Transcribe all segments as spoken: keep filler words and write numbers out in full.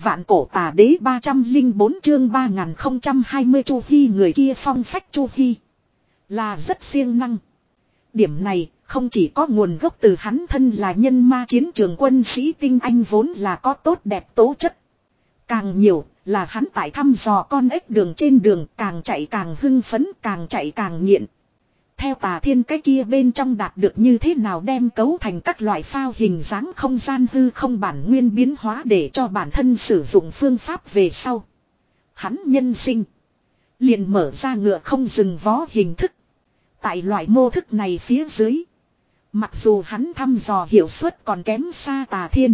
Vạn cổ tà đế ba trăm linh bốn chương ba nghìn không trăm hai mươi Chu Hi người kia phong phách Chu Hi. Là rất siêng năng. Điểm này không chỉ có nguồn gốc từ hắn thân là nhân ma chiến trường quân sĩ tinh anh vốn là có tốt đẹp tố chất. Càng nhiều là hắn tại thăm dò con ếch đường trên đường càng chạy càng hưng phấn càng chạy càng nghiện. Theo Tà Thiên cái kia bên trong đạt được như thế nào đem cấu thành các loại phao hình dáng không gian hư không bản nguyên biến hóa để cho bản thân sử dụng phương pháp về sau. Hắn nhân sinh liền mở ra ngựa không dừng vó hình thức. Tại loại mô thức này phía dưới, mặc dù hắn thăm dò hiệu suất còn kém xa Tà Thiên,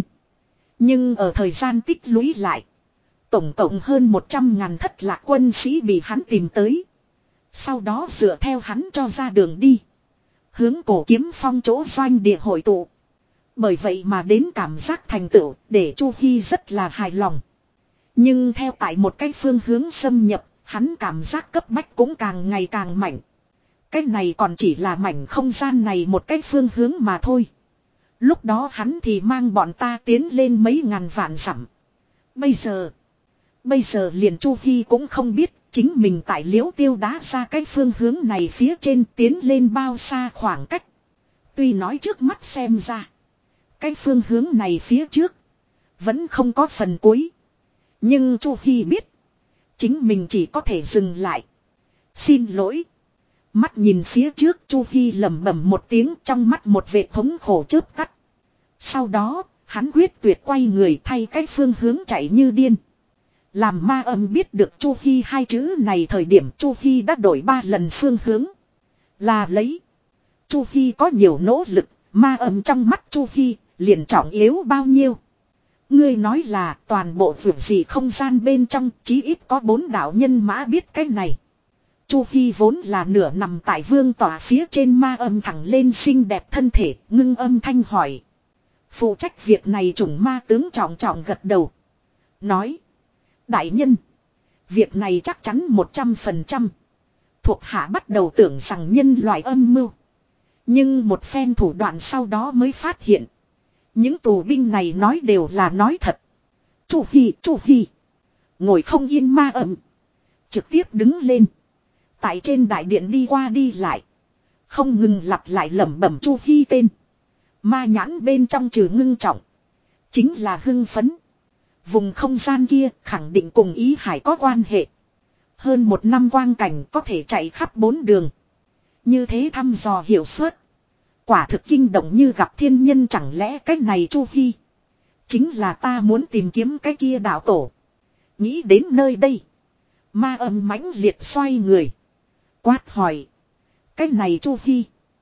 nhưng ở thời gian tích lũy lại, tổng cộng hơn một trăm ngàn thất lạc quân sĩ bị hắn tìm tới. Sau đó dựa theo hắn cho ra đường đi, hướng Cổ Kiếm Phong chỗ doanh địa hội tụ. Bởi vậy mà đến cảm giác thành tựu để Chu Hi rất là hài lòng. Nhưng theo tại một cái phương hướng xâm nhập, hắn cảm giác cấp bách cũng càng ngày càng mạnh. Cái này còn chỉ là mảnh không gian này một cái phương hướng mà thôi. Lúc đó hắn thì mang bọn ta tiến lên mấy ngàn vạn dặm. Bây giờ, bây giờ liền Chu Hi cũng không biết chính mình tại Liễu Tiêu đá ra cái phương hướng này phía trên tiến lên bao xa khoảng cách. Tuy nói trước mắt xem ra, cái phương hướng này phía trước vẫn không có phần cuối. Nhưng Chu Hi biết, chính mình chỉ có thể dừng lại. Xin lỗi. Mắt nhìn phía trước, Chu Hi lẩm bẩm một tiếng, trong mắt một vệt thống khổ chớp tắt. Sau đó, hắn quyết tuyệt quay người thay cái phương hướng chạy như điên. Làm ma âm biết được Chu Hi hai chữ này thời điểm Chu Hi đã đổi ba lần phương hướng. Là lấy. Chu Hi có nhiều nỗ lực, ma âm trong mắt Chu Hi liền trọng yếu bao nhiêu. Ngươi nói là toàn bộ vượt gì không gian bên trong chí ít có bốn đạo nhân mã biết cái này. Chu Hi vốn là nửa nằm tại vương tỏa phía trên ma âm thẳng lên xinh đẹp thân thể, ngưng âm thanh hỏi. Phụ trách việc này chủng ma tướng trọng trọng gật đầu. Nói. Đại nhân. Việc này chắc chắn một trăm phần trăm. Thuộc hạ bắt đầu tưởng rằng nhân loại âm mưu. Nhưng một phen thủ đoạn sau đó mới phát hiện. Những tù binh này nói đều là nói thật. Chu Hi, Chu Hi. Ngồi không yên ma âm. Trực tiếp đứng lên. Tại trên đại điện đi qua đi lại. Không ngừng lặp lại lẩm bẩm Chu Hi tên. Ma nhãn bên trong trừ ngưng trọng. Chính là hưng phấn. Vùng không gian kia khẳng định cùng Ý Hải có quan hệ. Hơn một năm quang cảnh có thể chạy khắp bốn đường. Như thế thăm dò hiệu suất. Quả thực kinh động như gặp thiên nhân chẳng lẽ cái này Chu Hi. Chính là ta muốn tìm kiếm cái kia đạo tổ. Nghĩ đến nơi đây. Ma âm mãnh liệt xoay người. Quát hỏi. Cái này Chu Hi.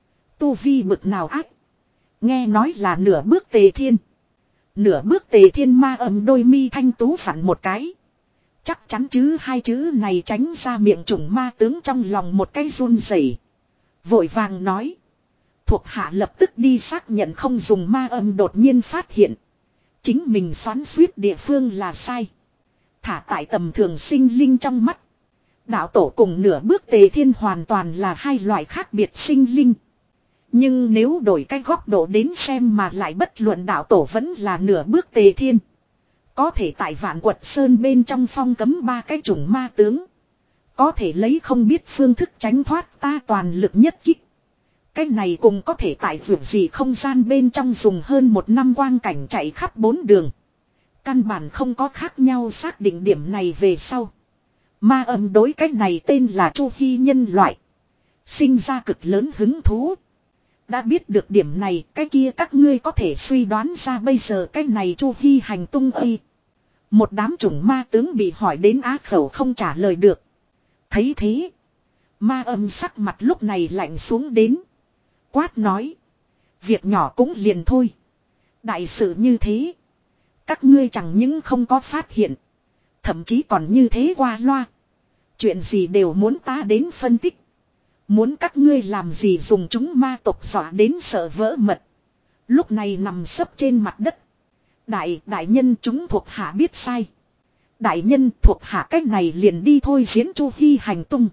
Tu vi bực nào ác. Nghe nói là nửa bước tề thiên. Nửa bước tề thiên ma âm đôi mi thanh tú phản một cái. Chắc chắn chứ hai chữ này tránh ra miệng chủng ma tướng trong lòng một cái run rẩy. Vội vàng nói. Thuộc hạ lập tức đi xác nhận không dùng ma âm đột nhiên phát hiện. Chính mình xoắn suýt địa phương là sai. Thả tại tầm thường sinh linh trong mắt. Đạo tổ cùng nửa bước tề thiên hoàn toàn là hai loại khác biệt sinh linh. Nhưng nếu đổi cái góc độ đến xem mà lại bất luận đạo tổ vẫn là nửa bước tề thiên. Có thể tại Vạn Quật Sơn bên trong phong cấm ba cái chủng ma tướng. Có thể lấy không biết phương thức tránh thoát ta toàn lực nhất kích. Cái này cùng có thể tại vượt gì không gian bên trong dùng hơn một năm quang cảnh chạy khắp bốn đường. Căn bản không có khác nhau xác định điểm này về sau. Ma âm đối cái này tên là Chu Hi nhân loại. Sinh ra cực lớn hứng thú. Đã biết được điểm này, cái kia các ngươi có thể suy đoán ra bây giờ cái này Chu Hi hành tung y. Một đám chủng ma tướng bị hỏi đến á khẩu không trả lời được. Thấy thế, ma âm sắc mặt lúc này lạnh xuống đến. Quát nói, việc nhỏ cũng liền thôi. Đại sự như thế, các ngươi chẳng những không có phát hiện, thậm chí còn như thế qua loa. Chuyện gì đều muốn ta đến phân tích. Muốn các ngươi làm gì dùng chúng ma tộc dọa đến sợ vỡ mật. Lúc này nằm sấp trên mặt đất. Đại, đại nhân chúng thuộc hạ biết sai. Đại nhân thuộc hạ cách này liền đi thôi diễn Chu Hi hành tung.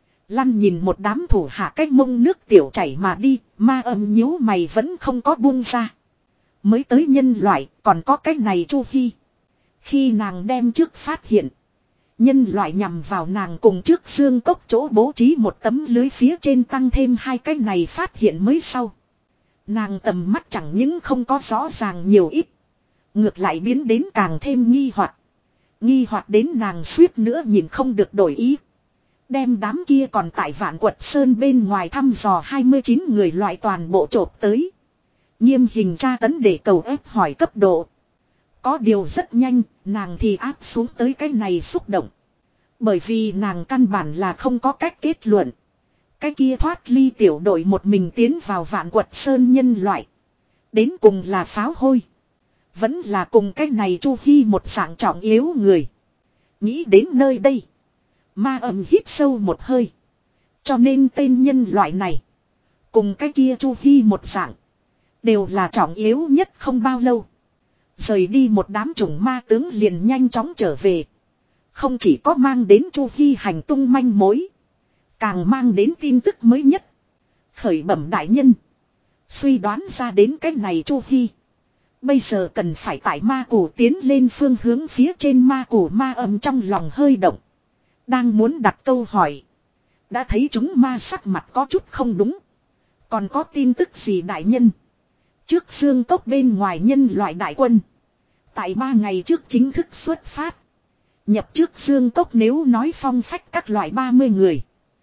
Lăn nhìn một đám thủ hạ cách mông nước tiểu chảy mà đi, ma âm nhíu mày vẫn không có buông ra. Mới tới nhân loại, còn có cách này Chu Hi. Khi nàng đem trước phát hiện. Nhân loại nhằm vào nàng cùng trước xương cốc chỗ bố trí một tấm lưới phía trên tăng thêm hai cái này phát hiện mới sau. Nàng tầm mắt chẳng những không có rõ ràng nhiều ít. Ngược lại biến đến càng thêm nghi hoặc. Nghi hoặc đến nàng suýt nữa nhìn không được đổi ý. Đem đám kia còn tại Vạn Quật Sơn bên ngoài thăm dò hai mươi chín người loại toàn bộ chộp tới. Nghiêm hình tra tấn để cầu ép hỏi cấp độ. Có điều rất nhanh, nàng thì áp xuống tới cái này xúc động. Bởi vì nàng căn bản là không có cách kết luận. Cái kia thoát ly tiểu đội một mình tiến vào Vạn Quật Sơn nhân loại. Đến cùng là pháo hôi. Vẫn là cùng cái này Chu Hi một dạng trọng yếu người. Nghĩ đến nơi đây. Ma ầm hít sâu một hơi. Cho nên tên nhân loại này. Cùng cái kia Chu Hi một dạng. Đều là trọng yếu nhất không bao lâu. Rời đi một đám chủng ma tướng liền nhanh chóng trở về. Không chỉ có mang đến Chu Hi hành tung manh mối. Càng mang đến tin tức mới nhất. Khởi bẩm đại nhân. Suy đoán ra đến cái này Chu Hi. Bây giờ cần phải tại ma củ tiến lên phương hướng phía trên ma củ ma ầm trong lòng hơi động. Đang muốn đặt câu hỏi. Đã thấy chúng ma sắc mặt có chút không đúng. Còn có tin tức gì đại nhân? Trước xương cốc bên ngoài nhân loại đại quân. Tại ba ngày trước chính thức xuất phát. Nhập trước xương cốc nếu nói phong phách các loại ba mươi người.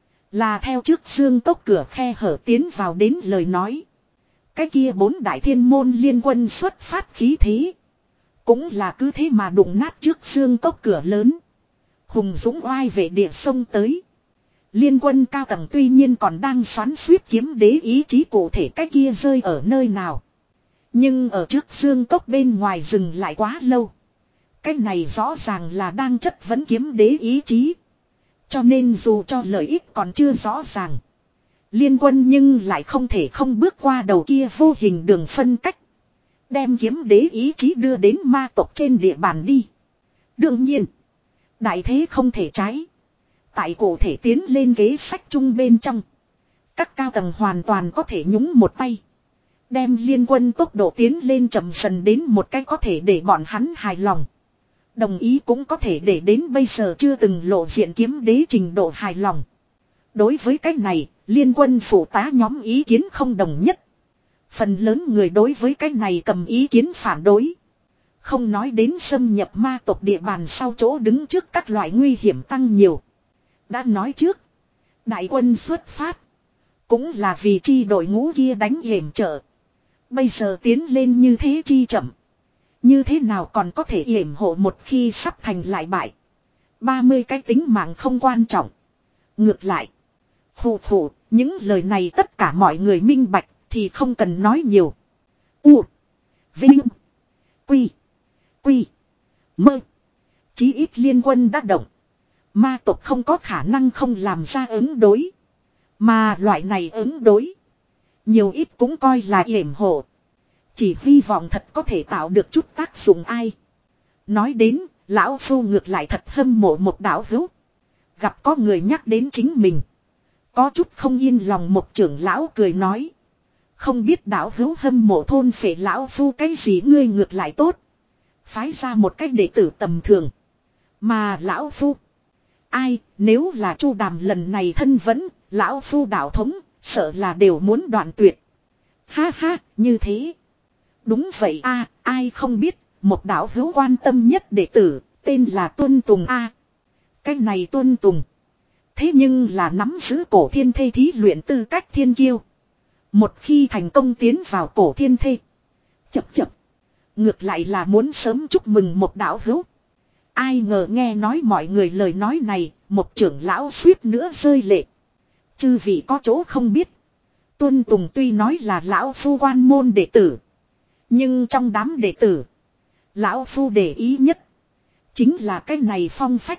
Là theo trước xương cốc cửa khe hở tiến vào đến lời nói. Cái kia bốn đại thiên môn liên quân xuất phát khí thế. Cũng là cứ thế mà đụng nát trước xương cốc cửa lớn. Hùng dũng oai về địa sông tới. Liên quân cao tầng tuy nhiên còn đang xoắn suýt kiếm đế ý chí cụ thể cái kia rơi ở nơi nào. Nhưng ở trước xương cốc bên ngoài dừng lại quá lâu. Cái này rõ ràng là đang chất vấn kiếm đế ý chí. Cho nên dù cho lợi ích còn chưa rõ ràng. Liên quân nhưng lại không thể không bước qua đầu kia vô hình đường phân cách. Đem kiếm đế ý chí đưa đến ma tộc trên địa bàn đi. Đương nhiên. Đại thế không thể trái. Tại cụ thể tiến lên kế sách chung bên trong. Các cao tầng hoàn toàn có thể nhúng một tay. Đem liên quân tốc độ tiến lên chậm dần đến một cách có thể để bọn hắn hài lòng. Đồng ý cũng có thể để đến bây giờ chưa từng lộ diện kiếm đế trình độ hài lòng. Đối với cách này, liên quân phụ tá nhóm ý kiến không đồng nhất. Phần lớn người đối với cách này cầm ý kiến phản đối. Không nói đến xâm nhập ma tộc địa bàn sau chỗ đứng trước các loại nguy hiểm tăng nhiều. Đã nói trước, đại quân xuất phát. Cũng là vì chi đội ngũ kia đánh hiểm trở. Bây giờ tiến lên như thế chi chậm. Như thế nào còn có thể yểm hộ một khi sắp thành lại bại. ba mươi cái tính mạng không quan trọng. Ngược lại. Khủ khủ, những lời này tất cả mọi người minh bạch thì không cần nói nhiều. U. Vinh. Quy. Quy. Mơ. Chí ít liên quân đã động. Ma tộc không có khả năng không làm ra ứng đối. Mà loại này ứng đối. Nhiều ít cũng coi là yểm hộ. Chỉ hy vọng thật có thể tạo được chút tác dụng ai. Nói đến, lão phu ngược lại thật hâm mộ một đạo hữu. Gặp có người nhắc đến chính mình. Có chút không yên lòng một trưởng lão cười nói. Không biết đạo hữu hâm mộ thôn phệ lão phu cái gì ngươi ngược lại tốt. Phái ra một cách đệ tử tầm thường. Mà lão phu. Ai, nếu là Chu Đàm lần này thân vẫn, lão phu đạo thống, sợ là đều muốn đoạn tuyệt. Ha ha, như thế. Đúng vậy a, ai không biết, một đạo hữu quan tâm nhất đệ tử, tên là Tuân Tùng a. Cái này Tuân Tùng. Thế nhưng là nắm giữ cổ thiên thê thí luyện tư cách thiên kiêu. Một khi thành công tiến vào cổ thiên thê. Chập chập. Ngược lại là muốn sớm chúc mừng một đạo hữu. Ai ngờ nghe nói mọi người lời nói này, một trưởng lão suýt nữa rơi lệ. Chư vị có chỗ không biết. Tuân Tùng tuy nói là lão phu quan môn đệ tử. Nhưng trong đám đệ tử, lão phu để ý nhất. Chính là cái này phong phách.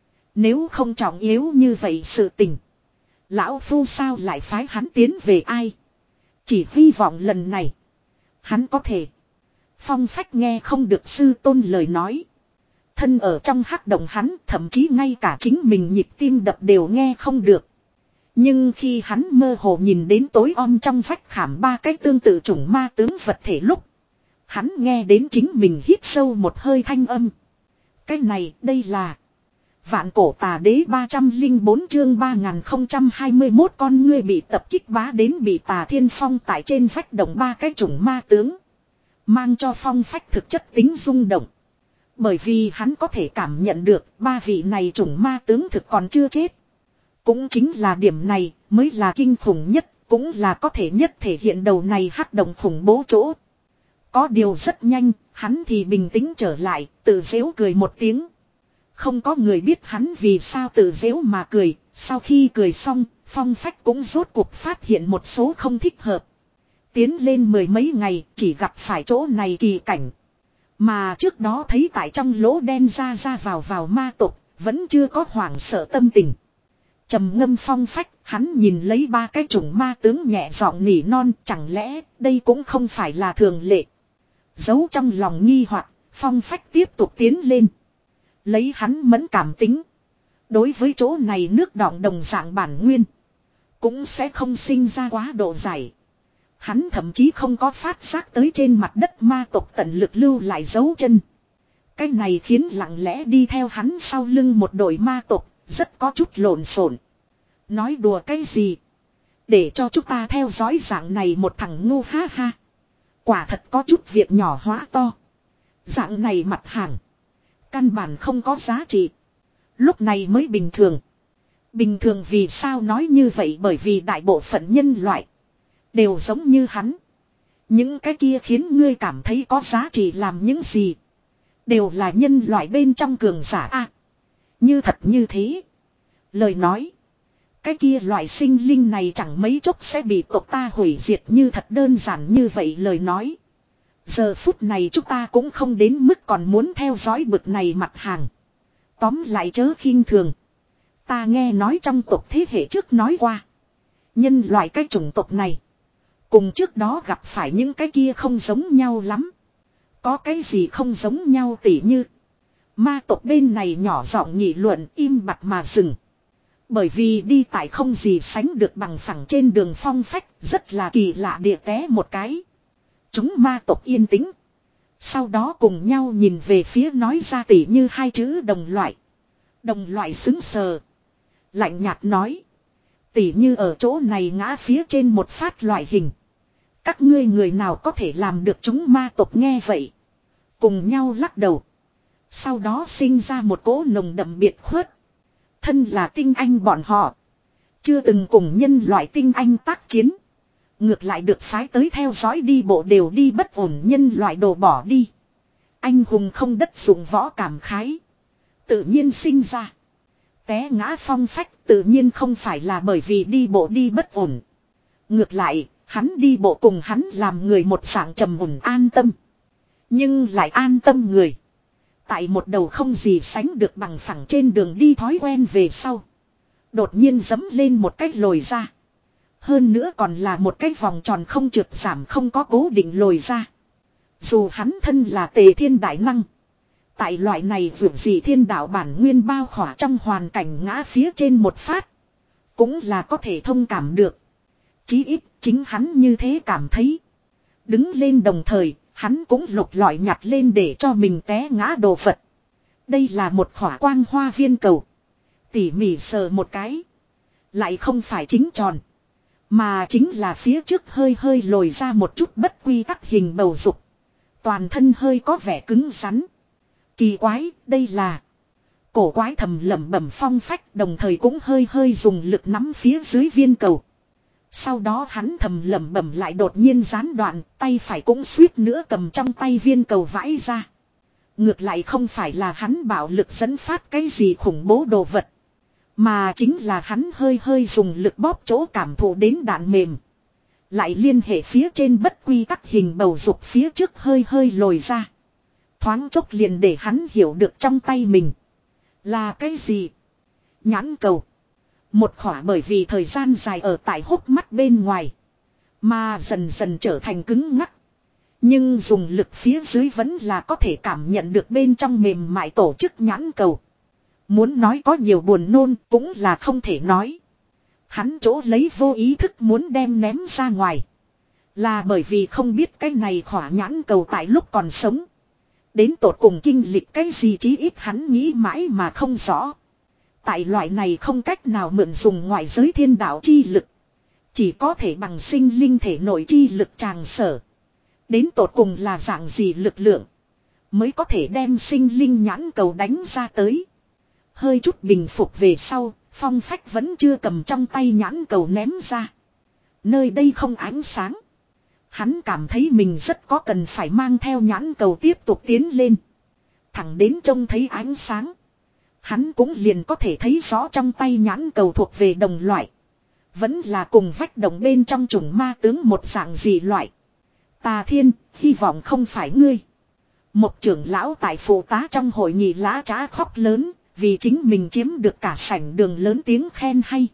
Nếu không trọng yếu như vậy sự tình. Lão phu sao lại phái hắn tiến về ai? Chỉ hy vọng lần này. Hắn có thể. Phong phách nghe không được sư tôn lời nói. Thân ở trong hắc động hắn thậm chí ngay cả chính mình nhịp tim đập đều nghe không được. Nhưng khi hắn mơ hồ nhìn đến tối om trong vách khảm ba cái tương tự chủng ma tướng vật thể lúc. Hắn nghe đến chính mình hít sâu một hơi thanh âm. Cái này, đây là Vạn Cổ Tà Đế ba trăm lẻ bốn chương ba nghìn không trăm hai mươi mốt con ngươi bị tập kích bá đến bị Tà Thiên Phong tại trên vách động ba cái chủng ma tướng. Mang cho phong phách thực chất tính rung động. Bởi vì hắn có thể cảm nhận được ba vị này chủng ma tướng thực còn chưa chết. Cũng chính là điểm này mới là kinh khủng nhất, cũng là có thể nhất thể hiện đầu này hắc động khủng bố chỗ. Có điều rất nhanh, hắn thì bình tĩnh trở lại, tự giễu cười một tiếng. Không có người biết hắn vì sao tự giễu mà cười, sau khi cười xong, phong phách cũng rốt cuộc phát hiện một số không thích hợp. Tiến lên mười mấy ngày, chỉ gặp phải chỗ này kỳ cảnh. Mà trước đó thấy tại trong lỗ đen ra ra vào vào ma tộc, vẫn chưa có hoảng sợ tâm tình. Trầm ngâm phong phách, hắn nhìn lấy ba cái chủng ma tướng nhẹ giọng nỉ non, chẳng lẽ đây cũng không phải là thường lệ. Giấu trong lòng nghi hoặc, phong phách tiếp tục tiến lên. Lấy hắn mẫn cảm tính. Đối với chỗ này nước đọng đồng dạng bản nguyên, cũng sẽ không sinh ra quá độ dài. Hắn thậm chí không có phát giác tới trên mặt đất ma tộc tận lực lưu lại dấu chân. Cái này khiến lặng lẽ đi theo hắn sau lưng một đội ma tộc, rất có chút lộn xộn. Nói đùa cái gì? Để cho chúng ta theo dõi dạng này một thằng ngu ha ha. Quả thật có chút việc nhỏ hóa to. Dạng này mặt hàng, căn bản không có giá trị. Lúc này mới bình thường. Bình thường vì sao nói như vậy? Bởi vì đại bộ phận nhân loại đều giống như hắn. Những cái kia khiến ngươi cảm thấy có giá trị làm những gì, đều là nhân loại bên trong cường giả a. À, như thật như thế lời nói, cái kia loại sinh linh này chẳng mấy chốc sẽ bị tộc ta hủy diệt. Như thật đơn giản như vậy lời nói, giờ phút này chúng ta cũng không đến mức còn muốn theo dõi bực này mặt hàng. Tóm lại chớ khinh thường. Ta nghe nói trong tộc thế hệ trước nói qua, nhân loại cái chủng tộc này cùng trước đó gặp phải những cái kia không giống nhau lắm. Có cái gì không giống nhau tỉ như ma tộc bên này nhỏ giọng nghị luận, im bặt mà dừng. Bởi vì đi tại không gì sánh được bằng phẳng trên đường phong phách, rất là kỳ lạ địa té một cái. Chúng ma tộc yên tĩnh, sau đó cùng nhau nhìn về phía nói ra tỉ như hai chữ đồng loại. Đồng loại xứng sờ, lạnh nhạt nói, tỉ như ở chỗ này ngã phía trên một phát loại hình. Các ngươi người nào có thể làm được? Chúng ma tộc nghe vậy, cùng nhau lắc đầu. Sau đó sinh ra một cỗ nồng đậm biệt khuất. Thân là tinh anh bọn họ, chưa từng cùng nhân loại tinh anh tác chiến. Ngược lại được phái tới theo dõi đi bộ đều đi bất ổn nhân loại đồ bỏ đi. Anh hùng không đất dụng võ cảm khái tự nhiên sinh ra. Té ngã phong phách tự nhiên không phải là bởi vì đi bộ đi bất ổn. Ngược lại, hắn đi bộ cùng hắn làm người một dạng trầm ổn an tâm. Nhưng lại an tâm người, tại một đầu không gì sánh được bằng phẳng trên đường đi thói quen về sau, đột nhiên giẫm lên một cái lồi ra. Hơn nữa còn là một cái vòng tròn không trượt giảm không có cố định lồi ra. Dù hắn thân là Tề Thiên đại năng, tại loại này vượt gì thiên đạo bản nguyên bao khỏa trong hoàn cảnh ngã phía trên một phát, cũng là có thể thông cảm được. Chí ít chính hắn như thế cảm thấy. Đứng lên đồng thời, hắn cũng lục lọi nhặt lên để cho mình té ngã đồ vật. Đây là một khỏa quang hoa viên cầu. Tỉ mỉ sờ một cái, lại không phải chính tròn, mà chính là phía trước hơi hơi lồi ra một chút bất quy tắc hình bầu dục. Toàn thân hơi có vẻ cứng rắn. Kỳ quái, đây là... Cổ quái thầm lẩm bẩm phong phách, đồng thời cũng hơi hơi dùng lực nắm phía dưới viên cầu. Sau đó hắn thầm lẩm bẩm lại đột nhiên gián đoạn, tay phải cũng suýt nữa cầm trong tay viên cầu vãi ra. Ngược lại không phải là hắn bạo lực dẫn phát cái gì khủng bố đồ vật, mà chính là hắn hơi hơi dùng lực bóp chỗ cảm thụ đến đạn mềm. Lại liên hệ phía trên bất quy tắc hình bầu dục phía trước hơi hơi lồi ra. Thoáng chốc liền để hắn hiểu được trong tay mình là cái gì. Nhãn cầu. Một khỏa bởi vì thời gian dài ở tại hốc mắt bên ngoài, mà dần dần trở thành cứng ngắc. Nhưng dùng lực phía dưới vẫn là có thể cảm nhận được bên trong mềm mại tổ chức nhãn cầu. Muốn nói có nhiều buồn nôn cũng là không thể nói. Hắn chỗ lấy vô ý thức muốn đem ném ra ngoài, là bởi vì không biết cái này khỏa nhãn cầu tại lúc còn sống Đến tột cùng kinh lịch cái gì chí ít hắn nghĩ mãi mà không rõ. Tại loại này không cách nào mượn dùng ngoại giới thiên đạo chi lực. Chỉ có thể bằng sinh linh thể nội chi lực tràng sở. Đến tột cùng là dạng gì lực lượng. Mới có thể đem sinh linh nhãn cầu đánh ra tới. Hơi chút bình phục về sau. Phong Phách vẫn chưa cầm trong tay nhãn cầu ném ra. Nơi đây không ánh sáng. Hắn cảm thấy mình rất có cần phải mang theo nhãn cầu tiếp tục tiến lên. Thẳng đến trông thấy ánh sáng. Hắn cũng liền có thể thấy rõ trong tay nhãn cầu thuộc về đồng loại. Vẫn là cùng vách đồng bên trong chủng ma tướng một dạng gì loại. Tà Thiên, hy vọng không phải ngươi. Một trưởng lão tại phụ tá trong hội nghị lá trá khóc lớn. Vì chính mình chiếm được cả sảnh đường lớn tiếng khen hay.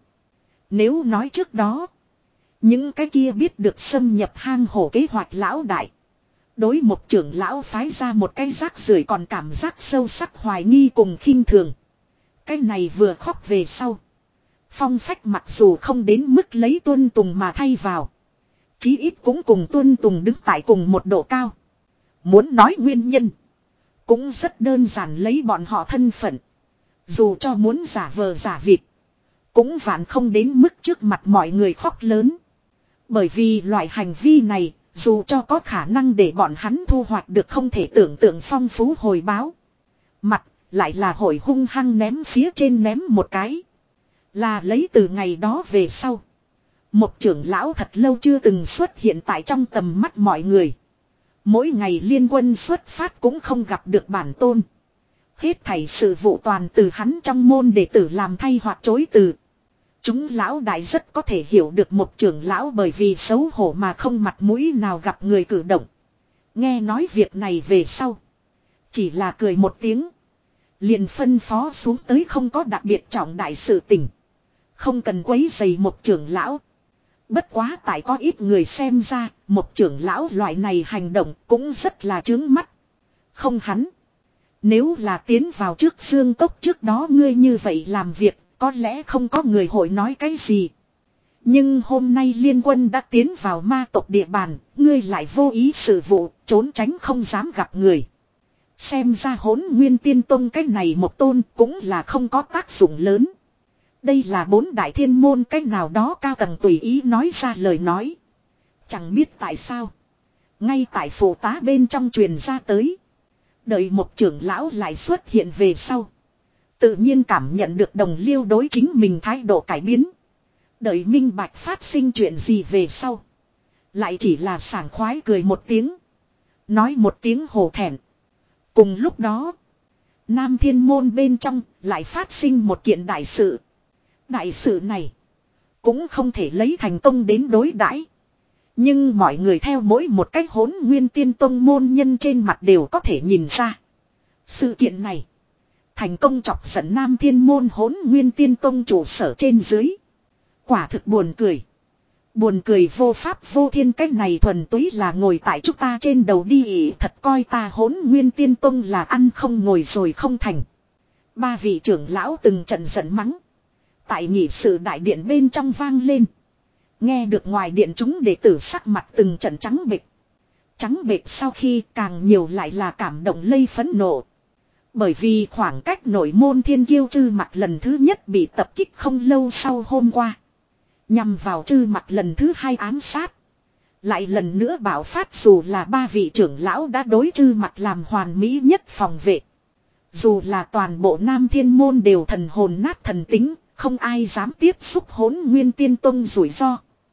Nếu nói trước đó. Những cái kia biết được xâm nhập hang hổ kế hoạch lão đại. Đối một trưởng lão phái ra một cái rác rưởi còn cảm giác sâu sắc hoài nghi cùng khinh thường. Cái này vừa khóc về sau. Phong Phách mặc dù không đến mức lấy Tuân Tùng mà thay vào. Chí ít cũng cùng Tuân Tùng đứng tại cùng một độ cao. Muốn nói nguyên nhân. Cũng rất đơn giản lấy bọn họ thân phận. Dù cho muốn giả vờ giả vịt. Cũng vạn không đến mức trước mặt mọi người khóc lớn. Bởi vì loại hành vi này. Dù cho có khả năng để bọn hắn thu hoạch được không thể tưởng tượng phong phú hồi báo. Mặt lại là hội hung hăng ném phía trên ném một cái. Là lấy từ ngày đó về sau. Một trưởng lão thật lâu chưa từng xuất hiện tại trong tầm mắt mọi người. Mỗi ngày liên quân xuất phát cũng không gặp được bản tôn. Hết thảy sự vụ toàn từ hắn trong môn đệ tử làm thay hoặc chối từ. Chúng lão đại rất có thể hiểu được một trưởng lão bởi vì xấu hổ mà không mặt mũi nào gặp người cử động. Nghe nói việc này về sau. Chỉ là cười một tiếng. Liền phân phó xuống tới không có đặc biệt trọng đại sự tình. Không cần quấy rầy một trưởng lão. Bất quá tại có ít người xem ra, một trưởng lão loại này hành động cũng rất là chướng mắt. Không hắn. Nếu là tiến vào trước xương cốc trước đó ngươi như vậy làm việc, có lẽ không có người hội nói cái gì. Nhưng hôm nay liên quân đã tiến vào ma tộc địa bàn, ngươi lại vô ý sự vụ, trốn tránh không dám gặp người. Xem ra Hỗn Nguyên Tiên Tông cái này một tôn cũng là không có tác dụng lớn. Đây là bốn đại thiên môn cách nào đó cao tầng tùy ý nói ra lời nói. Chẳng biết tại sao. Ngay tại phụ tá bên trong truyền ra tới. Đợi một trưởng lão lại xuất hiện về sau. Tự nhiên cảm nhận được đồng liêu đối chính mình thái độ cải biến. Đợi minh bạch phát sinh chuyện gì về sau. Lại chỉ là sảng khoái cười một tiếng. Nói một tiếng hổ thẹn. Cùng lúc đó. Nam Thiên Môn bên trong lại phát sinh một kiện đại sự. Đại sự này. Cũng không thể lấy thành công đến đối đãi. Nhưng mọi người theo mỗi một cách Hỗn Nguyên Tiên Tông môn nhân trên mặt đều có thể nhìn ra. Sự kiện này. Thành công chọc giận Nam Thiên Môn Hỗn Nguyên Tiên Tông trụ sở trên dưới. Quả thực buồn cười. Buồn cười vô pháp vô thiên, cách này thuần túy là ngồi tại chúng ta trên đầu đi ỉ, thật coi ta Hỗn Nguyên Tiên Tông là ăn không ngồi rồi không thành. Ba vị trưởng lão từng trận giận mắng. Tại nhị sự đại điện bên trong vang lên. Nghe được ngoài điện chúng đệ tử sắc mặt từng trận trắng bệch. Trắng bệch sau khi càng nhiều lại là cảm động lây phẫn nộ. Bởi vì khoảng cách nội môn thiên kiêu Trư Mặc lần thứ nhất bị tập kích không lâu sau hôm qua. Nhằm vào Trư Mặc lần thứ hai ám sát. Lại lần nữa bảo phát, dù là ba vị trưởng lão đã đối Trư Mặc làm hoàn mỹ nhất phòng vệ. Dù là toàn bộ Nam Thiên Môn đều thần hồn nát thần tính, không ai dám tiếp xúc Hỗn Nguyên Tiên Tông rủi ro.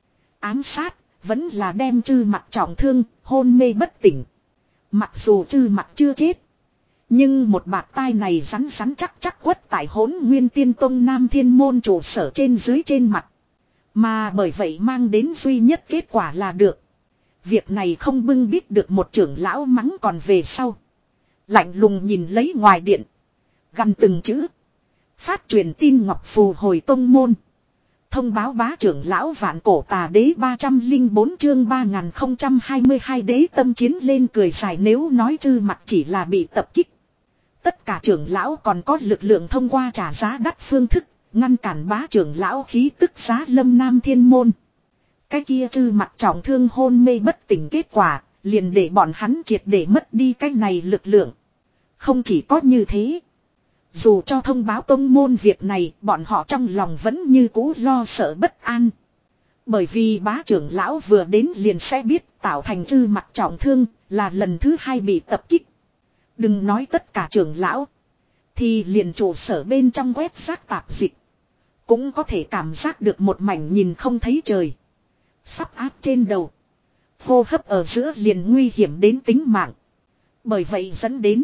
Ám sát, vẫn là đem Trư Mặc trọng thương, hôn mê bất tỉnh. Mặc dù Trư Mặc chưa chết. Nhưng một bạt tai này rắn rắn chắc chắc quất tại Hỗn Nguyên Tiên Tông Nam Thiên Môn trụ sở trên dưới trên mặt. Mà bởi vậy mang đến duy nhất kết quả là được. Việc này không bưng biết được một trưởng lão mắng còn về sau. Lạnh lùng nhìn lấy ngoài điện. Gằn từng chữ. Phát truyền tin ngọc phù hồi tông môn. Thông báo bá trưởng lão vạn cổ tà đế ba trăm linh bốn chương ba nghìn không trăm hai mươi hai đế tâm chiến lên cười dài, nếu nói Trư Mặc chỉ là bị tập kích. Tất cả trưởng lão còn có lực lượng thông qua trả giá đắt phương thức, ngăn cản bá trưởng lão khí tức giá lâm Nam Thiên Môn. Cái kia Trư Mặc trọng thương hôn mê bất tỉnh kết quả, liền để bọn hắn triệt để mất đi cái này lực lượng. Không chỉ có như thế. Dù cho thông báo tông môn việc này, bọn họ trong lòng vẫn như cũ lo sợ bất an. Bởi vì bá trưởng lão vừa đến liền sẽ biết tạo thành Trư Mặc trọng thương là lần thứ hai bị tập kích. Đừng nói tất cả trưởng lão. Thì liền trụ sở bên trong quét rác tạp dịch. Cũng có thể cảm giác được một mảnh nhìn không thấy trời. Sắp áp trên đầu. Hô hấp ở giữa liền nguy hiểm đến tính mạng. Bởi vậy dẫn đến.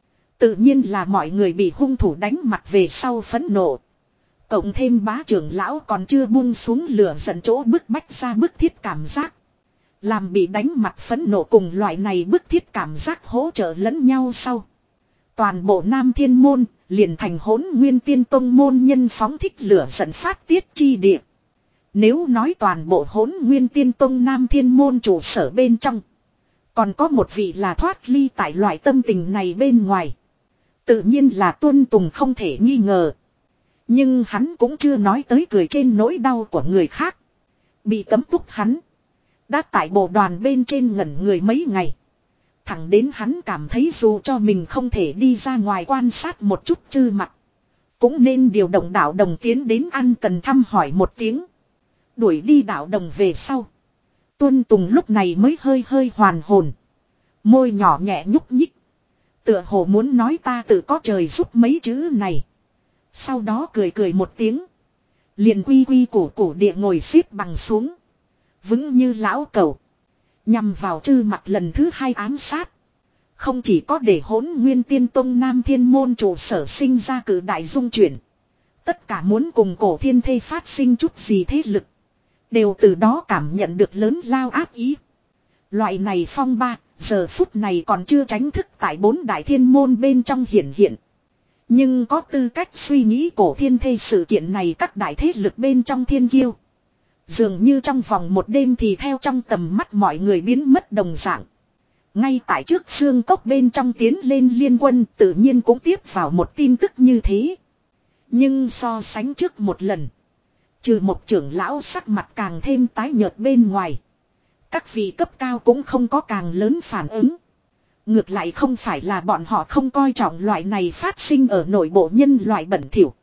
Tự nhiên là mọi người bị hung thủ đánh mặt về sau phẫn nộ. Cộng thêm bá trưởng lão còn chưa buông xuống lửa giận chỗ bức bách ra bức thiết cảm giác. Làm bị đánh mặt phẫn nộ cùng loại này bức thiết cảm giác hỗ trợ lẫn nhau sau. Toàn bộ Nam Thiên Môn liền thành Hỗn Nguyên Tiên Tông môn nhân phóng thích lửa giận phát tiết chi địa. Nếu nói toàn bộ Hỗn Nguyên Tiên Tông Nam Thiên Môn trụ sở bên trong. Còn có một vị là thoát ly tại loại tâm tình này bên ngoài. Tự nhiên là Tuân Tùng không thể nghi ngờ. Nhưng hắn cũng chưa nói tới cười trên nỗi đau của người khác. Bị cấm túc hắn. Đã tại bộ đoàn bên trên ngẩn người mấy ngày. Thẳng đến hắn cảm thấy dù cho mình không thể đi ra ngoài quan sát một chút Trư Mặc. Cũng nên điều động đạo đồng tiến đến ăn cần thăm hỏi một tiếng. Đuổi đi đạo đồng về sau. Tuân Tùng lúc này mới hơi hơi hoàn hồn. Môi nhỏ nhẹ nhúc nhích. Tựa hồ muốn nói ta tự có trời giúp mấy chữ này. Sau đó cười cười một tiếng. Liền quy quy củ củ địa ngồi xếp bằng xuống. Vững như lão cẩu. Nhằm vào Trư Mặc lần thứ hai ám sát. Không chỉ có để Hỗn Nguyên Tiên Tông Nam Thiên Môn trụ sở sinh ra cử đại dung chuyển. Tất cả muốn cùng cổ thiên thê phát sinh chút gì thế lực. Đều từ đó cảm nhận được lớn lao áp ý. Loại này phong ba, giờ phút này còn chưa tránh thức tại bốn đại thiên môn bên trong hiển hiện. Nhưng có tư cách suy nghĩ cổ thiên thê sự kiện này các đại thế lực bên trong thiên kiêu. Dường như trong vòng một đêm thì theo trong tầm mắt mọi người biến mất đồng dạng. Ngay tại trước xương cốc bên trong tiến lên liên quân tự nhiên cũng tiếp vào một tin tức như thế. Nhưng so sánh trước một lần. Trừ một trưởng lão sắc mặt càng thêm tái nhợt bên ngoài. Các vị cấp cao cũng không có càng lớn phản ứng. Ngược lại không phải là bọn họ không coi trọng loại này phát sinh ở nội bộ nhân loại bẩn thỉu.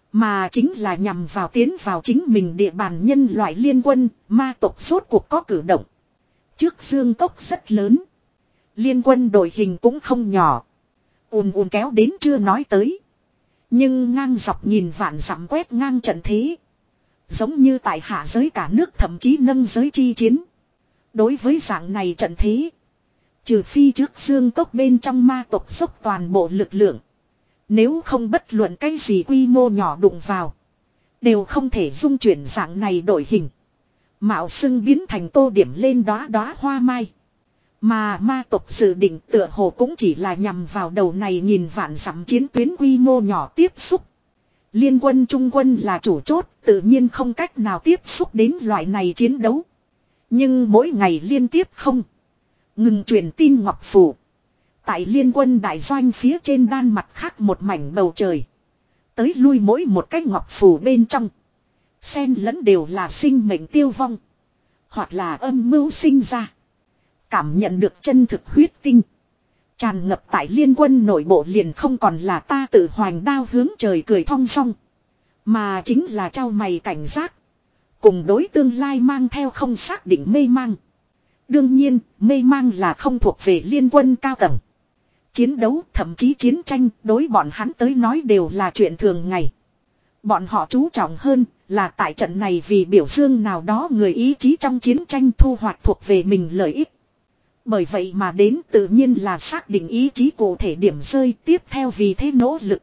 Mà chính là nhằm vào tiến vào chính mình địa bàn nhân loại liên quân, ma tộc rốt cuộc có cử động. Trước dương cốc rất lớn. Liên quân đội hình cũng không nhỏ. Ùn ùn kéo đến chưa nói tới. Nhưng ngang dọc nhìn vạn dặm quét ngang trận thế. Giống như tại hạ giới cả nước thậm chí nâng giới chi chiến. Đối với dạng này trận thế. Trừ phi trước xương cốc bên trong ma tộc dốc toàn bộ lực lượng. Nếu không bất luận cái gì quy mô nhỏ đụng vào. Đều không thể dung chuyển dạng này đổi hình. Mạo xưng biến thành tô điểm lên đóa đóa hoa mai. Mà ma tộc dự định tựa hồ cũng chỉ là nhằm vào đầu này nhìn vạn dặm chiến tuyến quy mô nhỏ tiếp xúc. Liên quân trung quân là chủ chốt tự nhiên không cách nào tiếp xúc đến loại này chiến đấu. Nhưng mỗi ngày liên tiếp không. Ngừng truyền tin ngọc phủ. Tại liên quân đại doanh phía trên đan mặt khác một mảnh bầu trời. Tới lui mỗi một cái ngọc phủ bên trong. Xen lẫn đều là sinh mệnh tiêu vong. Hoặc là âm mưu sinh ra. Cảm nhận được chân thực huyết tinh. Tràn ngập tại liên quân nội bộ liền không còn là ta tự hoành đao hướng trời cười thong song. Mà chính là trao mày cảnh giác. Cùng đối tương lai mang theo không xác định mê mang. Đương nhiên, mê mang là không thuộc về liên quân cao tầng. Chiến đấu, thậm chí chiến tranh, đối bọn hắn tới nói đều là chuyện thường ngày. Bọn họ chú trọng hơn là tại trận này vì biểu dương nào đó người ý chí trong chiến tranh thu hoạch thuộc về mình lợi ích. Bởi vậy mà đến tự nhiên là xác định ý chí cụ thể điểm rơi tiếp theo vì thế nỗ lực.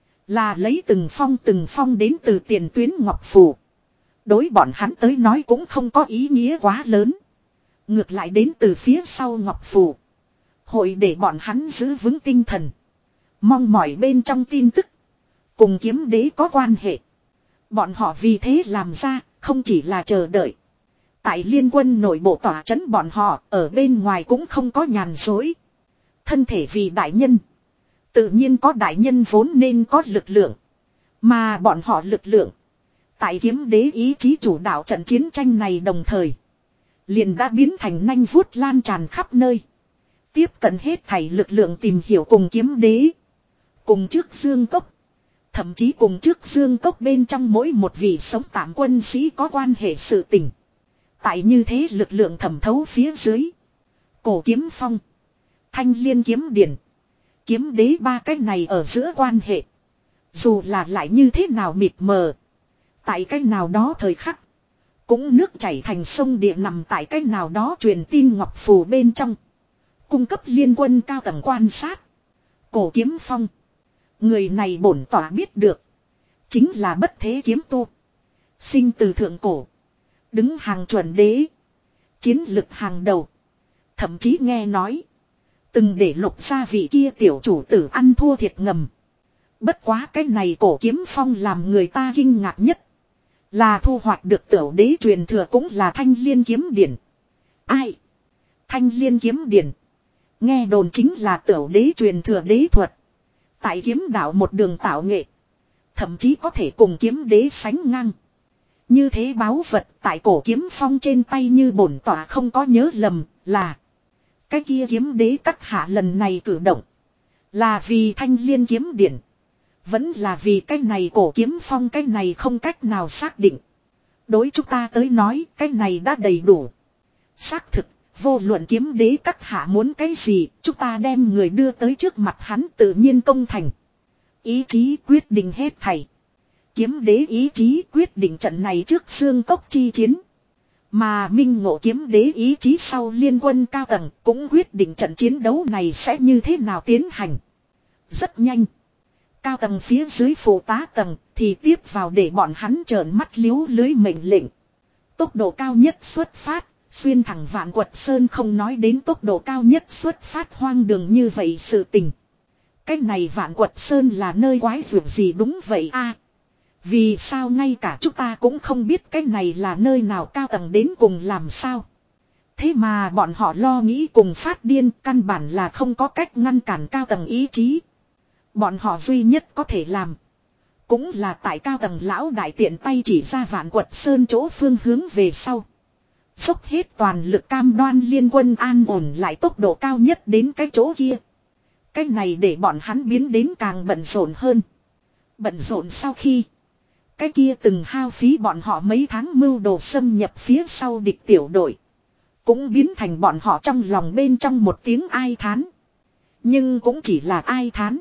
Là lấy từng phong từng phong đến từ tiền tuyến ngọc phủ. Đối bọn hắn tới nói cũng không có ý nghĩa quá lớn. Ngược lại đến từ phía sau ngọc phủ. Hội để bọn hắn giữ vững tinh thần. Mong mỏi bên trong tin tức. Cùng kiếm đế có quan hệ. Bọn họ vì thế làm ra không chỉ là chờ đợi. Tại liên quân nội bộ tỏa trấn bọn họ ở bên ngoài cũng không có nhàn dối. Thân thể vì đại nhân. Tự nhiên có đại nhân vốn nên có lực lượng. Mà bọn họ lực lượng. Tại kiếm đế ý chí chủ đạo trận chiến tranh này đồng thời. liền đã biến thành nanh vuốt lan tràn khắp nơi. Tiếp cận hết thảy lực lượng tìm hiểu cùng kiếm đế. Cùng trước Dương Cốc. Thậm chí cùng trước Dương Cốc bên trong mỗi một vị sống tạm quân sĩ có quan hệ sự tình. Tại như thế lực lượng thẩm thấu phía dưới. Cổ kiếm phong. Thanh liên kiếm điển. Kiếm đế ba cái này ở giữa quan hệ. Dù là lại như thế nào mịt mờ. Tại cái nào đó thời khắc. Cũng nước chảy thành sông địa nằm tại cái nào đó truyền tin ngọc phù bên trong. Cung cấp liên quân cao tầng quan sát. Cổ kiếm phong. Người này bổn tỏa biết được. Chính là bất thế kiếm tu. Sinh từ thượng cổ. Đứng hàng chuẩn đế. Chiến lực hàng đầu. Thậm chí nghe nói. Từng để lục gia vị kia tiểu chủ tử ăn thua thiệt ngầm. Bất quá cái này cổ kiếm phong làm người ta kinh ngạc nhất. Là thu hoạch được tiểu đế truyền thừa cũng là thanh liên kiếm điển. Ai? Thanh liên kiếm điển. Nghe đồn chính là tiểu đế truyền thừa đế thuật. Tại kiếm đạo một đường tạo nghệ. Thậm chí có thể cùng kiếm đế sánh ngang. Như thế báu vật tại cổ kiếm phong trên tay như bổn tỏa không có nhớ lầm là. Cái kia kiếm đế cắt hạ lần này cử động. Là vì thanh liên kiếm điển. Vẫn là vì cái này cổ kiếm phong cái này không cách nào xác định. Đối chúng ta tới nói cái này đã đầy đủ. Xác thực, vô luận kiếm đế cắt hạ muốn cái gì, chúng ta đem người đưa tới trước mặt hắn tự nhiên công thành. Ý chí quyết định hết thảy. Kiếm đế ý chí quyết định trận này trước xương cốc chi chiến. Mà minh ngộ kiếm đế ý chí sau liên quân cao tầng cũng quyết định trận chiến đấu này sẽ như thế nào tiến hành. Rất nhanh. Cao tầng phía dưới phụ tá tầng thì tiếp vào để bọn hắn trợn mắt liếu lưới mệnh lệnh. Tốc độ cao nhất xuất phát, xuyên thẳng Vạn Quật Sơn không nói đến tốc độ cao nhất xuất phát hoang đường như vậy sự tình. Cái này Vạn Quật Sơn là nơi quái vượt gì đúng vậy a? Vì sao ngay cả chúng ta cũng không biết cái này là nơi nào cao tầng đến cùng làm sao. Thế mà bọn họ lo nghĩ cùng phát điên căn bản là không có cách ngăn cản cao tầng ý chí. Bọn họ duy nhất có thể làm. Cũng là tại cao tầng lão đại tiện tay chỉ ra Vạn Quật Sơn chỗ phương hướng về sau. Dốc hết toàn lực cam đoan liên quân an ổn lại tốc độ cao nhất đến cái chỗ kia. Cái này để bọn hắn biến đến càng bận rộn hơn. Bận rộn sau khi. Cái kia từng hao phí bọn họ mấy tháng mưu đồ xâm nhập phía sau địch tiểu đội. Cũng biến thành bọn họ trong lòng bên trong một tiếng ai thán. Nhưng cũng chỉ là ai thán.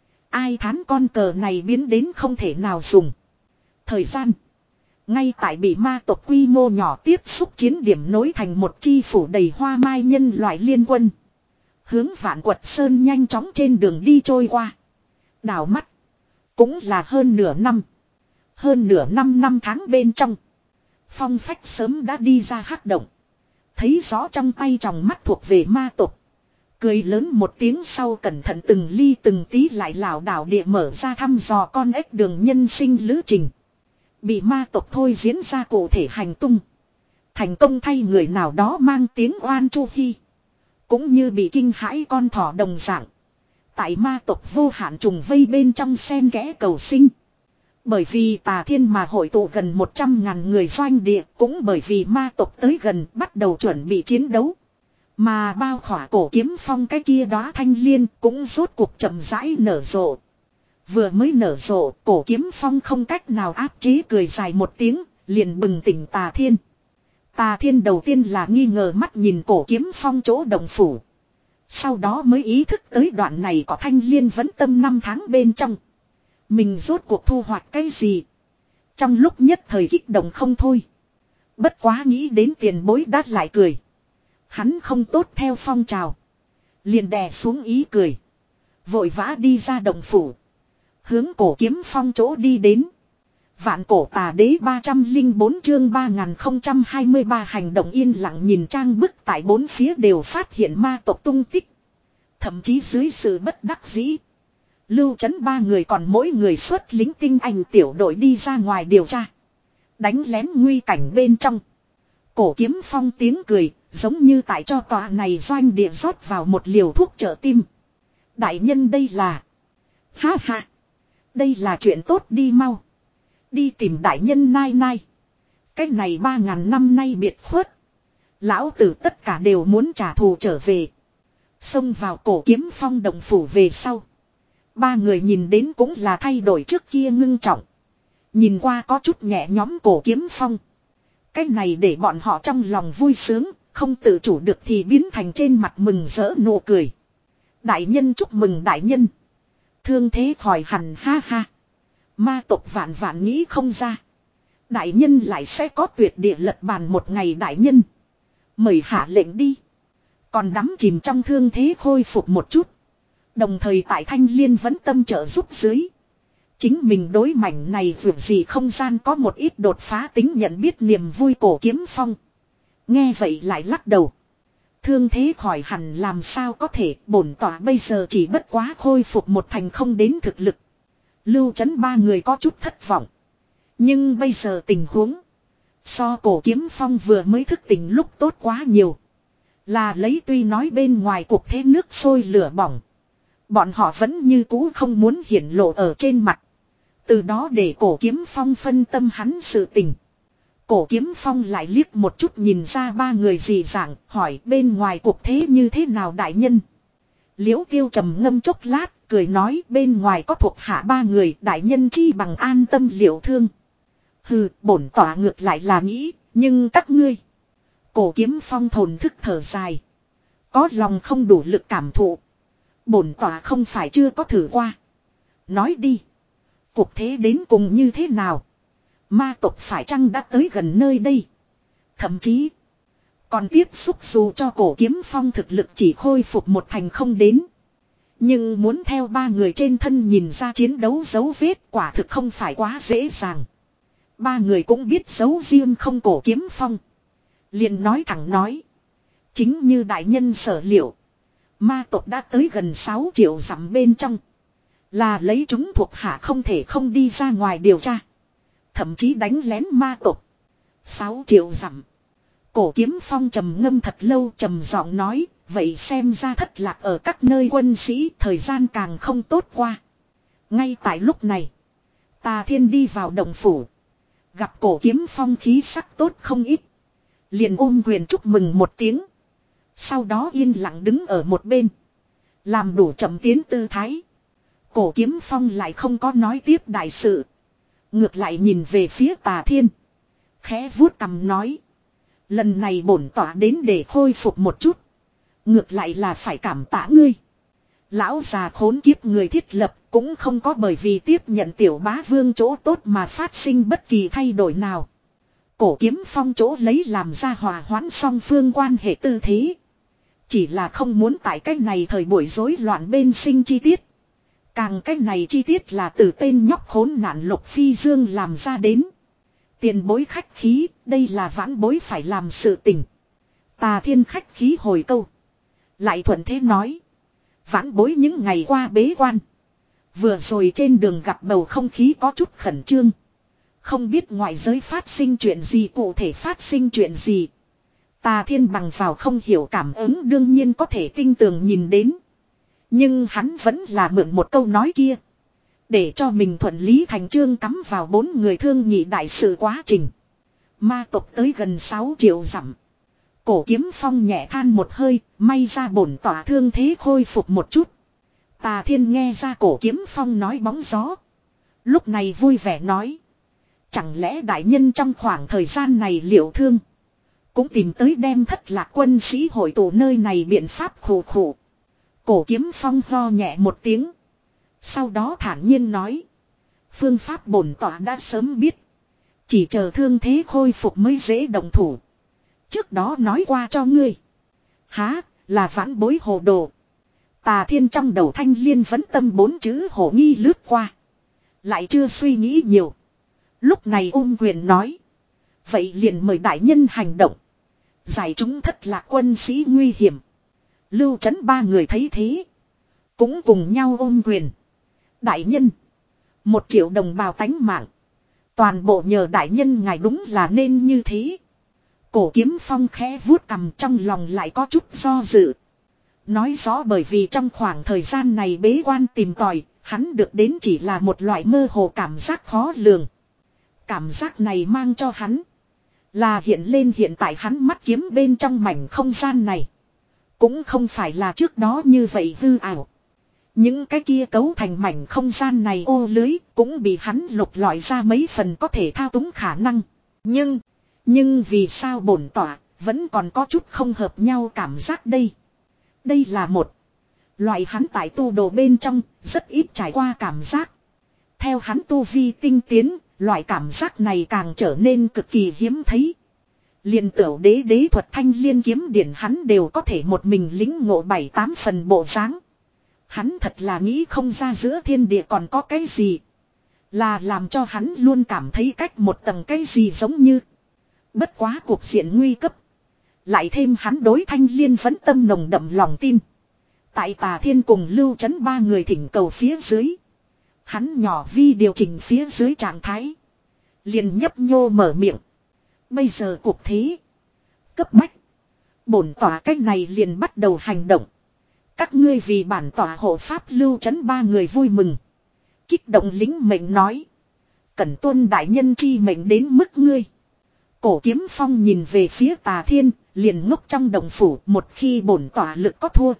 Ai thán con cờ này biến đến không thể nào dùng. Thời gian. Ngay tại bị ma tộc quy mô nhỏ tiếp xúc chiến điểm nối thành một chi phủ đầy hoa mai nhân loại liên quân. Hướng Vạn Quật Sơn nhanh chóng trên đường đi trôi qua. Đảo mắt. Cũng là hơn nửa năm. Hơn nửa năm năm tháng bên trong. Phong phách sớm đã đi ra hắc động. Thấy rõ trong tay tròng mắt thuộc về ma tộc. Cười lớn một tiếng sau cẩn thận từng ly từng tí lại lảo đảo địa mở ra thăm dò con ếch đường nhân sinh lữ trình. Bị ma tộc thôi diễn ra cụ thể hành tung. Thành công thay người nào đó mang tiếng oan Chu Hi. Cũng như bị kinh hãi con thỏ đồng dạng. Tại ma tộc vô hạn trùng vây bên trong sen kẽ cầu sinh. Bởi vì Tà Thiên mà hội tụ gần một trăm ngàn người doanh địa. Cũng bởi vì ma tộc tới gần bắt đầu chuẩn bị chiến đấu. Mà bao khỏa cổ kiếm phong cái kia đóa thanh liên cũng rốt cuộc chậm rãi nở rộ. Vừa mới nở rộ, cổ kiếm phong không cách nào áp chế cười dài một tiếng, liền bừng tỉnh Tà Thiên. Tà Thiên đầu tiên là nghi ngờ mắt nhìn cổ kiếm phong chỗ đồng phủ. Sau đó mới ý thức tới đoạn này có thanh liên vẫn tâm năm tháng bên trong. Mình rốt cuộc thu hoạch cái gì? Trong lúc nhất thời kích động không thôi. Bất quá nghĩ đến tiền bối đát lại cười. Hắn không tốt theo phong trào. Liền đè xuống ý cười. Vội vã đi ra đồng phủ. Hướng cổ kiếm phong chỗ đi đến. Vạn cổ tà đế ba trăm lẻ bốn chương ba nghìn không trăm hai mươi ba hành động yên lặng nhìn trang bức tại bốn phía đều phát hiện ma tộc tung tích. Thậm chí dưới sự bất đắc dĩ. Lưu Trấn ba người còn mỗi người xuất lính tinh anh tiểu đội đi ra ngoài điều tra. Đánh lén nguy cảnh bên trong. Cổ kiếm phong tiếng cười, giống như tại cho tòa này doanh địa rót vào một liều thuốc trợ tim. Đại nhân đây là... Ha ha! Đây là chuyện tốt đi mau. Đi tìm đại nhân nai nai. Cái này ba ngàn năm nay biệt khuất. Lão tử tất cả đều muốn trả thù trở về. Xông vào Cổ Kiếm Phong động phủ về sau. Ba người nhìn đến cũng là thay đổi trước kia ngưng trọng. Nhìn qua có chút nhẹ nhõm Cổ Kiếm Phong. Cái này để bọn họ trong lòng vui sướng, không tự chủ được thì biến thành trên mặt mừng rỡ nụ cười. Đại nhân chúc mừng đại nhân. Thương thế khỏi hẳn ha ha. Ma tộc vạn vạn nghĩ không ra. Đại nhân lại sẽ có tuyệt địa lật bàn một ngày đại nhân. Mời hạ lệnh đi. Còn đắm chìm trong thương thế khôi phục một chút. Đồng thời tại Thanh Liên vẫn tâm trợ giúp dưới. Chính mình đối mảnh này vượt gì không gian có một ít đột phá tính nhận biết niềm vui Cổ Kiếm Phong. Nghe vậy lại lắc đầu. Thương thế khỏi hẳn làm sao có thể, bổn tỏa bây giờ chỉ bất quá khôi phục một thành không đến thực lực. Lưu Chấn ba người có chút thất vọng. Nhưng bây giờ tình huống so Cổ Kiếm Phong vừa mới thức tỉnh lúc tốt quá nhiều. Là lấy tuy nói bên ngoài cuộc thế nước sôi lửa bỏng. Bọn họ vẫn như cũ không muốn hiển lộ ở trên mặt. Từ đó để Cổ Kiếm Phong phân tâm hắn sự tình. Cổ Kiếm Phong lại liếc một chút nhìn ra ba người dị dạng, hỏi bên ngoài cuộc thế như thế nào đại nhân. Liễu Tiêu trầm ngâm chốc lát, cười nói bên ngoài có thuộc hạ ba người, đại nhân chi bằng an tâm liệu thương. Hừ, bổn tỏa ngược lại là nghĩ, nhưng các ngươi. Cổ Kiếm Phong thồn thức thở dài. Có lòng không đủ lực cảm thụ. Bổn tỏa không phải chưa có thử qua. Nói đi. Cuộc thế đến cùng như thế nào? Ma tộc phải chăng đã tới gần nơi đây? Thậm chí còn tiếp xúc dù cho Cổ Kiếm Phong thực lực chỉ khôi phục một thành không đến. Nhưng muốn theo ba người trên thân nhìn ra chiến đấu dấu vết quả thực không phải quá dễ dàng. Ba người cũng biết giấu riêng không Cổ Kiếm Phong. Liền nói thẳng nói. Chính như đại nhân sở liệu. Ma tộc đã tới gần sáu triệu dặm bên trong. Là lấy chúng thuộc hạ không thể không đi ra ngoài điều tra. Thậm chí đánh lén ma tộc. sáu triệu dặm. Cổ Kiếm Phong trầm ngâm thật lâu trầm giọng nói. Vậy xem ra thất lạc ở các nơi quân sĩ thời gian càng không tốt qua. Ngay tại lúc này. Tà Thiên đi vào động phủ. Gặp Cổ Kiếm Phong khí sắc tốt không ít. Liền ôm quyền chúc mừng một tiếng. Sau đó yên lặng đứng ở một bên. Làm đủ chậm tiến tư thái. Cổ Kiếm Phong lại không có nói tiếp đại sự. Ngược lại nhìn về phía Tà Thiên. Khẽ vuốt cằm nói. Lần này bổn tỏa đến để khôi phục một chút. Ngược lại là phải cảm tạ ngươi. Lão già khốn kiếp người thiết lập cũng không có bởi vì tiếp nhận tiểu bá vương chỗ tốt mà phát sinh bất kỳ thay đổi nào. Cổ Kiếm Phong chỗ lấy làm ra hòa hoãn song phương quan hệ tư thế. Chỉ là không muốn tại cái này thời buổi rối loạn bên sinh chi tiết. Càng cái này chi tiết là từ tên nhóc khốn nạn Lục Phi Dương làm ra đến. Tiền bối khách khí, đây là vãn bối phải làm sự tình. Tà Thiên khách khí hồi câu. Lại thuận thế nói. Vãn bối những ngày qua bế quan. Vừa rồi trên đường gặp bầu không khí có chút khẩn trương. Không biết ngoại giới phát sinh chuyện gì cụ thể phát sinh chuyện gì. Tà Thiên bằng vào không hiểu cảm ứng đương nhiên có thể tinh tường nhìn đến. Nhưng hắn vẫn là mượn một câu nói kia. Để cho mình thuận lý thành trương cắm vào bốn người thương nghị đại sự quá trình. Ma tộc tới gần sáu triệu dặm. Cổ Kiếm Phong nhẹ than một hơi, may ra bổn tỏa thương thế khôi phục một chút. Tà Thiên nghe ra Cổ Kiếm Phong nói bóng gió. Lúc này vui vẻ nói. Chẳng lẽ đại nhân trong khoảng thời gian này liệu thương. Cũng tìm tới đem thất lạc quân sĩ hội tụ nơi này biện pháp khổ khổ. Cổ Kiếm Phong ho nhẹ một tiếng. Sau đó thản nhiên nói. Phương pháp bổn tỏa đã sớm biết. Chỉ chờ thương thế khôi phục mới dễ động thủ. Trước đó nói qua cho ngươi. Há, là vãn bối hồ đồ. Tà Thiên trong đầu Thanh Liên vẫn tâm bốn chữ hồ nghi lướt qua. Lại chưa suy nghĩ nhiều. Lúc này ôm quyền nói. Vậy liền mời đại nhân hành động. Giải chúng thất lạc quân sĩ nguy hiểm. Lưu Chấn ba người thấy thế. Cũng cùng nhau ôm quyền. Đại nhân. Một triệu đồng bào tánh mạng. Toàn bộ nhờ đại nhân ngài đúng là nên như thế. Cổ Kiếm Phong khẽ vuốt cằm trong lòng lại có chút do dự. Nói rõ bởi vì trong khoảng thời gian này bế quan tìm tòi, hắn được đến chỉ là một loại mơ hồ cảm giác khó lường. Cảm giác này mang cho hắn Là hiện lên hiện tại hắn mắt kiếm bên trong mảnh không gian này. Cũng không phải là trước đó như vậy hư ảo. Những cái kia cấu thành mảnh không gian này ô lưới cũng bị hắn lục lọi ra mấy phần có thể thao túng khả năng. Nhưng, nhưng vì sao bổn tỏa vẫn còn có chút không hợp nhau cảm giác đây. Đây là một loại hắn tại tu đồ bên trong rất ít trải qua cảm giác. Theo hắn tu vi tinh tiến, loại cảm giác này càng trở nên cực kỳ hiếm thấy. Liên tửu đế đế thuật thanh liên kiếm điển hắn đều có thể một mình lính ngộ bảy tám phần bộ dáng. Hắn thật là nghĩ không ra giữa thiên địa còn có cái gì. Là làm cho hắn luôn cảm thấy cách một tầng cái gì giống như. Bất quá cuộc diện nguy cấp. Lại thêm hắn đối thanh liên vẫn tâm nồng đậm lòng tin. Tại Tà Thiên cùng Lưu Trấn ba người thỉnh cầu phía dưới. Hắn nhỏ vi điều chỉnh phía dưới trạng thái. Liền nhấp nhô mở miệng. Bây giờ cuộc thế. Cấp bách. Bổn tỏa cách này liền bắt đầu hành động. Các ngươi vì bản tỏa hộ pháp Lưu Trấn ba người vui mừng. Kích động lính mệnh nói. Cẩn tuân đại nhân chi mệnh đến mức ngươi. Cổ Kiếm Phong nhìn về phía Tà Thiên. Liền ngốc trong đồng phủ một khi bổn tỏa lực có thua.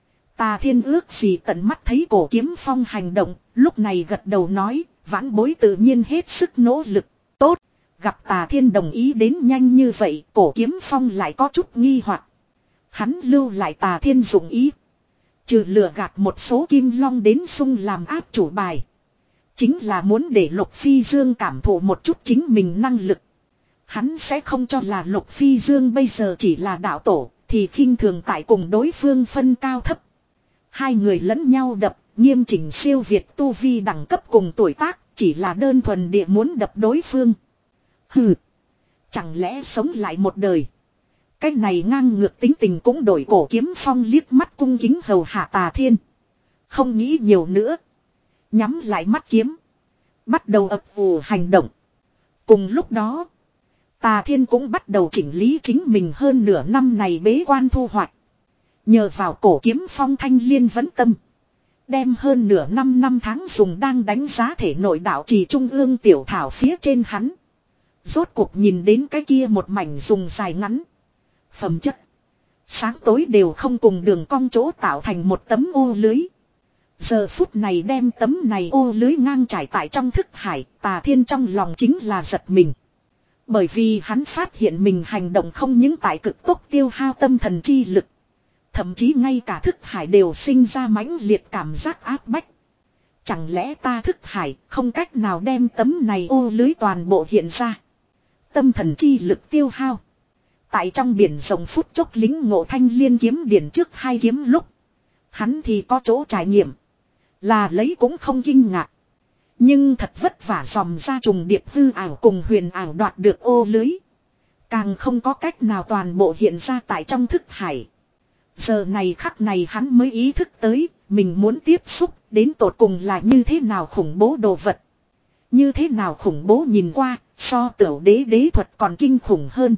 Tà Thiên ước gì tận mắt thấy Cổ Kiếm Phong hành động. Lúc này gật đầu nói. Vãn bối tự nhiên hết sức nỗ lực. Tốt. Gặp Tà Thiên đồng ý đến nhanh như vậy. Cổ Kiếm Phong lại có chút nghi hoặc. Hắn lưu lại Tà Thiên dụng ý. Trừ lừa gạt một số kim long đến sung làm áp chủ bài. Chính là muốn để Lục Phi Dương cảm thụ một chút chính mình năng lực. Hắn sẽ không cho là Lục Phi Dương bây giờ chỉ là đạo tổ. Thì khinh thường tại cùng đối phương phân cao thấp. Hai người lẫn nhau đập. Nghiêm chỉnh siêu việt tu vi đẳng cấp cùng tuổi tác. Chỉ là đơn thuần địa muốn đập đối phương. Hừ. Chẳng lẽ sống lại một đời. Cái này ngang ngược tính tình cũng đổi. Cổ Kiếm Phong liếc mắt cung kính hầu hạ Tà Thiên. Không nghĩ nhiều nữa. Nhắm lại mắt kiếm. Bắt đầu ập ù hành động. Cùng lúc đó. Tà Thiên cũng bắt đầu chỉnh lý chính mình hơn nửa năm này bế quan thu hoạch. Nhờ vào Cổ Kiếm Phong thanh liên vấn tâm. Đem hơn nửa năm năm tháng dùng đang đánh giá thể nội đạo trì trung ương tiểu thảo phía trên hắn. Rốt cuộc nhìn đến cái kia một mảnh dùng dài ngắn. Phẩm chất. Sáng tối đều không cùng đường cong chỗ tạo thành một tấm ô lưới. Giờ phút này đem tấm này ô lưới ngang trải tại trong thức hải. Tà Thiên trong lòng chính là giật mình. Bởi vì hắn phát hiện mình hành động không những tại cực tốc tiêu hao tâm thần chi lực. Thậm chí ngay cả thức hải đều sinh ra mãnh liệt cảm giác áp bách. Chẳng lẽ ta thức hải không cách nào đem tấm này ô lưới toàn bộ hiện ra. Tâm thần chi lực tiêu hao. Tại trong biển rồng phút chốc lính ngộ thanh liên kiếm điển trước hai kiếm lúc. Hắn thì có chỗ trải nghiệm. Là lấy cũng không kinh ngạc. Nhưng thật vất vả dòm ra trùng điệp hư ảo cùng huyền ảo đoạt được ô lưới. Càng không có cách nào toàn bộ hiện ra tại trong thức hải. Giờ này khắc này hắn mới ý thức tới. Mình muốn tiếp xúc đến tột cùng là như thế nào khủng bố đồ vật. Như thế nào khủng bố nhìn qua. So tiểu đế đế thuật còn kinh khủng hơn.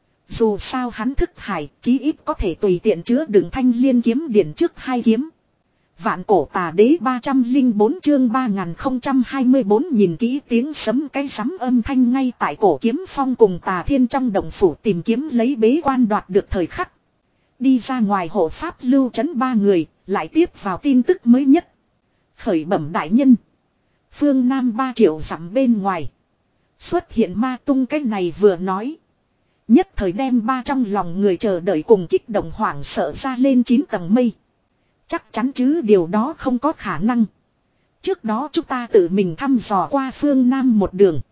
Dù sao hắn thức hải chí ít có thể tùy tiện chứa đựng thanh liên kiếm điển trước hai kiếm. Vạn cổ tà đế ba trăm lẻ bốn chương ba nghìn không trăm hai mươi bốn nhìn kỹ tiếng sấm cái sấm âm thanh ngay tại Cổ Kiếm Phong cùng Tà Thiên trong động phủ tìm kiếm lấy bế quan đoạt được thời khắc. Đi ra ngoài hộ pháp Lưu Trấn ba người, lại tiếp vào tin tức mới nhất. Khởi bẩm đại nhân. Phương Nam ba triệu dặm bên ngoài. Xuất hiện ma tung cái này vừa nói. Nhất thời đem ba trong lòng người chờ đợi cùng kích động hoảng sợ ra lên chín tầng mây. Chắc chắn chứ điều đó không có khả năng. Trước đó chúng ta tự mình thăm dò qua phương Nam một đường.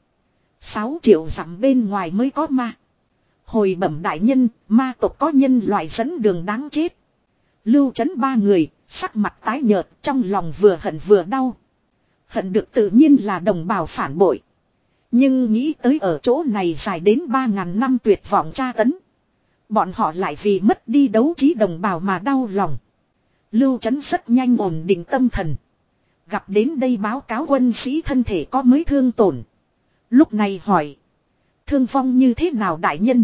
Sáu triệu dặm bên ngoài mới có ma. Hồi bẩm đại nhân, ma tộc có nhân loại dẫn đường đáng chết. Lưu Trấn ba người, sắc mặt tái nhợt, trong lòng vừa hận vừa đau. Hận được tự nhiên là đồng bào phản bội. Nhưng nghĩ tới ở chỗ này dài đến ba ngàn năm tuyệt vọng tra tấn. Bọn họ lại vì mất đi đấu trí đồng bào mà đau lòng. Lưu Trấn rất nhanh ổn định tâm thần. Gặp đến đây báo cáo quân sĩ thân thể có mới thương tổn. Lúc này hỏi. Thương vong như thế nào đại nhân?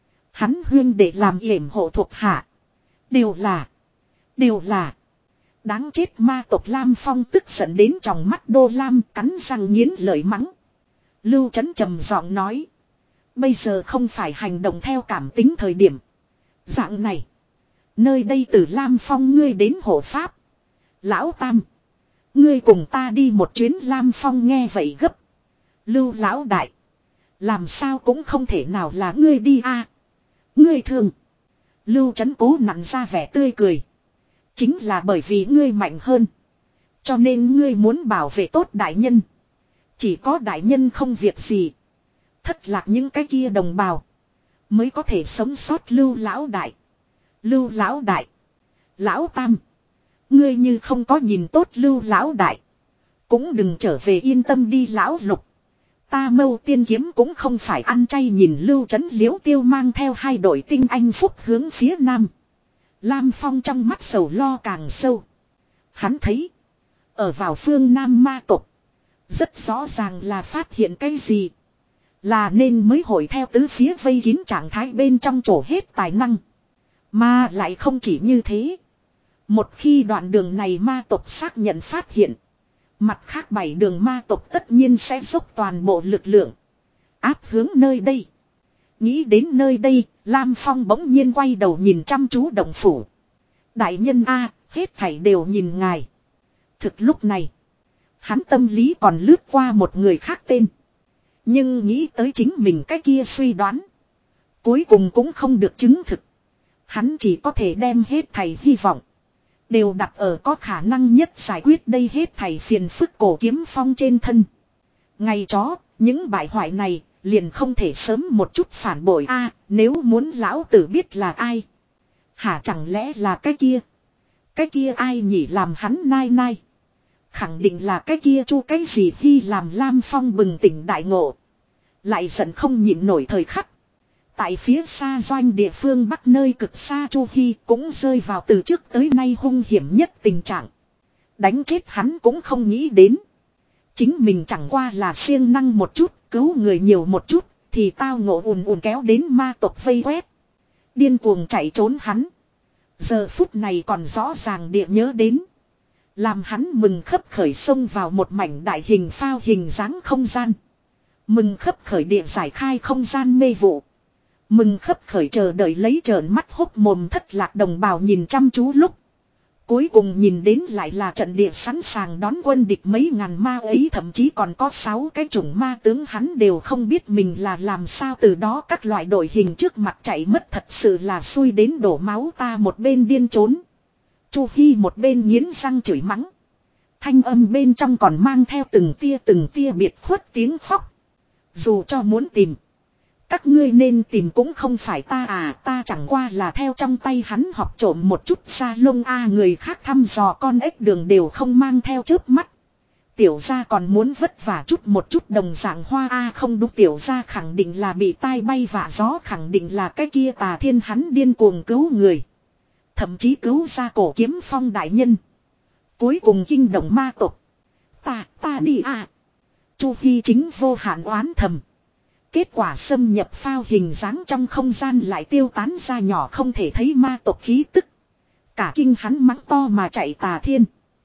Hắn huyên để làm yểm hộ thuộc hạ. Đều là. Đều là. Đáng chết ma tộc Lam Phong tức giận đến trong mắt Đô Lam cắn răng nghiến lợi mắng. Lưu Trấn trầm giọng nói. Bây giờ không phải hành động theo cảm tính thời điểm. Dạng này. Nơi đây từ Lam Phong ngươi đến hộ pháp. Lão Tam. Ngươi cùng ta đi một chuyến. Lam Phong nghe vậy gấp. Lưu lão đại. Làm sao cũng không thể nào là ngươi đi a. Ngươi thường. Lưu Chấn Cố nặn ra vẻ tươi cười. Chính là bởi vì ngươi mạnh hơn. Cho nên ngươi muốn bảo vệ tốt đại nhân. Chỉ có đại nhân không việc gì. Thất lạc những cái kia đồng bào. Mới có thể sống sót. Lưu lão đại. Lưu lão đại. Lão Tam. Ngươi như không có nhìn tốt Lưu lão đại. Cũng đừng trở về, yên tâm đi lão Lục. Ta Mâu Tiên Kiếm cũng không phải ăn chay. Nhìn Lưu Chấn Liễu Tiêu mang theo hai đội tinh anh phúc hướng phía nam. Lam Phong trong mắt sầu lo càng sâu. Hắn thấy. Ở vào phương Nam ma tộc. Rất rõ ràng là phát hiện cái gì. Là nên mới hội theo tứ phía vây kín trạng thái bên trong trổ hết tài năng. Mà lại không chỉ như thế. Một khi đoạn đường này ma tộc xác nhận phát hiện. Mặt khác bảy đường ma tộc tất nhiên sẽ dốc toàn bộ lực lượng. Áp hướng nơi đây. Nghĩ đến nơi đây, Lam Phong bỗng nhiên quay đầu nhìn chăm chú động phủ. Đại nhân A, hết thảy đều nhìn ngài. Thực lúc này, hắn tâm lý còn lướt qua một người khác tên. Nhưng nghĩ tới chính mình cái kia suy đoán. Cuối cùng cũng không được chứng thực. Hắn chỉ có thể đem hết thảy hy vọng. Đều đặt ở có khả năng nhất giải quyết đây hết thảy phiền phức Cổ Kiếm Phong trên thân. Ngày chó, những bại hoại này liền không thể sớm một chút phản bội a. Nếu muốn lão tử biết là ai. Hả, chẳng lẽ là cái kia. Cái kia ai nhỉ, làm hắn nai nai. Khẳng định là cái kia Chu cái gì khi làm Lam Phong bừng tỉnh đại ngộ. Lại giận không nhịn nổi thời khắc. Tại phía xa doanh địa phương bắc nơi cực xa, Chu Hi cũng rơi vào từ trước tới nay hung hiểm nhất tình trạng. Đánh chết hắn cũng không nghĩ đến. Chính mình chẳng qua là siêng năng một chút, cứu người nhiều một chút, thì tao ngộ ùn ùn kéo đến ma tộc vây quét. Điên cuồng chạy trốn hắn. Giờ phút này còn rõ ràng địa nhớ đến. Làm hắn mừng khấp khởi xông vào một mảnh đại hình phao hình dáng không gian. Mừng khấp khởi địa giải khai không gian mê vụ. Mừng khấp khởi chờ đợi lấy trợn mắt hốc mồm thất lạc đồng bào nhìn chăm chú lúc. Cuối cùng nhìn đến lại là trận địa sẵn sàng đón quân địch mấy ngàn ma ấy, thậm chí còn có sáu cái chủng ma tướng hắn đều không biết mình là làm sao từ đó các loại đội hình trước mặt chạy mất, thật sự là xui đến đổ máu. Ta một bên điên trốn. Chu Hi một bên nghiến răng chửi mắng. Thanh âm bên trong còn mang theo từng tia từng tia biệt khuất tiếng khóc. Dù cho muốn tìm. Các ngươi nên tìm cũng không phải ta à, ta chẳng qua là theo trong tay hắn học trộm một chút da lông a. Người khác thăm dò con ếch đường đều không mang theo chớp mắt. Tiểu gia còn muốn vất vả chút một chút đồng dạng hoa a. Không đúng, tiểu gia khẳng định là bị tai bay vạ gió, khẳng định là cái kia Tà Thiên hắn điên cuồng cứu người. Thậm chí cứu ra Cổ Kiếm Phong đại nhân. Cuối cùng kinh động ma tộc. Ta, ta đi à. Chu Hi chính vô hạn oán thầm. Kết quả xâm nhập phao hình dáng trong không gian lại tiêu tán ra nhỏ không thể thấy ma tộc khí tức. Cả kinh hắn mắng to mà chạy. Tà Thiên.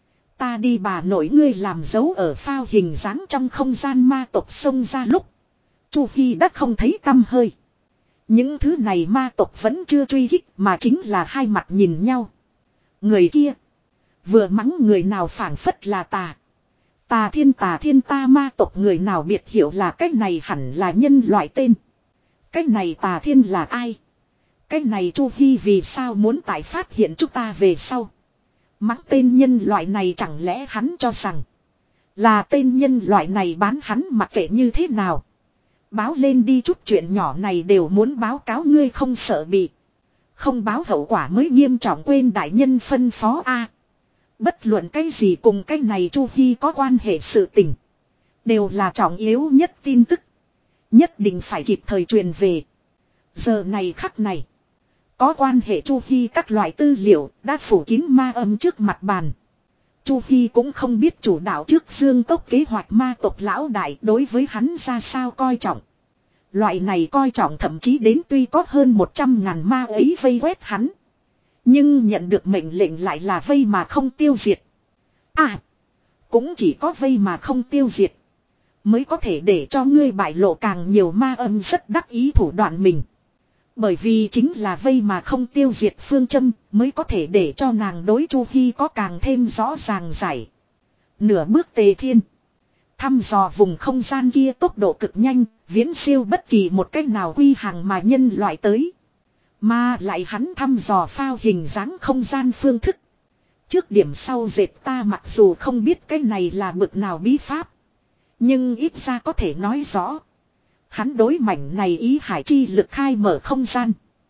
Ta đi bà nội ngươi làm dấu ở phao hình dáng trong không gian ma tộc xông ra lúc. Chu Hi đã không thấy tăm hơi. Những thứ này ma tộc vẫn chưa truy kích mà chính là hai mặt nhìn nhau. Người kia. Vừa mắng người nào phảng phất là tà. Tà Thiên Tà Thiên ta ma tộc người nào biệt hiểu là cái này hẳn là nhân loại tên. Cái này Tà Thiên là ai? Cái này Chu Hi vì sao muốn tại phát hiện chúng ta về sau? Mắng tên nhân loại này chẳng lẽ hắn cho rằng là tên nhân loại này bán hắn mặc kệ như thế nào? Báo lên đi, chút chuyện nhỏ này đều muốn báo cáo, ngươi không sợ bị. Không báo hậu quả mới nghiêm trọng, quên đại nhân phân phó a. Bất luận cái gì cùng cái này Chu Hi có quan hệ sự tình. Đều là trọng yếu nhất tin tức. Nhất định phải kịp thời truyền về. Giờ này khắc này. Có quan hệ Chu Hi các loại tư liệu đã phủ kín ma âm trước mặt bàn. Chu Hi cũng không biết chủ đạo trước Dương Cốc kế hoạch ma tộc lão đại đối với hắn ra sao coi trọng. Loại này coi trọng thậm chí đến tuy có hơn một trăm ngàn ma ấy vây quét hắn. Nhưng nhận được mệnh lệnh lại là vây mà không tiêu diệt. À, cũng chỉ có vây mà không tiêu diệt. Mới có thể để cho ngươi bại lộ càng nhiều ma âm rất đắc ý thủ đoạn mình. Bởi vì chính là vây mà không tiêu diệt phương châm mới có thể để cho nàng đối Chu Hi có càng thêm rõ ràng giải. Nửa bước Tề Thiên. Thăm dò vùng không gian kia tốc độ cực nhanh, viễn siêu bất kỳ một cách nào quy hàng mà nhân loại tới. Mà lại hắn thăm dò phao hình dáng không gian phương thức. Trước điểm sau dệt ta mặc dù không biết cái này là bực nào bí pháp. Nhưng ít ra có thể nói rõ. Hắn đối mảnh này ý hải chi lực khai mở không gian.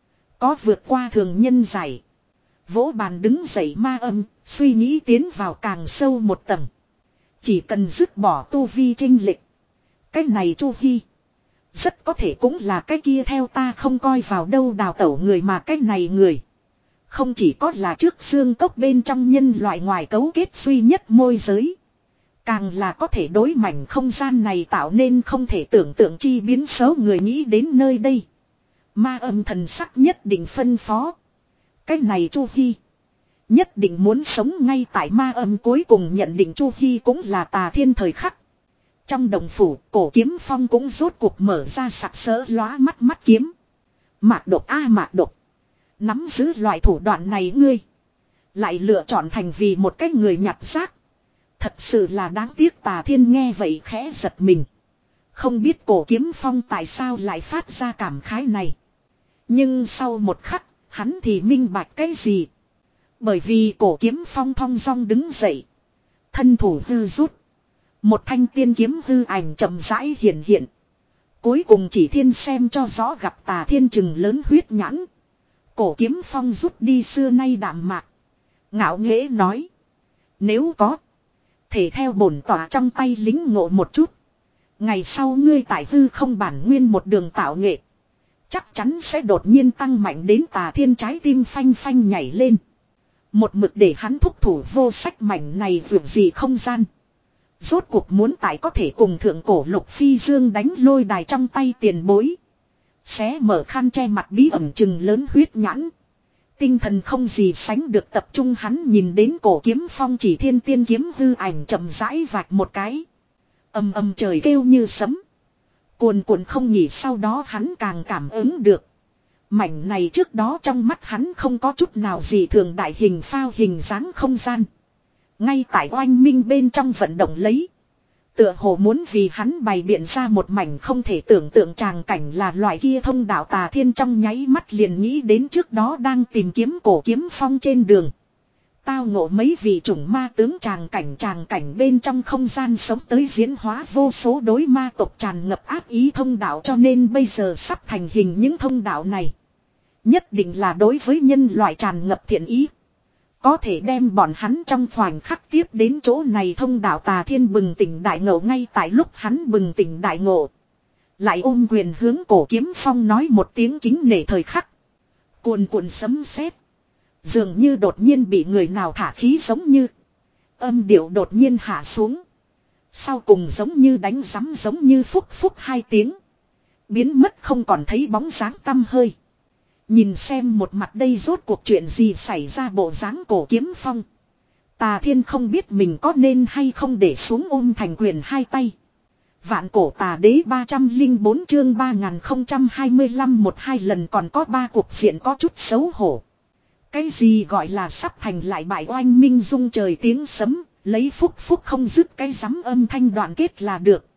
Có vượt qua thường nhân giải. Vỗ bàn đứng dậy ma âm, suy nghĩ tiến vào càng sâu một tầng. Chỉ cần dứt bỏ tu vi trinh lịch. Cái này Chu Hi. Rất có thể cũng là cái kia theo ta không coi vào đâu đào tẩu người mà cái này người. Không chỉ có là trước xương cốc bên trong nhân loại ngoài cấu kết duy nhất môi giới. Càng là có thể đối mảnh không gian này tạo nên không thể tưởng tượng chi biến số người nghĩ đến nơi đây. Ma âm thần sắc nhất định phân phó. Cái này Chu Hi. Nhất định muốn sống ngay tại ma âm cuối cùng nhận định Chu Hi cũng là tà thiên thời khắc. Trong đồng phủ cổ kiếm phong cũng rốt cuộc mở ra sặc sỡ lóa mắt mắt kiếm. Mạc độc a mạc độc. Nắm giữ loại thủ đoạn này ngươi. Lại lựa chọn thành vì một cái người nhặt rác. Thật sự là đáng tiếc tà thiên nghe vậy khẽ giật mình. Không biết cổ kiếm phong tại sao lại phát ra cảm khái này. Nhưng sau một khắc, hắn thì minh bạch cái gì. Bởi vì cổ kiếm phong thong dong đứng dậy. Thân thủ hư rút. Một thanh tiên kiếm hư ảnh chậm rãi hiện hiện. Cuối cùng chỉ thiên xem cho rõ gặp tà thiên chừng lớn huyết nhãn. Cổ kiếm phong rút đi xưa nay đạm mạc. Ngạo nghễ nói. Nếu có. Thể theo bổn tỏa trong tay lính ngộ một chút. Ngày sau ngươi tại hư không bản nguyên một đường tạo nghệ. Chắc chắn sẽ đột nhiên tăng mạnh đến tà thiên trái tim phanh phanh nhảy lên. Một mực để hắn thúc thủ vô sách mảnh này vượt gì không gian. Rốt cuộc muốn tại có thể cùng thượng cổ lục phi dương đánh lôi đài trong tay tiền bối. Xé mở khăn che mặt bí ẩn chừng lớn huyết nhãn. Tinh thần không gì sánh được tập trung hắn nhìn đến cổ kiếm phong chỉ thiên tiên kiếm hư ảnh chậm rãi vạch một cái. Âm âm trời kêu như sấm. Cuồn cuộn không nghỉ sau đó hắn càng cảm ứng được. Mảnh này trước đó trong mắt hắn không có chút nào gì thường đại hình phao hình dáng không gian. Ngay tại oanh minh bên trong vận động lấy. Tựa hồ muốn vì hắn bày biện ra một mảnh không thể tưởng tượng tràng cảnh là loại kia thông đạo tà thiên trong nháy mắt liền nghĩ đến trước đó đang tìm kiếm cổ kiếm phong trên đường. Tao ngộ mấy vị chủng ma tướng tràng cảnh tràng cảnh bên trong không gian sống tới diễn hóa vô số đối ma tộc tràn ngập áp ý thông đạo cho nên bây giờ sắp thành hình những thông đạo này. Nhất định là đối với nhân loại tràn ngập thiện ý. Có thể đem bọn hắn trong khoảnh khắc tiếp đến chỗ này thông đạo tà thiên bừng tỉnh đại ngộ ngay tại lúc hắn bừng tỉnh đại ngộ. Lại ôm quyền hướng cổ kiếm phong nói một tiếng kính nể thời khắc. Cuồn cuộn sấm sét. Dường như đột nhiên bị người nào thả khí giống như. Âm điệu đột nhiên hạ xuống. Sau cùng giống như đánh rắm giống như phúc phúc hai tiếng. Biến mất không còn thấy bóng dáng tăm hơi. Nhìn xem một mặt đây rốt cuộc chuyện gì xảy ra bộ dáng cổ kiếm phong. Tà thiên không biết mình có nên hay không để xuống ôm thành quyền hai tay. Vạn cổ tà đế ba trăm lẻ bốn chương ba nghìn không trăm hai mươi lăm một hai lần còn có ba cuộc diện có chút xấu hổ. Cái gì gọi là sắp thành lại bại oanh minh rung trời tiếng sấm, lấy phúc phúc không dứt cái rắm âm thanh đoạn kết là được.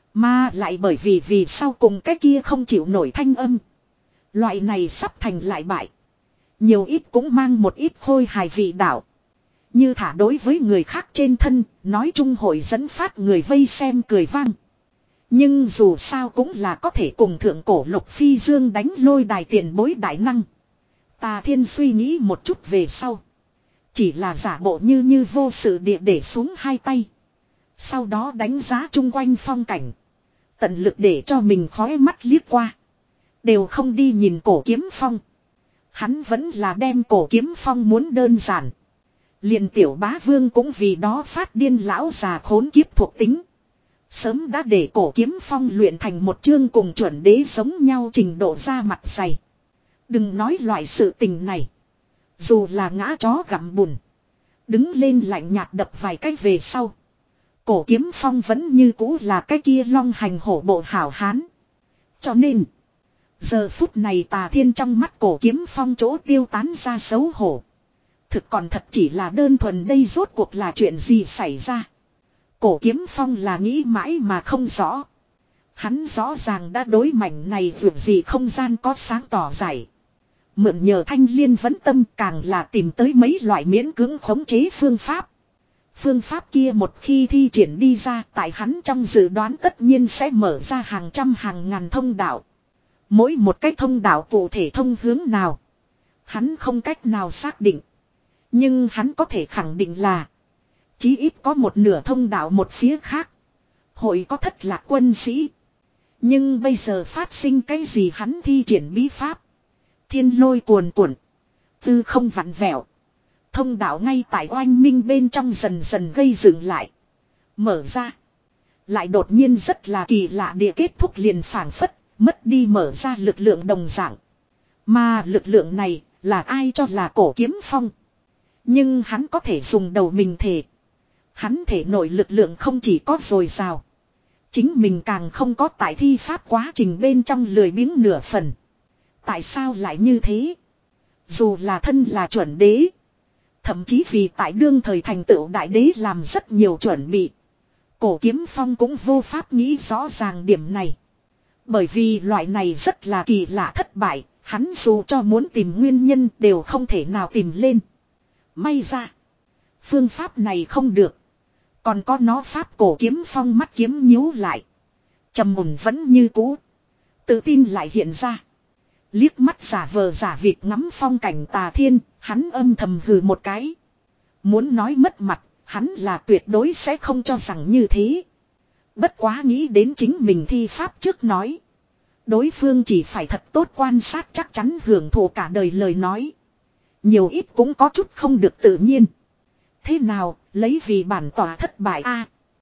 Mà lại bởi vì vì sau cùng cái kia không chịu nổi thanh âm. Loại này sắp thành lại bại. Nhiều ít cũng mang một ít khôi hài vị đạo. Như thả đối với người khác trên thân, nói chung hội dẫn phát người vây xem cười vang. Nhưng dù sao cũng là có thể cùng thượng cổ lục phi dương đánh lôi đài tiền bối đại năng. Tà thiên suy nghĩ một chút về sau. Chỉ là giả bộ như như vô sự địa để xuống hai tay. Sau đó đánh giá chung quanh phong cảnh. Tận lực để cho mình khói mắt liếc qua. Đều không đi nhìn cổ kiếm phong. Hắn vẫn là đem cổ kiếm phong muốn đơn giản. Liền tiểu bá vương cũng vì đó phát điên lão già khốn kiếp thuộc tính. Sớm đã để cổ kiếm phong luyện thành một chương cùng chuẩn đế giống nhau trình độ ra mặt dày. Đừng nói loại sự tình này. Dù là ngã chó gặm bùn. Đứng lên lạnh nhạt đập vài cái về sau. Cổ Kiếm Phong vẫn như cũ là cái kia long hành hổ bộ hảo hán. Cho nên, giờ phút này Tà Thiên trong mắt Cổ Kiếm Phong chỗ tiêu tán ra xấu hổ. Thực còn thật chỉ là đơn thuần đây rốt cuộc là chuyện gì xảy ra. Cổ Kiếm Phong là nghĩ mãi mà không rõ. Hắn rõ ràng đã đối mảnh này vượt gì không gian có sáng tỏ giải. Mượn nhờ thanh liên vấn tâm càng là tìm tới mấy loại miễn cưỡng khống chế phương pháp. Phương pháp kia một khi thi triển đi ra tại hắn trong dự đoán tất nhiên sẽ mở ra hàng trăm hàng ngàn thông đạo. Mỗi một cái thông đạo cụ thể thông hướng nào. Hắn không cách nào xác định. Nhưng hắn có thể khẳng định là. Chí ít có một nửa thông đạo một phía khác. Hội có thất lạc quân sĩ. Nhưng bây giờ phát sinh cái gì hắn thi triển bí pháp. Thiên lôi cuồn cuộn. Tư không vặn vẹo. Thông đạo ngay tại oanh minh bên trong dần dần gây dựng lại. Mở ra. Lại đột nhiên rất là kỳ lạ địa kết thúc liền phảng phất. Mất đi mở ra lực lượng đồng dạng. Mà lực lượng này là ai cho là Cổ Kiếm Phong. Nhưng hắn có thể dùng đầu mình thể. Hắn thể nội lực lượng không chỉ có dồi dào. Chính mình càng không có tại thi pháp quá trình bên trong lười biếng nửa phần. Tại sao lại như thế? Dù là thân là chuẩn đế. Thậm chí vì tại đương thời thành tựu đại đế làm rất nhiều chuẩn bị. Cổ Kiếm Phong cũng vô pháp nghĩ rõ ràng điểm này. Bởi vì loại này rất là kỳ lạ thất bại. Hắn dù cho muốn tìm nguyên nhân đều không thể nào tìm lên. May ra. Phương pháp này không được. Còn có nó pháp Cổ Kiếm Phong mắt kiếm nhíu lại. Trầm mùn vẫn như cũ. Tự tin lại hiện ra. Liếc mắt giả vờ giả vịt ngắm phong cảnh Tà Thiên. Hắn âm thầm hừ một cái. Muốn nói mất mặt. Hắn là tuyệt đối sẽ không cho rằng như thế. Bất quá nghĩ đến chính mình thi pháp trước nói. Đối phương chỉ phải thật tốt quan sát chắc chắn hưởng thụ cả đời lời nói. Nhiều ít cũng có chút không được tự nhiên. Thế nào, lấy vì bản tỏa thất bại a?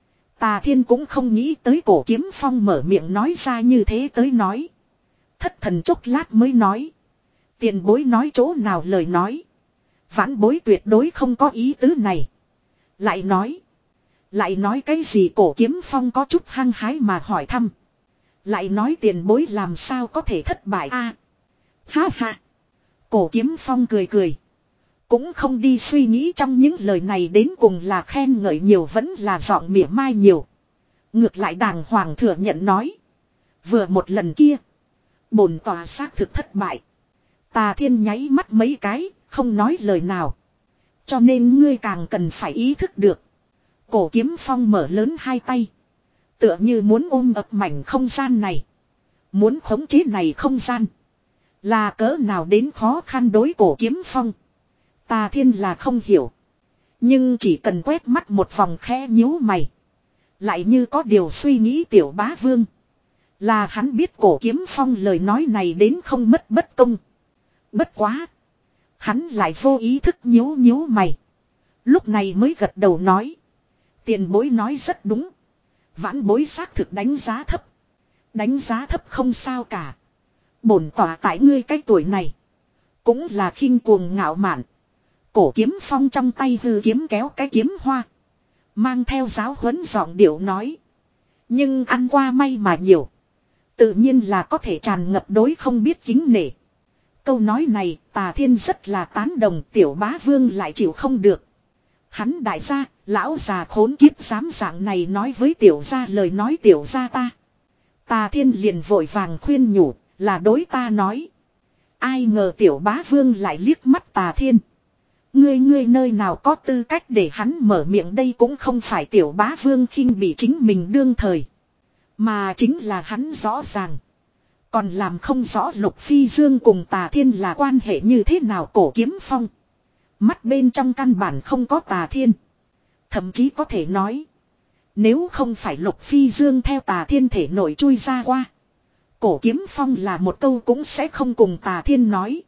Tà Thiên cũng không nghĩ tới Cổ Kiếm Phong mở miệng nói ra như thế tới nói. Thất thần chốc lát mới nói. Tiền bối nói chỗ nào lời nói. Vãn bối tuyệt đối không có ý tứ này. Lại nói. Lại nói cái gì Cổ Kiếm Phong có chút hăng hái mà hỏi thăm. Lại nói tiền bối làm sao có thể thất bại a? Ha ha. Cổ Kiếm Phong cười cười. Cũng không đi suy nghĩ trong những lời này đến cùng là khen ngợi nhiều vẫn là giọng mỉa mai nhiều. Ngược lại đàng hoàng thừa nhận nói. Vừa một lần kia. Bổn tòa xác thực thất bại. Tà Thiên nháy mắt mấy cái, không nói lời nào. Cho nên ngươi càng cần phải ý thức được. Cổ Kiếm Phong mở lớn hai tay. Tựa như muốn ôm ập mảnh không gian này. Muốn khống chế này không gian. Là cỡ nào đến khó khăn đối Cổ Kiếm Phong. Tà Thiên là không hiểu. Nhưng chỉ cần quét mắt một vòng khẽ nhíu mày. Lại như có điều suy nghĩ Tiểu Bá Vương. Là hắn biết Cổ Kiếm Phong lời nói này đến không mất bất công. Bất quá. Hắn lại vô ý thức nhíu nhíu mày. Lúc này mới gật đầu nói. Tiền bối nói rất đúng. Vãn bối xác thực đánh giá thấp. Đánh giá thấp không sao cả. Bổn tỏa tại ngươi cái tuổi này. Cũng là khinh cuồng ngạo mạn. Cổ Kiếm Phong trong tay hư kiếm kéo cái kiếm hoa. Mang theo giáo huấn giọng điệu nói. Nhưng ăn qua may mà nhiều. Tự nhiên là có thể tràn ngập đối không biết kính nể. Câu nói này Tà Thiên rất là tán đồng. Tiểu Bá Vương lại chịu không được. Hắn đại gia, lão già khốn kiếp dám dạng này nói với tiểu gia lời nói tiểu gia ta. Tà Thiên liền vội vàng khuyên nhủ, là đối ta nói. Ai ngờ Tiểu Bá Vương lại liếc mắt Tà Thiên. Ngươi ngươi nơi nào có tư cách để hắn mở miệng đây cũng không phải Tiểu Bá Vương khinh bị chính mình đương thời. Mà chính là hắn rõ ràng. Còn làm không rõ Lục Phi Dương cùng Tà Thiên là quan hệ như thế nào Cổ Kiếm Phong. Mắt bên trong căn bản không có Tà Thiên. Thậm chí có thể nói. Nếu không phải Lục Phi Dương theo Tà Thiên thể nổi chui ra qua. Cổ Kiếm Phong là một câu cũng sẽ không cùng Tà Thiên nói.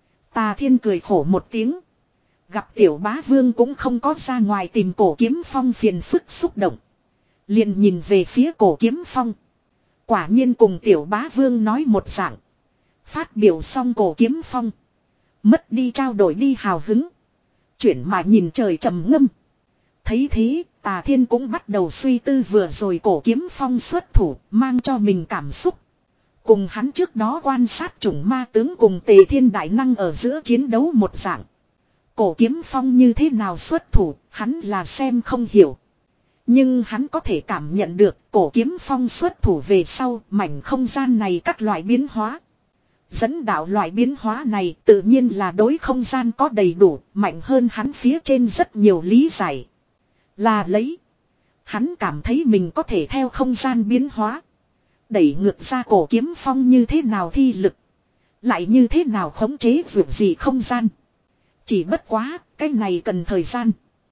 Tà Thiên cười khổ một tiếng. Gặp Tiểu Bá Vương cũng không có ra ngoài tìm Cổ Kiếm Phong phiền phức xúc động. Liền nhìn về phía Cổ Kiếm Phong. Quả nhiên cùng Tiểu Bá Vương nói một dạng. Phát biểu xong Cổ Kiếm Phong. Mất đi trao đổi đi hào hứng. Chuyển mà nhìn trời trầm ngâm. Thấy thế, Tà Thiên cũng bắt đầu suy tư vừa rồi Cổ Kiếm Phong xuất thủ mang cho mình cảm xúc. Cùng hắn trước đó quan sát chủng ma tướng cùng Tề Thiên Đại Năng ở giữa chiến đấu một dạng. Cổ Kiếm Phong như thế nào xuất thủ, hắn là xem không hiểu. Nhưng hắn có thể cảm nhận được Cổ Kiếm Phong xuất thủ về sau mảnh không gian này các loại biến hóa. Dẫn đạo loại biến hóa này tự nhiên là đối không gian có đầy đủ, mạnh hơn hắn phía trên rất nhiều lý giải. Là lấy. Hắn cảm thấy mình có thể theo không gian biến hóa. Đẩy ngược ra Cổ Kiếm Phong như thế nào thi lực. Lại như thế nào khống chế vượt gì không gian. Chỉ bất quá, cái này cần thời gian.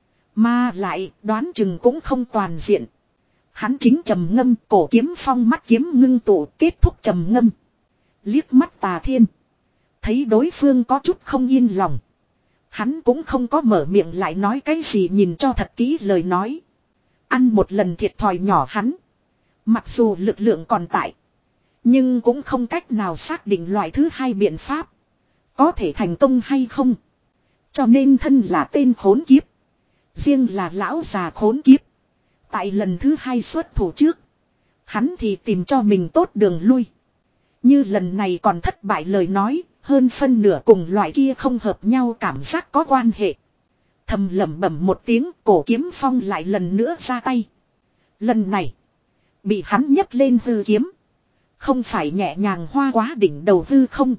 Mà lại, đoán chừng cũng không toàn diện. Hắn chính trầm ngâm, Cổ Kiếm Phong mắt kiếm ngưng tụ, kết thúc trầm ngâm. Liếc mắt Tà Thiên. Thấy đối phương có chút không yên lòng. Hắn cũng không có mở miệng lại nói cái gì nhìn cho thật kỹ lời nói. Ăn một lần thiệt thòi nhỏ hắn. Mặc dù lực lượng còn tại. Nhưng cũng không cách nào xác định loại thứ hai biện pháp. Có thể thành công hay không. Cho nên thân là tên khốn kiếp. Riêng là lão già khốn kiếp. Tại lần thứ hai xuất thủ trước. Hắn thì tìm cho mình tốt đường lui. Như lần này còn thất bại lời nói. Hơn phân nửa cùng loại kia không hợp nhau cảm giác có quan hệ. Thầm lẩm bẩm một tiếng Cổ Kiếm Phong lại lần nữa ra tay. Lần này. Bị hắn nhấc lên hư kiếm. Không phải nhẹ nhàng hoa quá đỉnh đầu hư không.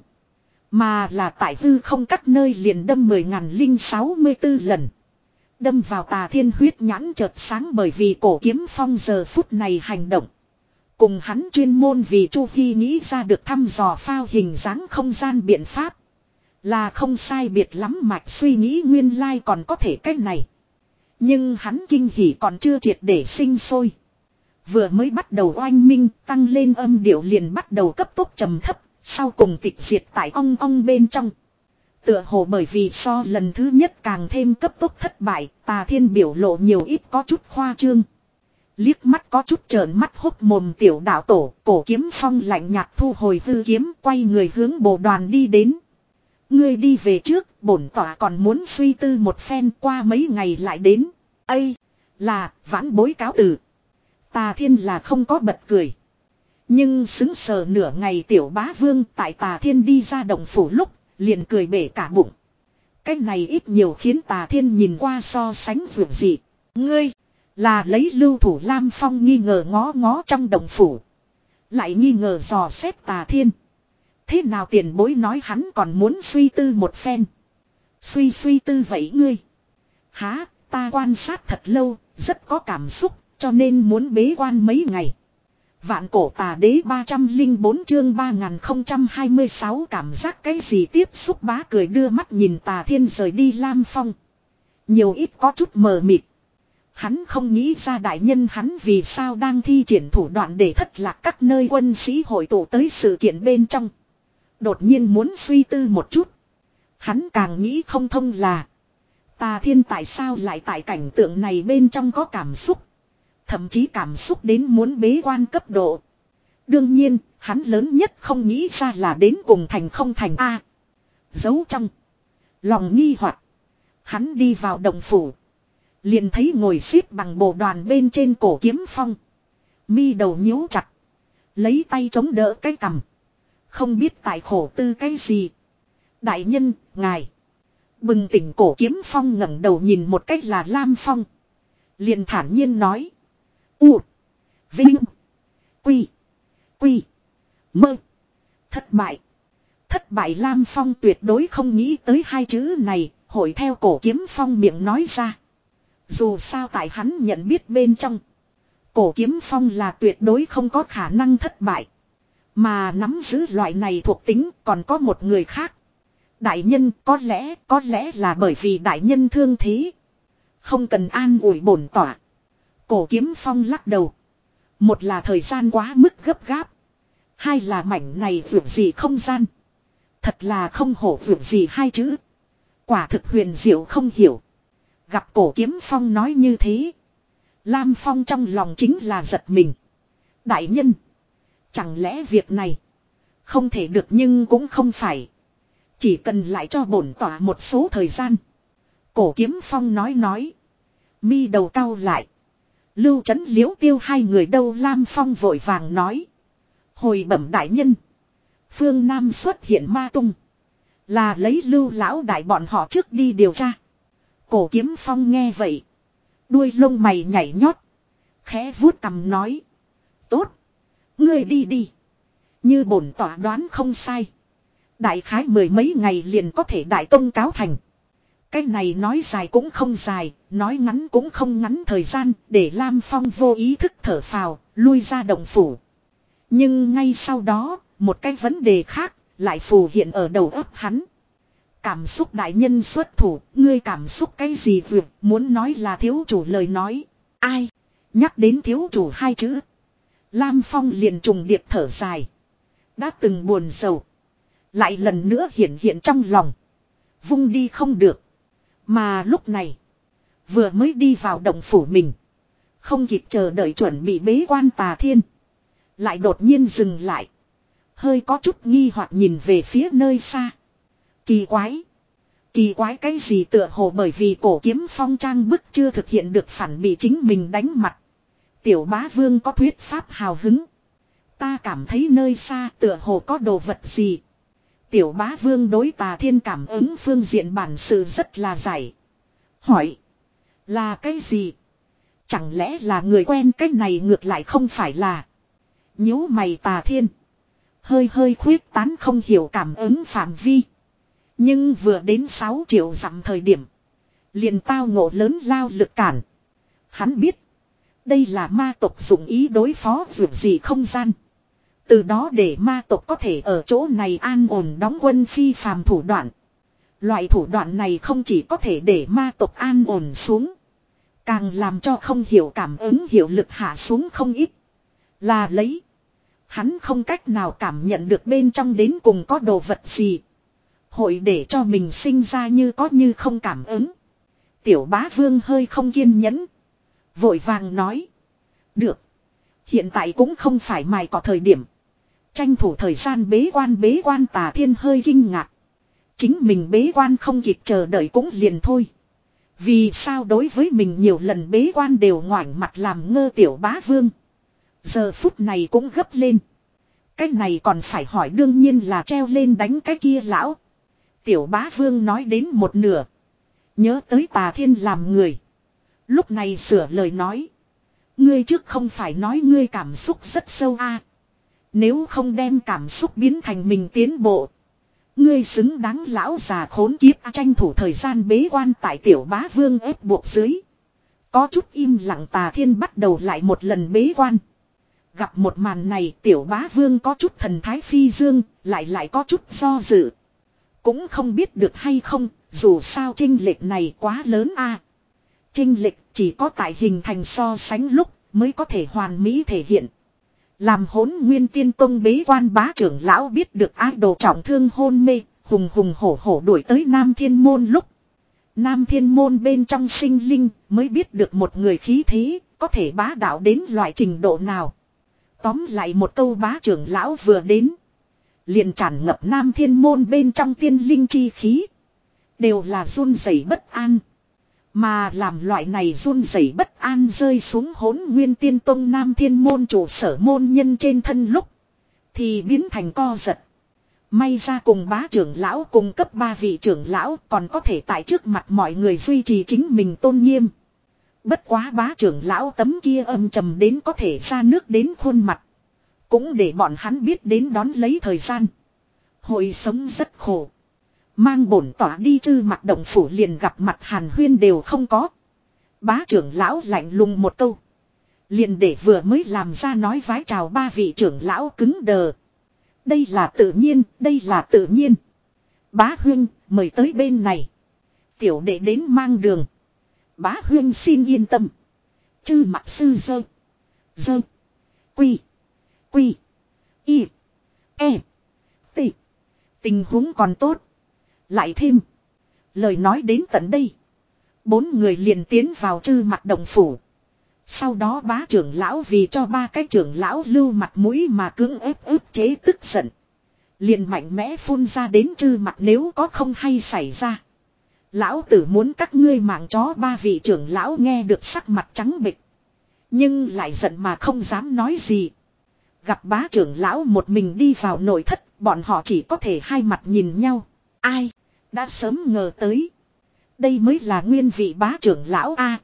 Mà là tại hư không các nơi liền đâm mười nghìn linh sáu mươi tư lần. Đâm vào Tà Thiên huyết nhãn chợt sáng bởi vì Cổ Kiếm Phong giờ phút này hành động. Cùng hắn chuyên môn vì Chu Hy nghĩ ra được thăm dò phao hình dáng không gian biện pháp. Là không sai biệt lắm mạch suy nghĩ nguyên lai còn có thể cách này. Nhưng hắn kinh hỉ còn chưa triệt để sinh sôi. Vừa mới bắt đầu oanh minh tăng lên âm điệu liền bắt đầu cấp tốc trầm thấp. Sau cùng tịch diệt tại ong ong bên trong. Tựa hồ bởi vì so lần thứ nhất càng thêm cấp tốc thất bại. Tà Thiên biểu lộ nhiều ít có chút khoa trương. Liếc mắt có chút trợn mắt hốc mồm tiểu đạo tổ. Cổ Kiếm Phong lạnh nhạt thu hồi hư kiếm. Quay người hướng bộ đoàn đi đến. Ngươi đi về trước. Bổn tỏa còn muốn suy tư một phen qua mấy ngày lại đến. Ây là vãn bối cáo từ. Tà Thiên là không có bật cười. Nhưng xứng sờ nửa ngày tiểu bá vương tại Tà Thiên đi ra động phủ lúc. Liền cười bể cả bụng. Cái này ít nhiều khiến Tà Thiên nhìn qua so sánh vượt dị. Ngươi là lấy Lưu Thủ Lam Phong nghi ngờ ngó ngó trong động phủ. Lại nghi ngờ dò xét Tà Thiên. Thế nào tiền bối nói hắn còn muốn suy tư một phen. Suy suy tư vậy ngươi. Há, ta quan sát thật lâu, rất có cảm xúc, cho nên muốn bế quan mấy ngày. Vạn Cổ Tà Đế ba trăm lẻ bốn chương ba nghìn không trăm hai mươi sáu cảm giác cái gì tiếp xúc bá cười đưa mắt nhìn Tà Thiên rời đi Lam Phong. Nhiều ít có chút mờ mịt. Hắn không nghĩ ra đại nhân hắn vì sao đang thi triển thủ đoạn để thất lạc các nơi quân sĩ hội tụ tới sự kiện bên trong. Đột nhiên muốn suy tư một chút. Hắn càng nghĩ không thông là. Tà Thiên tại sao lại tại cảnh tượng này bên trong có cảm xúc. Thậm chí cảm xúc đến muốn bế quan cấp độ. Đương nhiên, hắn lớn nhất không nghĩ ra là đến cùng thành không thành A. Giấu trong. Lòng nghi hoặc. Hắn đi vào động phủ. Liền thấy ngồi xếp bằng bộ đoàn bên trên Cổ Kiếm Phong. Mi đầu nhíu chặt. Lấy tay chống đỡ cái cằm. Không biết tại khổ tư cái gì. Đại nhân, ngài. Bừng tỉnh Cổ Kiếm Phong ngẩng đầu nhìn một cách là Lam Phong. Liền thản nhiên nói. U. Vinh. Quy. Quy. Mơ. Thất bại. Thất bại Lam Phong tuyệt đối không nghĩ tới hai chữ này. Hội theo Cổ Kiếm Phong miệng nói ra. Dù sao tại hắn nhận biết bên trong. Cổ Kiếm Phong là tuyệt đối không có khả năng thất bại. Mà nắm giữ loại này thuộc tính còn có một người khác. Đại nhân có lẽ, có lẽ là bởi vì đại nhân thương thế. Không cần an ủi bổn tỏa. Cổ Kiếm Phong lắc đầu. Một là thời gian quá mức gấp gáp. Hai là mảnh này vượt gì không gian. Thật là không hổ vượt gì hai chữ. Quả thực huyền diệu không hiểu. Gặp Cổ Kiếm Phong nói như thế. Lam Phong trong lòng chính là giật mình. Đại nhân. Chẳng lẽ việc này. Không thể được nhưng cũng không phải. Chỉ cần lại cho bổn tỏa một số thời gian. Cổ Kiếm Phong nói nói. Mi đầu cau lại. Lưu Trấn Liễu Tiêu hai người đâu? Lam Phong vội vàng nói. Hồi bẩm đại nhân. Phương Nam xuất hiện ma tung. Là lấy Lưu lão đại bọn họ trước đi điều tra. Cổ Kiếm Phong nghe vậy. Đuôi lông mày nhảy nhót. Khẽ vuốt cằm nói. Tốt. Ngươi đi đi. Như bổn tỏa đoán không sai. Đại khái mười mấy ngày liền có thể đại công cáo thành. Cái này nói dài cũng không dài, nói ngắn cũng không ngắn thời gian, để Lam Phong vô ý thức thở phào, lui ra động phủ. Nhưng ngay sau đó, một cái vấn đề khác, lại phù hiện ở đầu óc hắn. Cảm xúc đại nhân xuất thủ, ngươi cảm xúc cái gì vượt, muốn nói là thiếu chủ lời nói. Ai? Nhắc đến thiếu chủ hai chữ. Lam Phong liền trùng điệp thở dài. Đã từng buồn sầu. Lại lần nữa hiện hiện trong lòng. Vung đi không được. Mà lúc này. Vừa mới đi vào động phủ mình. Không kịp chờ đợi chuẩn bị bế quan Tà Thiên. Lại đột nhiên dừng lại. Hơi có chút nghi hoặc nhìn về phía nơi xa. Kỳ quái. Kỳ quái cái gì? Tựa hồ bởi vì Cổ Kiếm Phong trang bức chưa thực hiện được phản bị chính mình đánh mặt. Tiểu Bá Vương có thuyết pháp hào hứng. Ta cảm thấy nơi xa tựa hồ có đồ vật gì. Tiểu Bá Vương đối Tà Thiên cảm ứng phương diện bản sự rất là giải. Hỏi. Là cái gì? Chẳng lẽ là người quen? Cái này ngược lại không phải là. Nhíu mày Tà Thiên. Hơi hơi khuyết tán không hiểu cảm ứng phạm vi. Nhưng vừa đến sáu triệu dặm thời điểm. Liền tao ngộ lớn lao lực cản. Hắn biết. Đây là ma tộc dụng ý đối phó việc gì không gian. Từ đó để ma tộc có thể ở chỗ này an ổn đóng quân phi phàm thủ đoạn. Loại thủ đoạn này không chỉ có thể để ma tộc an ổn xuống. Càng làm cho không hiểu cảm ứng hiệu lực hạ xuống không ít. Là lấy. Hắn không cách nào cảm nhận được bên trong đến cùng có đồ vật gì. Hội để cho mình sinh ra như có như không cảm ứng. Tiểu Bá Vương hơi không kiên nhẫn. Vội vàng nói. Được. Hiện tại cũng không phải mài cỏ thời điểm. Tranh thủ thời gian bế quan bế quan. Tà Thiên hơi kinh ngạc. Chính mình bế quan không kịp chờ đợi cũng liền thôi. Vì sao đối với mình nhiều lần bế quan đều ngoảnh mặt làm ngơ? Tiểu Bá Vương giờ phút này cũng gấp lên. Cái này còn phải hỏi, đương nhiên là treo lên đánh cái kia lão. Tiểu Bá Vương nói đến một nửa. Nhớ tới Tà Thiên làm người. Lúc này sửa lời nói. Ngươi trước không phải nói ngươi cảm xúc rất sâu a? Nếu không đem cảm xúc biến thành mình tiến bộ. Ngươi xứng đáng lão già khốn kiếp. Tranh thủ thời gian bế quan tại Tiểu Bá Vương ép buộc dưới. Có chút im lặng. Tà Thiên bắt đầu lại một lần bế quan. Gặp một màn này Tiểu Bá Vương có chút thần thái phi dương. Lại lại có chút do dự. Cũng không biết được hay không. Dù sao chênh lệch này quá lớn a. Chênh lệch chỉ có tại hình thành so sánh lúc mới có thể hoàn mỹ thể hiện. Làm Hỗn Nguyên Tiên Tông bế quan bá trưởng lão biết được ái đồ trọng thương hôn mê, hùng hùng hổ hổ đuổi tới Nam Thiên Môn lúc. Nam Thiên Môn bên trong sinh linh mới biết được một người khí thế có thể bá đạo đến loại trình độ nào. Tóm lại một câu, bá trưởng lão vừa đến. Liền tràn ngập Nam Thiên Môn bên trong tiên linh chi khí. Đều là run rẩy bất an. Mà làm loại này run rẩy bất an rơi xuống Hỗn Nguyên Tiên Tông Nam Thiên Môn trụ sở môn nhân trên thân lúc. Thì biến thành co giật. May ra cùng bá trưởng lão cùng cấp ba vị trưởng lão còn có thể tại trước mặt mọi người duy trì chính mình tôn nghiêm. Bất quá bá trưởng lão tấm kia âm trầm đến có thể ra nước đến khuôn mặt. Cũng để bọn hắn biết đến đón lấy thời gian. Hội sống rất khổ. Mang bổn tỏa đi Chư Mặc động phủ liền gặp mặt hàn huyên đều không có. Bá trưởng lão lạnh lùng một câu. Liền để vừa mới làm ra nói vái chào ba vị trưởng lão cứng đờ. Đây là tự nhiên, đây là tự nhiên. Bá huynh, mời tới bên này. Tiểu đệ đến mang đường. Bá huynh xin yên tâm. Chư Mặc sư dơ. Dơ. Quy. Quy. Y. E. T. Tình huống còn tốt. Lại thêm. Lời nói đến tận đây. Bốn người liền tiến vào Chư Mặc động phủ. Sau đó bá trưởng lão vì cho ba cái trưởng lão lưu mặt mũi mà cưỡng ép ức chế tức giận. Liền mạnh mẽ phun ra đến Chư Mặc, nếu có không hay xảy ra. Lão tử muốn các ngươi mạng chó. Ba vị trưởng lão nghe được sắc mặt trắng bệch. Nhưng lại giận mà không dám nói gì. Gặp bá trưởng lão một mình đi vào nội thất, bọn họ chỉ có thể hai mặt nhìn nhau. Ai? Đã sớm ngờ tới. Đây mới là nguyên vị bá trưởng lão A.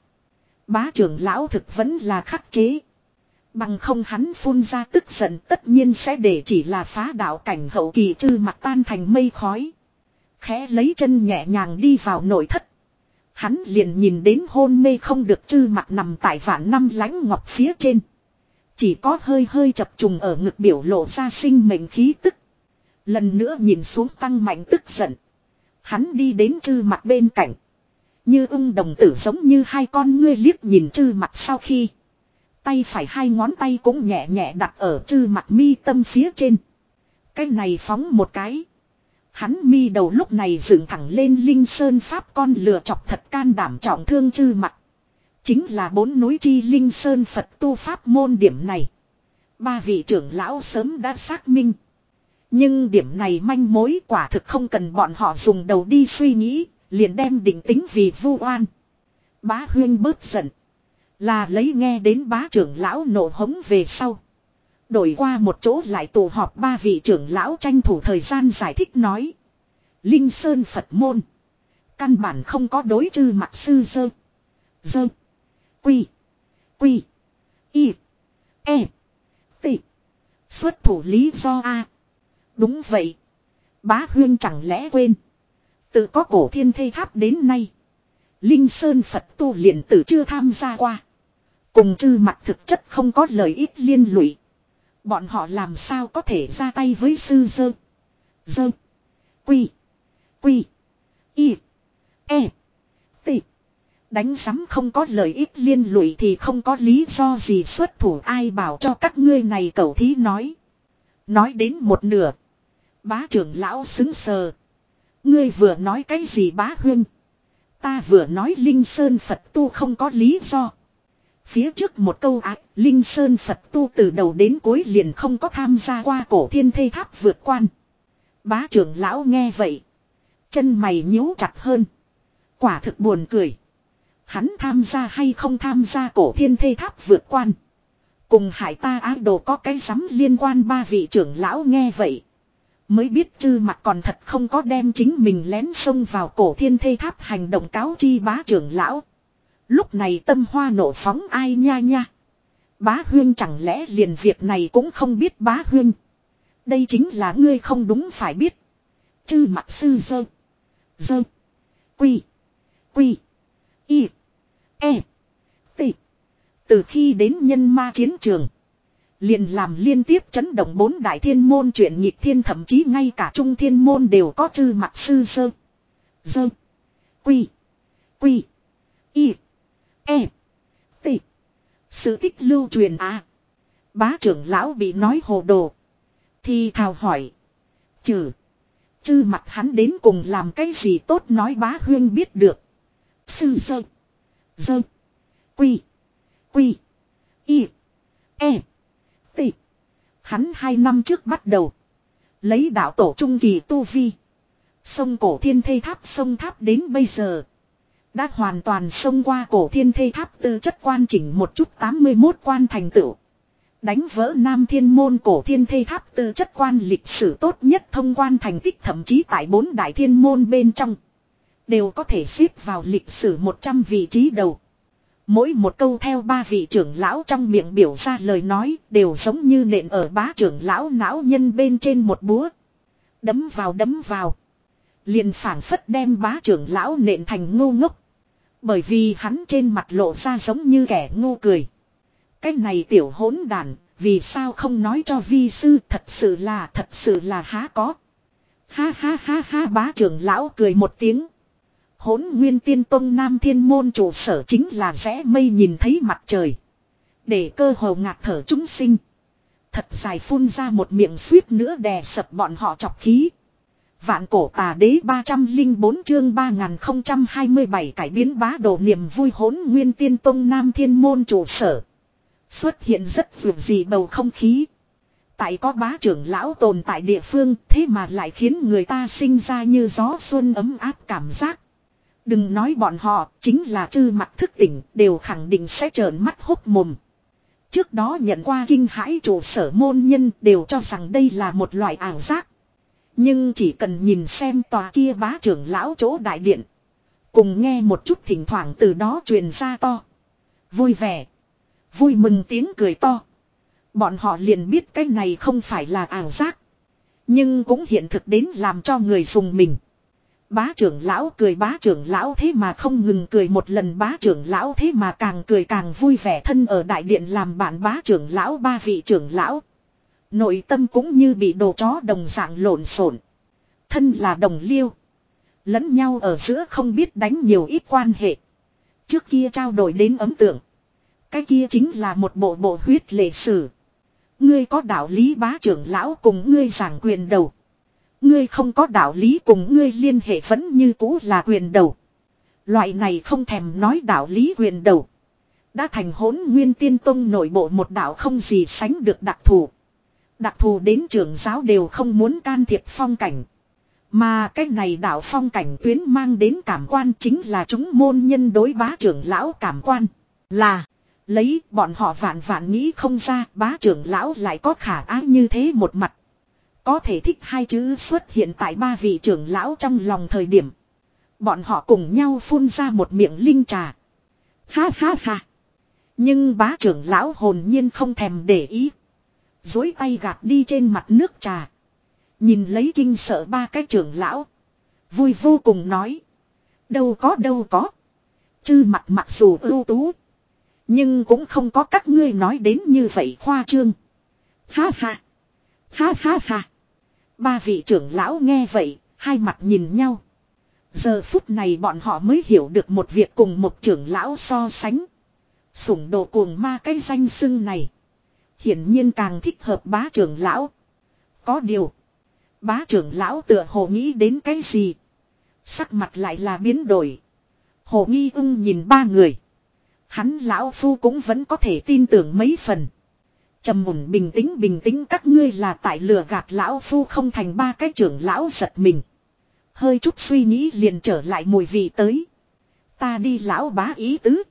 Bá trưởng lão thực vẫn là khắc chế. Bằng không hắn phun ra tức giận tất nhiên sẽ để chỉ là phá đạo cảnh hậu kỳ Trư Mặc tan thành mây khói. Khẽ lấy chân nhẹ nhàng đi vào nội thất. Hắn liền nhìn đến hôn mê không được Trư Mặc nằm tại vạn năm lãnh ngọc phía trên. Chỉ có hơi hơi chập trùng ở ngực biểu lộ ra sinh mệnh khí tức. Lần nữa nhìn xuống tăng mạnh tức giận. Hắn đi đến Trư Mặc bên cạnh. Như ưng đồng tử giống như hai con ngươi liếc nhìn Trư Mặc sau khi. Tay phải hai ngón tay cũng nhẹ nhẹ đặt ở Trư Mặc mi tâm phía trên. Cái này phóng một cái. Hắn mi đầu lúc này dựng thẳng lên linh sơn pháp con lừa chọc thật can đảm trọng thương Trư Mặc. Chính là bốn núi chi linh sơn Phật tu pháp môn điểm này. Ba vị trưởng lão sớm đã xác minh. Nhưng điểm này manh mối quả thực không cần bọn họ dùng đầu đi suy nghĩ. Liền đem định tính vì vu oan. Bá Huyên bớt giận. Là lấy nghe đến bá trưởng lão nộ hống về sau. Đổi qua một chỗ lại tụ họp ba vị trưởng lão tranh thủ thời gian giải thích nói. Linh Sơn Phật môn. Căn bản không có đối Trư Mặc sư dơ. Dơ. Quy. Quy. Y. E. T. Xuất thủ lý do A. Đúng vậy. Bá Huyên chẳng lẽ quên. Tự có cổ thiên thây tháp đến nay. Linh Sơn Phật tu luyện tử chưa tham gia qua. Cùng Trư Mặc thực chất không có lợi ích liên lụy. Bọn họ làm sao có thể ra tay với sư dơ. Dơ. Quy. Quy. Y. E. T. Đánh giám không có lợi ích liên lụy thì không có lý do gì xuất thủ ai bảo cho các ngươi này cẩu thí nói. Nói đến một nửa. Bá trưởng lão xứng sờ. Ngươi vừa nói cái gì Bá Huyên? Ta vừa nói Linh Sơn Phật tu không có lý do. Phía trước một câu ác, Linh Sơn Phật tu từ đầu đến cuối liền không có tham gia qua cổ thiên thây tháp vượt quan. Bá trưởng lão nghe vậy. Chân mày nhíu chặt hơn. Quả thực buồn cười. Hắn tham gia hay không tham gia cổ thiên thây tháp vượt quan. Cùng hải ta ác đồ có cái sắm liên quan ba vị trưởng lão nghe vậy. Mới biết Trư Mặc còn thật không có đem chính mình lén xông vào cổ thiên thây tháp hành động cáo chi bá trưởng lão. Lúc này tâm hoa nộ phóng ai nha nha. Bá Huyên chẳng lẽ liền việc này cũng không biết Bá Huyên. Đây chính là ngươi không đúng phải biết. Trư Mặc sư dơ. Dơ. Quy. Quy. Y. E. T. Từ khi đến nhân ma chiến trường. Liền làm liên tiếp chấn động bốn đại thiên môn chuyện nhịp thiên thậm chí ngay cả trung thiên môn đều có Trư Mặc sư dơ. Dơ. Quy. Quy. Y. E. T. Sự tích lưu truyền à. Bá trưởng lão bị nói hồ đồ. Thì thào hỏi. Trừ. Trư Mặc hắn đến cùng làm cái gì tốt nói Bá Huyên biết được. Sư dơ. Dơ. Quy. Quy. Y. E. T. Hắn hai năm trước bắt đầu. Lấy đạo tổ trung kỳ tu vi. Sông cổ thiên thây tháp sông tháp đến bây giờ. Đã hoàn toàn xông qua cổ thiên thây tháp tư chất quan chỉnh một chút tám mươi mốt quan thành tựu. Đánh vỡ nam thiên môn cổ thiên thây tháp tư chất quan lịch sử tốt nhất thông quan thành tích thậm chí tại bốn đại thiên môn bên trong. Đều có thể xếp vào lịch sử một trăm vị trí đầu. Mỗi một câu theo ba vị trưởng lão trong miệng biểu ra lời nói đều giống như nện ở bá trưởng lão não nhân bên trên một búa. Đấm vào đấm vào. Liền phảng phất đem bá trưởng lão nện thành ngu ngốc. Bởi vì hắn trên mặt lộ ra giống như kẻ ngu cười. Cái này tiểu hỗn đàn, vì sao không nói cho vi sư thật sự là thật sự là há có. Ha ha ha ha bá trưởng lão cười một tiếng. Hỗn Nguyên Tiên Tông Nam Thiên Môn trụ sở chính là rẽ mây nhìn thấy mặt trời. Để cơ hồ ngạt thở chúng sinh. Thật dài phun ra một miệng suýt nữa đè sập bọn họ chọc khí. Vạn cổ tà đế ba trăm lẻ bốn chương ba nghìn không trăm hai mươi bảy cải biến bá đồ niềm vui Hỗn Nguyên Tiên Tông Nam Thiên Môn trụ sở. Xuất hiện rất vượt gì bầu không khí. Tại có bá trưởng lão tồn tại địa phương thế mà lại khiến người ta sinh ra như gió xuân ấm áp cảm giác. Đừng nói bọn họ, chính là Trư Mặc thức tỉnh, đều khẳng định sẽ trợn mắt hốc mồm. Trước đó nhận qua kinh hãi trụ sở môn nhân đều cho rằng đây là một loại ảo giác. Nhưng chỉ cần nhìn xem tòa kia bá trưởng lão chỗ đại điện. Cùng nghe một chút thỉnh thoảng từ đó truyền ra to. Vui vẻ. Vui mừng tiếng cười to. Bọn họ liền biết cái này không phải là ảo giác. Nhưng cũng hiện thực đến làm cho người dùng mình. Bá trưởng lão cười bá trưởng lão thế mà không ngừng cười một lần bá trưởng lão thế mà càng cười càng vui vẻ thân ở đại điện làm bạn bá trưởng lão ba vị trưởng lão. Nội tâm cũng như bị đồ chó đồng dạng lộn xộn. Thân là đồng liêu. Lẫn nhau ở giữa không biết đánh nhiều ít quan hệ. Trước kia trao đổi đến ấn tượng. Cái kia chính là một bộ bộ huyết lệ sử. Ngươi có đạo lý bá trưởng lão cùng ngươi giảng quyền đầu. Ngươi không có đạo lý cùng ngươi liên hệ vẫn như cũ là quyền đầu. Loại này không thèm nói đạo lý quyền đầu. Đã thành hỗn nguyên tiên tông nội bộ một đạo không gì sánh được đặc thù. Đặc thù đến trưởng giáo đều không muốn can thiệp phong cảnh. Mà cái này đạo phong cảnh tuyến mang đến cảm quan chính là chúng môn nhân đối bá trưởng lão cảm quan. Là, lấy bọn họ vạn vạn nghĩ không ra bá trưởng lão lại có khả ái như thế một mặt. Có thể thích hai chữ xuất hiện tại ba vị trưởng lão trong lòng thời điểm. Bọn họ cùng nhau phun ra một miệng linh trà. Ha ha ha. Nhưng bá trưởng lão hồn nhiên không thèm để ý. Dối tay gạt đi trên mặt nước trà. Nhìn lấy kinh sợ ba cái trưởng lão. Vui vô cùng nói. Đâu có đâu có. Chư mặt mặc dù ưu tú. Nhưng cũng không có các ngươi nói đến như vậy khoa trương. Ha ha. Ha ha ha. Ba vị trưởng lão nghe vậy. Hai mặt nhìn nhau. Giờ phút này bọn họ mới hiểu được một việc cùng một trưởng lão so sánh. Sủng đồ cuồng ma cái danh xưng này. Hiển nhiên càng thích hợp bá trưởng lão. Có điều. Bá trưởng lão tựa hồ nghĩ đến cái gì. Sắc mặt lại là biến đổi. Hồ Nghi ưng nhìn ba người. Hắn lão phu cũng vẫn có thể tin tưởng mấy phần. Trầm ổn bình tĩnh bình tĩnh các ngươi là tại lừa gạt lão phu không thành ba cái trưởng lão giật mình. Hơi chút suy nghĩ liền trở lại mùi vị tới. Ta đi lão bá ý tứ.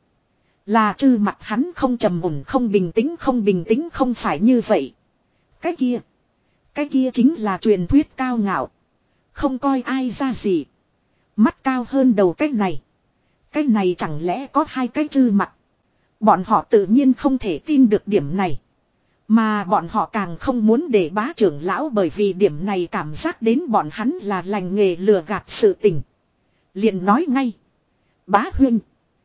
Là trừ mặt hắn không trầm ổn không bình tĩnh không bình tĩnh không phải như vậy. Cái kia. Cái kia chính là truyền thuyết cao ngạo. Không coi ai ra gì. Mắt cao hơn đầu cái này. Cái này chẳng lẽ có hai cái chư mặt. Bọn họ tự nhiên không thể tin được điểm này. Mà bọn họ càng không muốn để bá trưởng lão bởi vì điểm này cảm giác đến bọn hắn là lành nghề lừa gạt sự tình. Liền nói ngay. Bá huynh.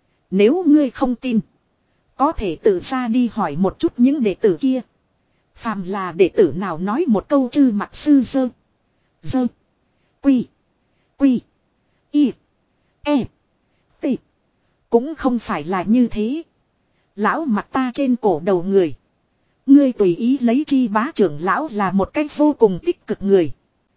Nếu ngươi không tin. Có thể tự ra đi hỏi một chút những đệ tử kia. Phàm là đệ tử nào nói một câu chư mặt sư dơ. Dơ. Quy. Quy. Y. E. T. Cũng không phải là như thế. Lão mặt ta trên cổ đầu người. Ngươi tùy ý lấy chi bá trưởng lão là một cách vô cùng tích cực người.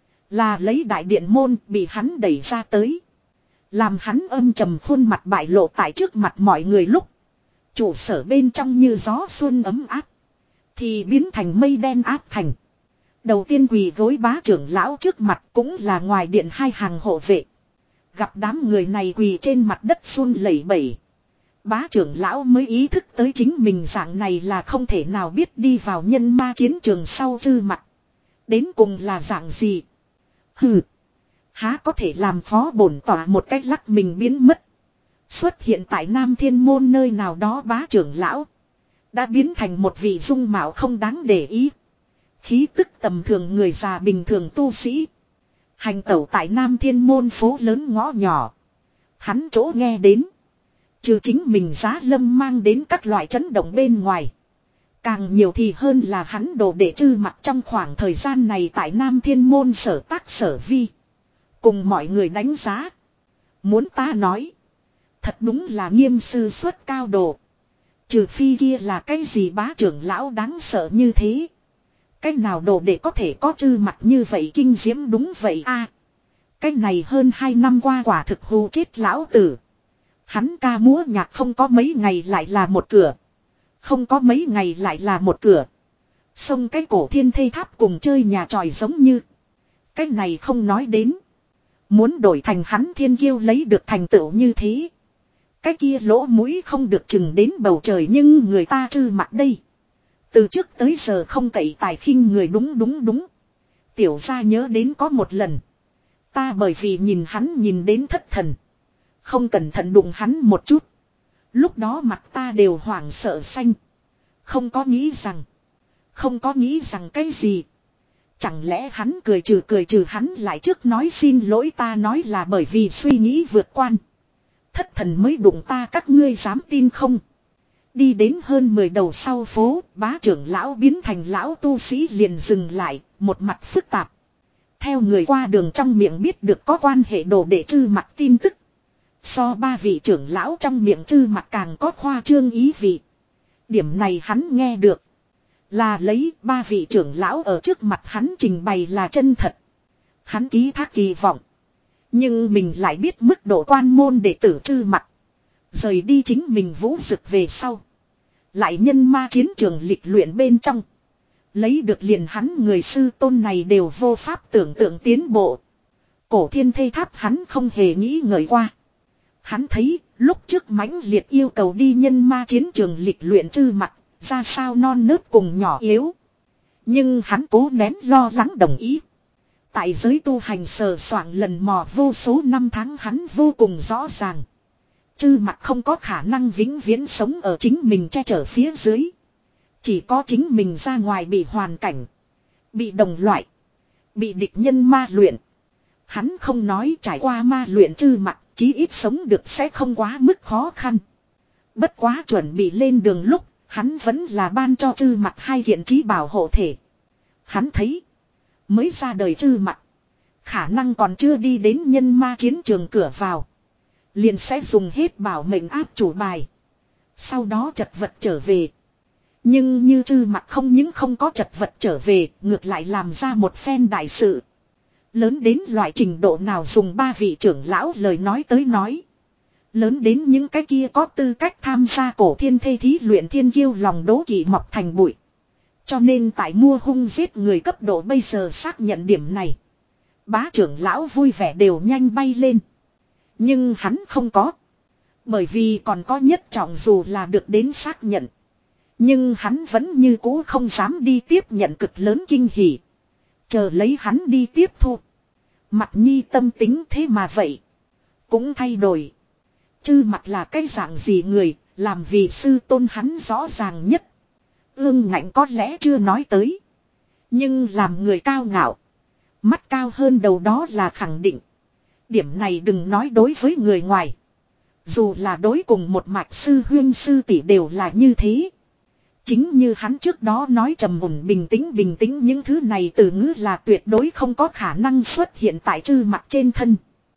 Là lấy đại điện môn bị hắn đẩy ra tới. Làm hắn âm trầm khuôn mặt bại lộ tại trước mặt mọi người lúc. Trụ sở bên trong như gió xuân ấm áp. Thì biến thành mây đen áp thành. Đầu tiên quỳ gối bá trưởng lão trước mặt cũng là ngoài điện hai hàng hộ vệ. Gặp đám người này quỳ trên mặt đất run lẩy bẩy. Bá trưởng lão mới ý thức tới chính mình dạng này là không thể nào biết đi vào nhân ma chiến trường sau chư mặt. Đến cùng là dạng gì? Hừ. Há có thể làm phó bổn tỏa một cách lắc mình biến mất. Xuất hiện tại Nam Thiên Môn nơi nào đó bá trưởng lão. Đã biến thành một vị dung mạo không đáng để ý. Khí tức tầm thường người già bình thường tu sĩ. Hành tẩu tại Nam Thiên Môn phố lớn ngõ nhỏ. Hắn chỗ nghe đến. Trừ chính mình giá lâm mang đến các loại chấn động bên ngoài. Càng nhiều thì hơn là hắn đồ để trư mặt trong khoảng thời gian này tại Nam Thiên Môn sở tác sở vi. Cùng mọi người đánh giá. Muốn ta nói. Thật đúng là nghiêm sư xuất cao độ. Trừ phi kia là cái gì bá trưởng lão đáng sợ như thế. Cái nào đồ để có thể có trư mặt như vậy kinh diễm đúng vậy a. Cái này hơn hai năm qua quả thực hù chết lão tử. Hắn ca múa nhạc không có mấy ngày lại là một cửa. Không có mấy ngày lại là một cửa. Xông cái cổ thiên thê tháp cùng chơi nhà tròi giống như. Cái này không nói đến. Muốn đổi thành hắn thiên kiêu lấy được thành tựu như thế. Cái kia lỗ mũi không được chừng đến bầu trời nhưng người ta trư mặt đây. Từ trước tới giờ không cậy tài khinh người đúng đúng đúng. Tiểu gia nhớ đến có một lần. Ta bởi vì nhìn hắn nhìn đến thất thần. Không cẩn thận đụng hắn một chút. Lúc đó mặt ta đều hoảng sợ xanh. Không có nghĩ rằng. Không có nghĩ rằng cái gì. Chẳng lẽ hắn cười trừ cười trừ hắn lại trước nói xin lỗi ta nói là bởi vì suy nghĩ vượt quan. Thất thần mới đụng ta các ngươi dám tin không. Đi đến hơn mười đầu sau phố, bá trưởng lão biến thành lão tu sĩ liền dừng lại, một mặt phức tạp. Theo người qua đường trong miệng biết được có quan hệ đồ để trư mặt tin tức. So ba vị trưởng lão trong miệng trư mặt càng có khoa trương ý vị. Điểm này hắn nghe được. Là lấy ba vị trưởng lão ở trước mặt hắn trình bày là chân thật. Hắn ký thác kỳ vọng. Nhưng mình lại biết mức độ quan môn đệ tử trư mặt. Rời đi chính mình vũ dực về sau. Lại nhân ma chiến trường lịch luyện bên trong. Lấy được liền hắn người sư tôn này đều vô pháp tưởng tượng tiến bộ. Cổ thiên thây tháp hắn không hề nghĩ ngợi qua. Hắn thấy lúc trước mãnh liệt yêu cầu đi nhân ma chiến trường lịch luyện trư mặt. Ra sao non nớt cùng nhỏ yếu. Nhưng hắn cố nén lo lắng đồng ý. Tại giới tu hành sờ soạng lần mò vô số năm tháng hắn vô cùng rõ ràng. Chư mặt không có khả năng vĩnh viễn sống ở chính mình che chở phía dưới. Chỉ có chính mình ra ngoài bị hoàn cảnh. Bị đồng loại. Bị địch nhân ma luyện. Hắn không nói trải qua ma luyện chư mặt. Chí ít sống được sẽ không quá mức khó khăn. Bất quá chuẩn bị lên đường lúc. Hắn vẫn là ban cho chư mặt hai kiện trí bảo hộ thể. Hắn thấy. Mới ra đời chư mặt. Khả năng còn chưa đi đến nhân ma chiến trường cửa vào. Liền sẽ dùng hết bảo mệnh áp chủ bài. Sau đó chật vật trở về. Nhưng như chư mặt không những không có chật vật trở về. Ngược lại làm ra một phen đại sự. Lớn đến loại trình độ nào dùng ba vị trưởng lão lời nói tới nói. Lớn đến những cái kia có tư cách tham gia cổ thiên thê thí luyện thiên kiêu lòng đố kỵ mọc thành bụi. Cho nên tại mua hung giết người cấp độ bây giờ xác nhận điểm này. Bá trưởng lão vui vẻ đều nhanh bay lên. Nhưng hắn không có. Bởi vì còn có nhất trọng dù là được đến xác nhận. Nhưng hắn vẫn như cũ không dám đi tiếp nhận cực lớn kinh hỉ. Chờ lấy hắn đi tiếp thu. Mặt nhi tâm tính thế mà vậy. Cũng thay đổi. Chư mặt là cái dạng gì người, làm vì sư tôn hắn rõ ràng nhất. Ương ngạnh có lẽ chưa nói tới. Nhưng làm người cao ngạo. Mắt cao hơn đầu đó là khẳng định. Điểm này đừng nói đối với người ngoài. Dù là đối cùng một mạch sư huyên sư tỷ đều là như thế. Chính như hắn trước đó nói trầm ổn bình tĩnh bình tĩnh những thứ này từ ngữ là tuyệt đối không có khả năng xuất hiện tại chư mặt trên thân.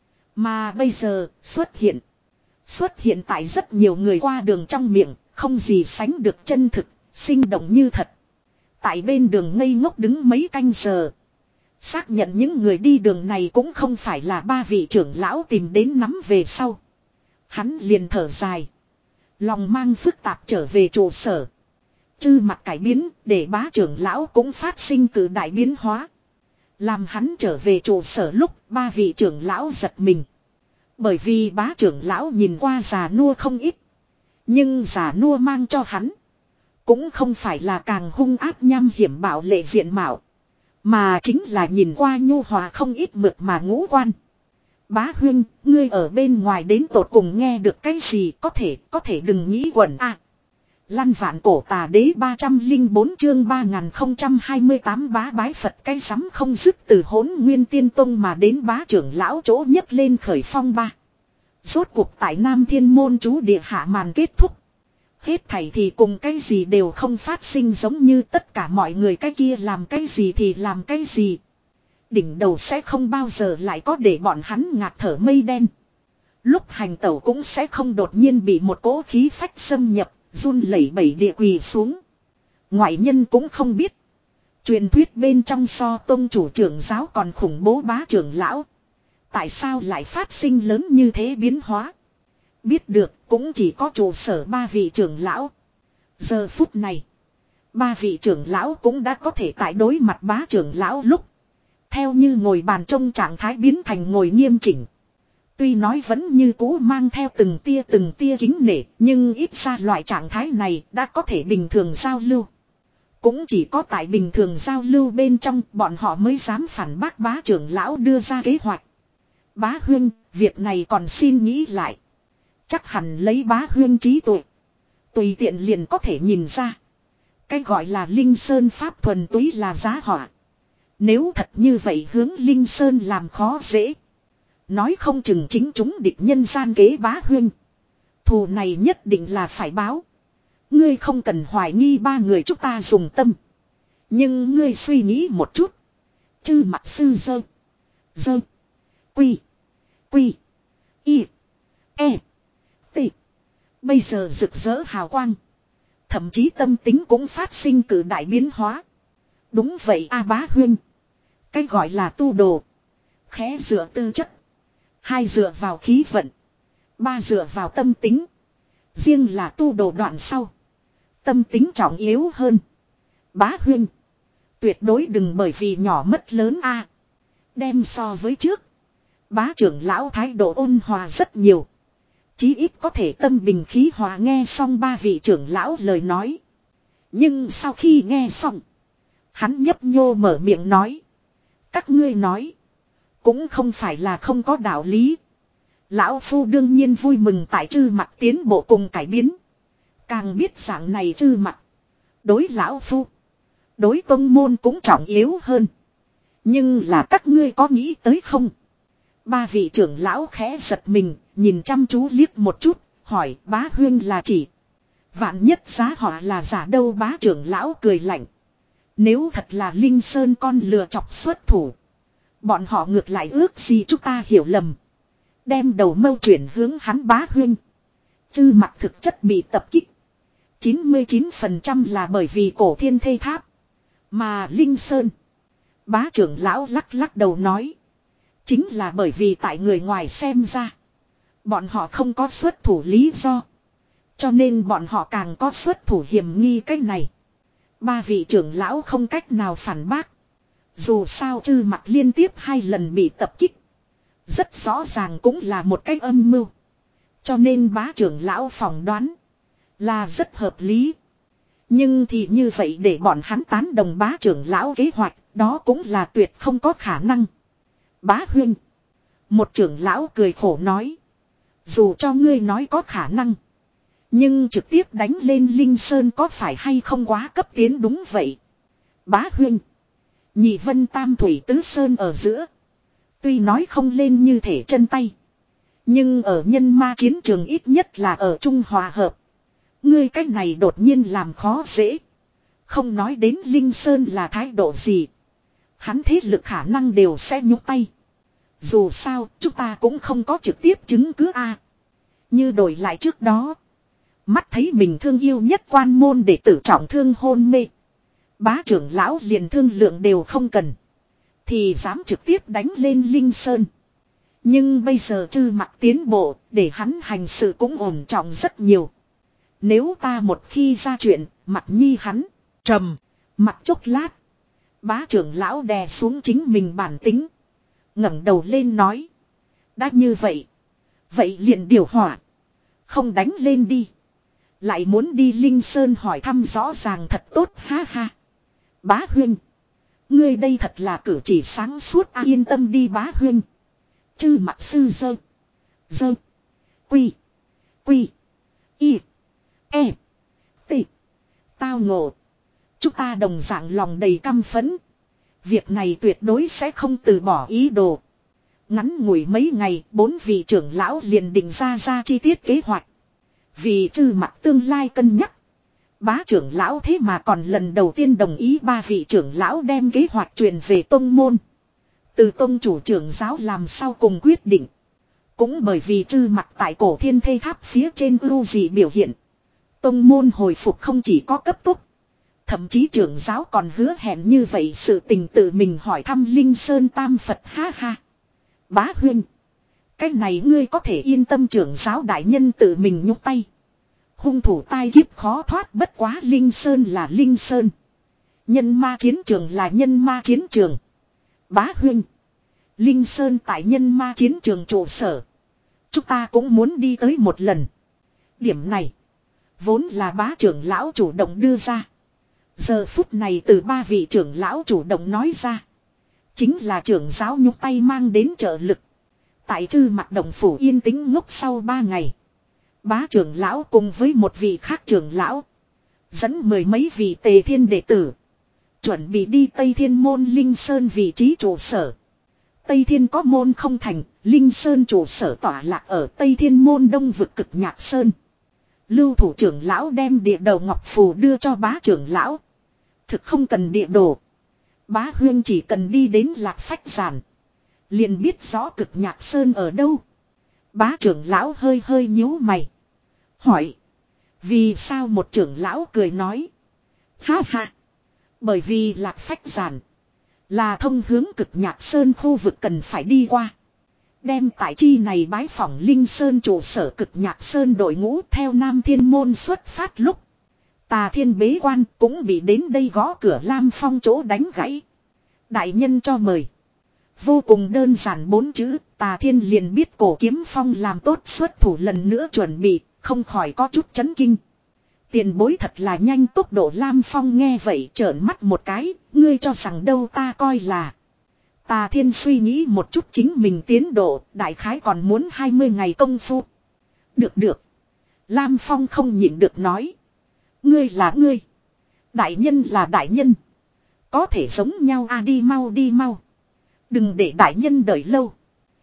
Mà bây giờ xuất hiện. Xuất hiện tại rất nhiều người qua đường trong miệng, không gì sánh được chân thực, sinh động như thật. Tại bên đường ngây ngốc đứng mấy canh giờ. Xác nhận những người đi đường này cũng không phải là ba vị trưởng lão tìm đến nắm về sau. Hắn liền thở dài. Lòng mang phức tạp trở về trụ sở. Chư mặt cải biến để bá trưởng lão cũng phát sinh cử đại biến hóa. Làm hắn trở về trụ sở lúc ba vị trưởng lão giật mình. Bởi vì bá trưởng lão nhìn qua già nua không ít. Nhưng già nua mang cho hắn. Cũng không phải là càng hung ác nham hiểm bạo lệ diện mạo. Mà chính là nhìn qua nhu hòa không ít mượt mà ngũ quan. Bá huynh, ngươi ở bên ngoài đến tột cùng nghe được cái gì có thể, có thể đừng nghĩ quẩn à. Lăn vạn cổ tà đế ba trăm lẻ bốn chương ba nghìn không trăm hai mươi tám bá bái Phật cái sắm không dứt từ Hỗn Nguyên Tiên Tông mà đến bá trưởng lão chỗ nhấc lên khởi phong ba. Rốt cuộc tại Nam Thiên Môn chú địa hạ màn kết thúc. Hết thảy thì cùng cái gì đều không phát sinh giống như tất cả mọi người cái kia làm cái gì thì làm cái gì. Đỉnh đầu sẽ không bao giờ lại có để bọn hắn ngạt thở mây đen. Lúc hành tẩu cũng sẽ không đột nhiên bị một cỗ khí phách xâm nhập, run lẩy bẩy địa quỳ xuống. Ngoại nhân cũng không biết. Truyền thuyết bên trong so tông chủ trưởng giáo còn khủng bố bá trưởng lão. Tại sao lại phát sinh lớn như thế biến hóa? Biết được cũng chỉ có trụ sở ba vị trưởng lão. Giờ phút này, ba vị trưởng lão cũng đã có thể tại đối mặt bá trưởng lão lúc. Theo như ngồi bàn trông trạng thái biến thành ngồi nghiêm chỉnh. Tuy nói vẫn như cũ mang theo từng tia từng tia kính nể, nhưng ít ra loại trạng thái này đã có thể bình thường giao lưu. Cũng chỉ có tại bình thường giao lưu bên trong bọn họ mới dám phản bác bá trưởng lão đưa ra kế hoạch. Bá huynh, việc này còn xin nghĩ lại. Chắc hẳn lấy bá huynh trí tuệ. Tùy tiện liền có thể nhìn ra. Cái gọi là Linh Sơn Pháp thuần túy là giá họa. Nếu thật như vậy hướng Linh Sơn làm khó dễ. Nói không chừng chính chúng địch nhân gian kế bá huynh. Thù này nhất định là phải báo. Ngươi không cần hoài nghi ba người chúng ta dùng tâm. Nhưng ngươi suy nghĩ một chút. Chư mặt sư dơ. Dơ. Quy. Quy. Y. E. T. Bây giờ rực rỡ hào quang. Thậm chí tâm tính cũng phát sinh cử đại biến hóa. Đúng vậy a bá huynh. Cái gọi là tu đồ. Khẽ dựa tư chất. Hai dựa vào khí vận. Ba dựa vào tâm tính. Riêng là tu đồ đoạn sau. Tâm tính trọng yếu hơn. Bá huynh. Tuyệt đối đừng bởi vì nhỏ mất lớn a. Đem so với trước. Bá trưởng lão thái độ ôn hòa rất nhiều. Chí ít có thể tâm bình khí hòa nghe xong ba vị trưởng lão lời nói. Nhưng sau khi nghe xong. Hắn nhấp nhô mở miệng nói. Các ngươi nói. Cũng không phải là không có đạo lý. Lão Phu đương nhiên vui mừng tại chư mặt tiến bộ cùng cải biến. Càng biết dạng này chư mặt. Đối Lão Phu. Đối tông môn cũng trọng yếu hơn. Nhưng là các ngươi có nghĩ tới không? Ba vị trưởng lão khẽ giật mình. Nhìn chăm chú liếc một chút. Hỏi bá huyên là chỉ. Vạn nhất giá họ là giả đâu bá trưởng lão cười lạnh. Nếu thật là Linh Sơn con lừa chọc xuất thủ. Bọn họ ngược lại ước gì chúng ta hiểu lầm. Đem đầu mâu chuyển hướng hắn bá huyên. Chư mặt thực chất bị tập kích. chín mươi chín phần trăm là bởi vì cổ thiên thây tháp. Mà Linh Sơn. Bá trưởng lão lắc lắc đầu nói. Chính là bởi vì tại người ngoài xem ra. Bọn họ không có xuất thủ lý do. Cho nên bọn họ càng có xuất thủ hiểm nghi cái này. Ba vị trưởng lão không cách nào phản bác. Dù sao chư mặt liên tiếp hai lần bị tập kích. Rất rõ ràng cũng là một cái âm mưu. Cho nên bá trưởng lão phỏng đoán. Là rất hợp lý. Nhưng thì như vậy để bọn hắn tán đồng bá trưởng lão kế hoạch. Đó cũng là tuyệt không có khả năng. Bá huynh. Một trưởng lão cười khổ nói. Dù cho ngươi nói có khả năng. Nhưng trực tiếp đánh lên Linh Sơn có phải hay không quá cấp tiến đúng vậy. Bá huynh. Nhị vân tam thủy tứ sơn ở giữa. Tuy nói không lên như thể chân tay. Nhưng ở nhân ma chiến trường ít nhất là ở Trung Hòa Hợp. Ngươi cách này đột nhiên làm khó dễ. Không nói đến Linh Sơn là thái độ gì. Hắn thế lực khả năng đều sẽ nhúc tay. Dù sao chúng ta cũng không có trực tiếp chứng cứ a. Như đổi lại trước đó. Mắt thấy mình thương yêu nhất quan môn để tử trọng thương hôn mê. Bá trưởng lão liền thương lượng đều không cần. Thì dám trực tiếp đánh lên Linh Sơn. Nhưng bây giờ chư mặt tiến bộ để hắn hành sự cũng ổn trọng rất nhiều. Nếu ta một khi ra chuyện mặt nhi hắn trầm mặt chốc lát. Bá trưởng lão đè xuống chính mình bản tính. ngẩng đầu lên nói. Đã như vậy. Vậy liền điều hỏa. Không đánh lên đi. Lại muốn đi Linh Sơn hỏi thăm rõ ràng thật tốt ha ha. Bá huynh. Ngươi đây thật là cử chỉ sáng suốt à, yên tâm đi bá huynh. Chư mặt sư dơ. Dơ. Quy. Quy. Y. E. T. Tao ngộ. Chúng ta đồng dạng lòng đầy căm phẫn. Việc này tuyệt đối sẽ không từ bỏ ý đồ. Ngắn ngủi mấy ngày, bốn vị trưởng lão liền định ra ra chi tiết kế hoạch. Vì chư mặt tương lai cân nhắc. Bá trưởng lão thế mà còn lần đầu tiên đồng ý ba vị trưởng lão đem kế hoạch truyền về tông môn. Từ tông chủ trưởng giáo làm sau cùng quyết định. Cũng bởi vì chư mặt tại cổ thiên thây tháp phía trên ưu dị biểu hiện. Tông môn hồi phục không chỉ có cấp tốc. Thậm chí trưởng giáo còn hứa hẹn như vậy sự tình tự mình hỏi thăm Linh Sơn Tam Phật ha ha. Bá huynh. Cái này ngươi có thể yên tâm trưởng giáo đại nhân tự mình nhúc tay. Hung thủ tai kiếp khó thoát bất quá Linh Sơn là Linh Sơn. Nhân ma chiến trường là nhân ma chiến trường. Bá huynh. Linh Sơn tại nhân ma chiến trường trụ sở. Chúng ta cũng muốn đi tới một lần. Điểm này. Vốn là bá trưởng lão chủ động đưa ra. Giờ phút này từ ba vị trưởng lão chủ động nói ra. Chính là trưởng giáo nhúc tay mang đến trợ lực. Tại Trư Mặc Động phủ yên tĩnh ngốc sau ba ngày. Bá trưởng lão cùng với một vị khác trưởng lão. Dẫn mười mấy vị Tề Thiên đệ tử. Chuẩn bị đi Tây Thiên môn Linh Sơn vị trí trụ sở. Tây Thiên có môn không thành, Linh Sơn trụ sở tỏa lạc ở Tây Thiên môn đông vực Cực Nhạc Sơn. Lưu thủ trưởng lão đem địa đầu ngọc phù đưa cho bá trưởng lão. Thực không cần địa đồ. Bá huyên chỉ cần đi đến Lạc Phách Giản. Liền biết rõ Cực Nhạc Sơn ở đâu. Bá trưởng lão hơi hơi nhíu mày. Hỏi. Vì sao một trưởng lão cười nói. Ha ha. Bởi vì Lạc Phách Giản. Là thông hướng Cực Nhạc Sơn khu vực cần phải đi qua. Đem tại chi này bái phỏng Linh Sơn trụ sở Cực Nhạc Sơn đội ngũ theo Nam Thiên Môn xuất phát lúc. Tà Thiên bế quan cũng bị đến đây gõ cửa Lam Phong chỗ đánh gãy. Đại nhân cho mời. Vô cùng đơn giản bốn chữ, Tà Thiên liền biết Cổ Kiếm Phong làm tốt xuất thủ lần nữa chuẩn bị, không khỏi có chút chấn kinh. Tiền bối thật là nhanh tốc độ. Lam Phong nghe vậy trợn mắt một cái, ngươi cho rằng đâu ta coi là. Tà Thiên suy nghĩ một chút chính mình tiến độ, đại khái còn muốn hai mươi ngày công phu. Được được. Lam Phong không nhịn được nói. Ngươi là ngươi. Đại nhân là đại nhân. Có thể giống nhau à, đi mau đi mau. Đừng để đại nhân đợi lâu.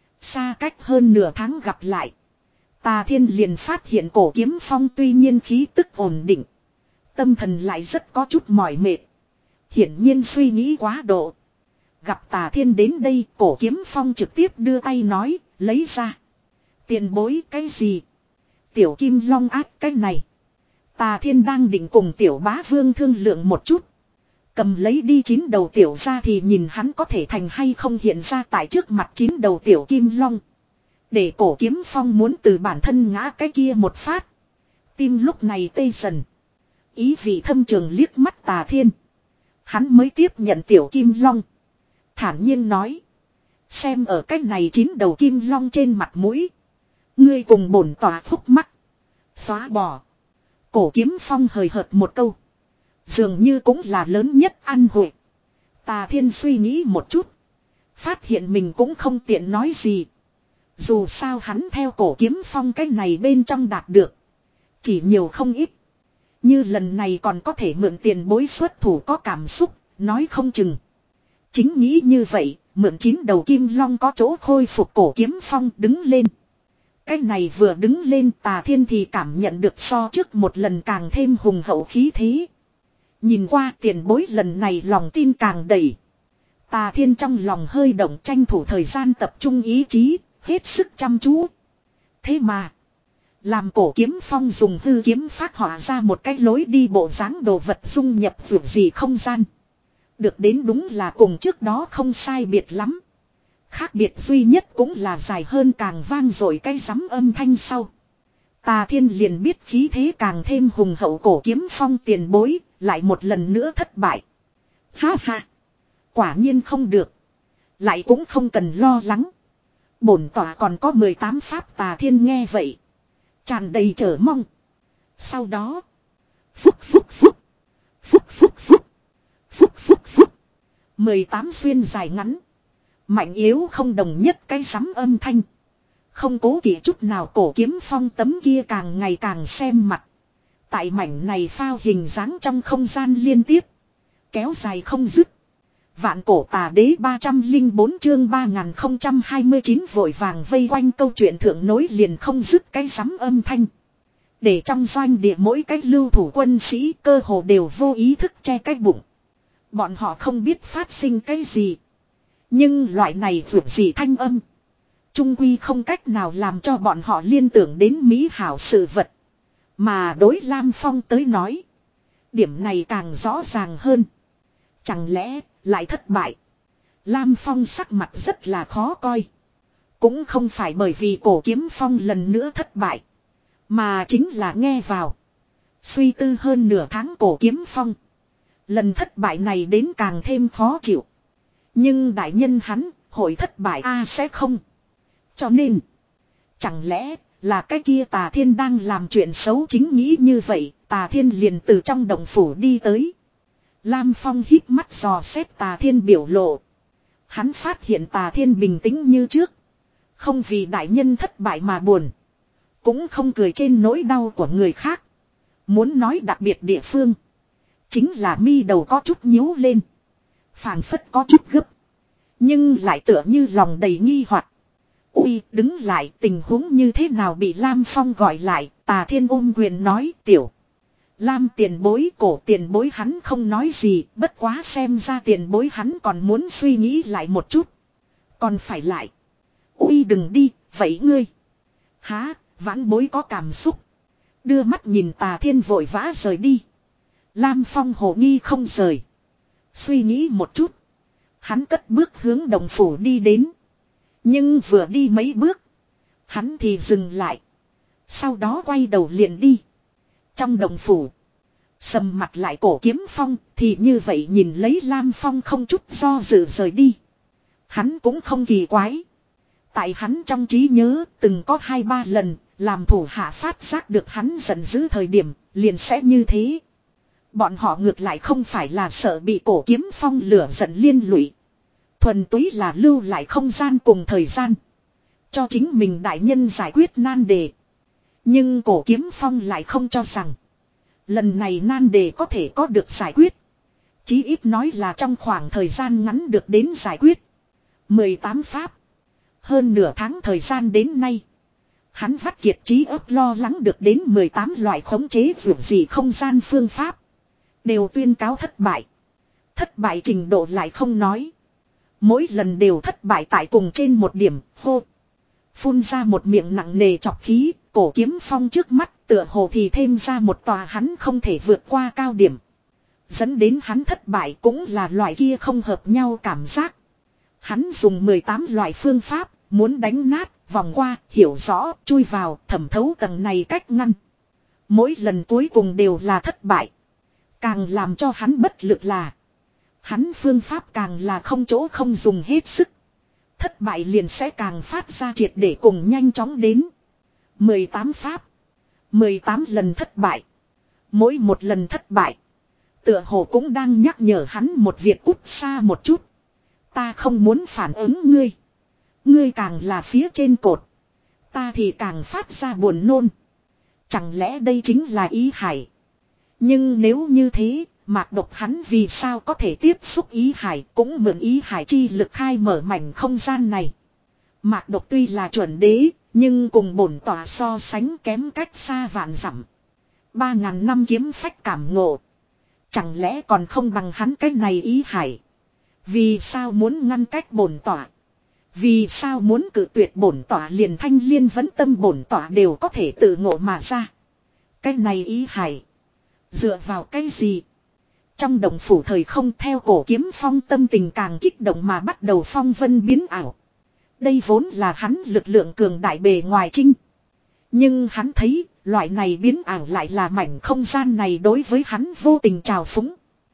Xa cách hơn nửa tháng gặp lại. Tà Thiên liền phát hiện Cổ Kiếm Phong tuy nhiên khí tức ổn định. Tâm thần lại rất có chút mỏi mệt. Hiển nhiên suy nghĩ quá độ. Gặp Tà Thiên đến đây, Cổ Kiếm Phong trực tiếp đưa tay nói, lấy ra. Tiền bối cái gì? Tiểu Kim Long ác cái này. Tà Thiên đang định cùng Tiểu Bá Vương thương lượng một chút. Cầm lấy đi chín đầu tiểu ra thì nhìn hắn có thể thành hay không hiện ra tại trước mặt chín đầu tiểu Kim Long. Để Cổ Kiếm Phong muốn từ bản thân ngã cái kia một phát. Tim lúc này tê dần. Ý vị thâm trường liếc mắt Tà Thiên. Hắn mới tiếp nhận tiểu Kim Long. Thản nhiên nói. Xem ở cách này chín đầu Kim Long trên mặt mũi. Ngươi cùng bổn tòa khúc mắc. Xóa bỏ. Cổ Kiếm Phong hời hợt một câu. Dường như cũng là lớn nhất ăn hội. Tà Thiên suy nghĩ một chút. Phát hiện mình cũng không tiện nói gì. Dù sao hắn theo Cổ Kiếm Phong cái này bên trong đạt được. Chỉ nhiều không ít. Như lần này còn có thể mượn tiền bối xuất thủ có cảm xúc. Nói không chừng. Chính nghĩ như vậy. Mượn chín đầu Kim Long có chỗ khôi phục Cổ Kiếm Phong đứng lên. Cái này vừa đứng lên Tà Thiên thì cảm nhận được so trước một lần càng thêm hùng hậu khí thế. Nhìn qua tiền bối lần này lòng tin càng đầy. Tà Thiên trong lòng hơi động tranh thủ thời gian tập trung ý chí, hết sức chăm chú. Thế mà, làm Cổ Kiếm Phong dùng hư kiếm phát họa ra một cái lối đi bộ dáng đồ vật dung nhập vượt gì không gian. Được đến đúng là cùng trước đó không sai biệt lắm. Khác biệt duy nhất cũng là dài hơn càng vang dội cái sấm âm thanh sau. Tà Thiên liền biết khí thế càng thêm hùng hậu Cổ Kiếm Phong tiền bối, lại một lần nữa thất bại. Ha ha! Quả nhiên không được. Lại cũng không cần lo lắng. Bổn tỏa còn có mười tám pháp. Tà Thiên nghe vậy. Tràn đầy chờ mong. Sau đó. Phúc phúc phúc. Phúc phúc phúc. Phúc phúc phúc. mười tám xuyên dài ngắn. Mạnh yếu không đồng nhất cái sấm âm thanh. Không cố kỵ chút nào Cổ Kiếm Phong tấm kia càng ngày càng xem mặt. Tại mảnh này phao hình dáng trong không gian liên tiếp. Kéo dài không dứt. Vạn Cổ Tà Đế ba trăm lẻ bốn chương ba nghìn không trăm hai mươi chín vội vàng vây quanh câu chuyện thượng nối liền không dứt cái sấm âm thanh. Để trong doanh địa mỗi cái lưu thủ quân sĩ cơ hồ đều vô ý thức che cái bụng. Bọn họ không biết phát sinh cái gì. Nhưng loại này vượt gì thanh âm. Trung quy không cách nào làm cho bọn họ liên tưởng đến mỹ hảo sự vật. Mà đối Lam Phong tới nói. Điểm này càng rõ ràng hơn. Chẳng lẽ lại thất bại. Lam Phong sắc mặt rất là khó coi. Cũng không phải bởi vì Cổ Kiếm Phong lần nữa thất bại. Mà chính là nghe vào. Suy tư hơn nửa tháng Cổ Kiếm Phong. Lần thất bại này đến càng thêm khó chịu. Nhưng đại nhân hắn hội thất bại a à sẽ không. Cho nên. Chẳng lẽ là cái kia Tà Thiên đang làm chuyện xấu chính nghĩ như vậy. Tà Thiên liền từ trong động phủ đi tới. Lam Phong híp mắt dò xét Tà Thiên biểu lộ. Hắn phát hiện Tà Thiên bình tĩnh như trước. Không vì đại nhân thất bại mà buồn. Cũng không cười trên nỗi đau của người khác. Muốn nói đặc biệt địa phương. Chính là mi đầu có chút nhíu lên. Phảng phất có chút gấp. Nhưng lại tựa như lòng đầy nghi hoặc. Ui, đứng lại, tình huống như thế nào bị Lam Phong gọi lại, Tà Thiên ôm quyền nói, tiểu. Lam tiền bối, cổ tiền bối hắn không nói gì, bất quá xem ra tiền bối hắn còn muốn suy nghĩ lại một chút. Còn phải lại. Ui đừng đi, vậy ngươi. Há, vãn bối có cảm xúc. Đưa mắt nhìn Tà Thiên vội vã rời đi. Lam Phong hồ nghi không rời. Suy nghĩ một chút. Hắn cất bước hướng đồng phủ đi đến. Nhưng vừa đi mấy bước. Hắn thì dừng lại. Sau đó quay đầu liền đi. Trong đồng phủ. Sầm mặt lại Cổ Kiếm Phong thì như vậy nhìn lấy Lam Phong không chút do dự rời đi. Hắn cũng không kỳ quái. Tại hắn trong trí nhớ từng có hai ba lần làm thủ hạ phát giác được hắn giận dữ thời điểm liền sẽ như thế. Bọn họ ngược lại không phải là sợ bị Cổ Kiếm Phong lửa giận liên lụy. Thuần túy là lưu lại không gian cùng thời gian. Cho chính mình đại nhân giải quyết nan đề. Nhưng Cổ Kiếm Phong lại không cho rằng. Lần này nan đề có thể có được giải quyết. Chí ít nói là trong khoảng thời gian ngắn được đến giải quyết. mười tám pháp. Hơn nửa tháng thời gian đến nay. Hắn vắt kiệt trí óc lo lắng được đến mười tám loại khống chế vượt gì không gian phương pháp. Đều tuyên cáo thất bại. Thất bại trình độ lại không nói. Mỗi lần đều thất bại tại cùng trên một điểm, hô. Phun ra một miệng nặng nề chọc khí, Cổ Kiếm Phong trước mắt tựa hồ thì thêm ra một tòa hắn không thể vượt qua cao điểm. Dẫn đến hắn thất bại cũng là loại kia không hợp nhau cảm giác. Hắn dùng mười tám loại phương pháp, muốn đánh nát, vòng qua, hiểu rõ, chui vào, thẩm thấu tầng này cách ngăn. Mỗi lần cuối cùng đều là thất bại. Càng làm cho hắn bất lực là hắn phương pháp càng là không chỗ không dùng hết sức. Thất bại liền sẽ càng phát ra triệt để cùng nhanh chóng đến. mười tám pháp. mười tám lần thất bại. Mỗi một lần thất bại. Tựa hồ cũng đang nhắc nhở hắn một việc cút xa một chút. Ta không muốn phản ứng ngươi. Ngươi càng là phía trên cột. Ta thì càng phát ra buồn nôn. Chẳng lẽ đây chính là ý hải. Nhưng nếu như thế, Mạc Độc hắn vì sao có thể tiếp xúc ý hải cũng mượn ý hải chi lực khai mở mảnh không gian này. Mạc Độc tuy là chuẩn đế, nhưng cùng bổn tỏa so sánh kém cách xa vạn dặm. Ba ngàn năm kiếm phách cảm ngộ. Chẳng lẽ còn không bằng hắn cái này ý hải. Vì sao muốn ngăn cách bổn tỏa? Vì sao muốn cự tuyệt bổn tỏa liền thanh liên vấn tâm bổn tỏa đều có thể tự ngộ mà ra. Cái này ý hải. Dựa vào cái gì? Trong đồng phủ thời không theo Cổ Kiếm Phong tâm tình càng kích động mà bắt đầu phong vân biến ảo. Đây vốn là hắn lực lượng cường đại bề ngoài trinh. Nhưng hắn thấy loại này biến ảo lại là mảnh không gian này đối với hắn vô tình trào phúng.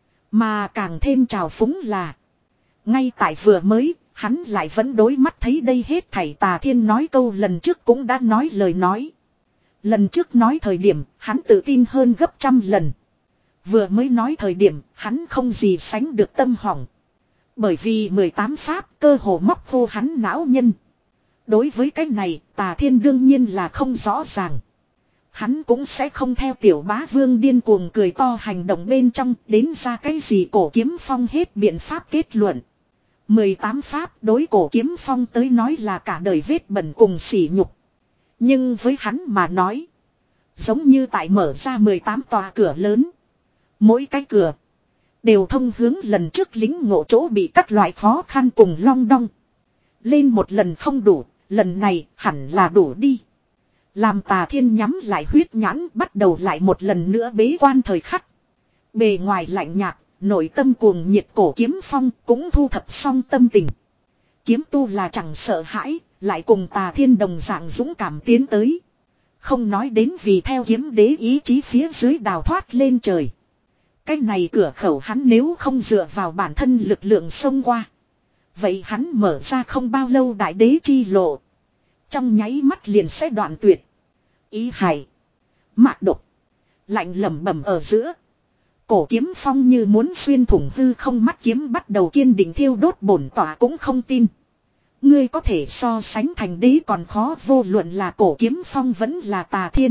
Mà càng thêm trào phúng là ngay tại vừa mới hắn lại vẫn đối mắt thấy đây hết thảy Tà Thiên nói câu lần trước cũng đã nói lời nói. Lần trước nói thời điểm hắn tự tin hơn gấp trăm lần. Vừa mới nói thời điểm hắn không gì sánh được tâm hỏng. Bởi vì mười tám pháp cơ hồ móc khô hắn não nhân. Đối với cái này Tà Thiên đương nhiên là không rõ ràng. Hắn cũng sẽ không theo Tiểu Bá Vương điên cuồng cười to hành động bên trong đến ra cái gì Cổ Kiếm Phong hết biện pháp kết luận. mười tám pháp đối Cổ Kiếm Phong tới nói là cả đời vết bẩn cùng sỉ nhục. Nhưng với hắn mà nói. Giống như tại mở ra mười tám tòa cửa lớn. Mỗi cái cửa. Đều thông hướng lần trước lính ngộ chỗ bị các loại khó khăn cùng long đong. Lên một lần không đủ. Lần này hẳn là đủ đi. Làm Tà Thiên nhắm lại huyết nhãn bắt đầu lại một lần nữa bế quan thời khắc. Bề ngoài lạnh nhạt. Nội tâm cuồng nhiệt Cổ Kiếm Phong cũng thu thập xong tâm tình. Kiếm tu là chẳng sợ hãi. Lại cùng Tà Thiên đồng dạng dũng cảm tiến tới. Không nói đến vì theo kiếm đế ý chí phía dưới đào thoát lên trời. Cái này cửa khẩu hắn nếu không dựa vào bản thân lực lượng xông qua. Vậy hắn mở ra không bao lâu đại đế chi lộ. Trong nháy mắt liền sẽ đoạn tuyệt. Ý hải. Mạc Độc. Lạnh lẩm bẩm ở giữa. Cổ kiếm phong như muốn xuyên thủng hư không, mắt kiếm bắt đầu kiên định thiêu đốt, bổn tỏa cũng không tin. Ngươi có thể so sánh thành đế còn khó, vô luận là cổ kiếm phong vẫn là Tà Thiên.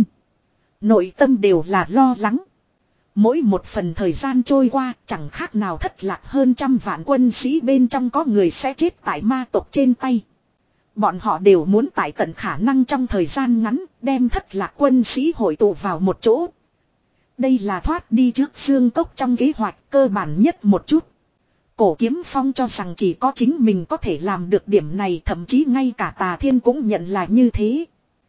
Nội tâm đều là lo lắng. Mỗi một phần thời gian trôi qua chẳng khác nào thất lạc hơn trăm vạn quân sĩ bên trong có người sẽ chết tại ma tộc trên tay. Bọn họ đều muốn tại tận khả năng trong thời gian ngắn đem thất lạc quân sĩ hội tụ vào một chỗ. Đây là thoát đi trước xương cốc trong kế hoạch cơ bản nhất một chút. Cổ kiếm phong cho rằng chỉ có chính mình có thể làm được điểm này, thậm chí ngay cả Tà Thiên cũng nhận là như thế.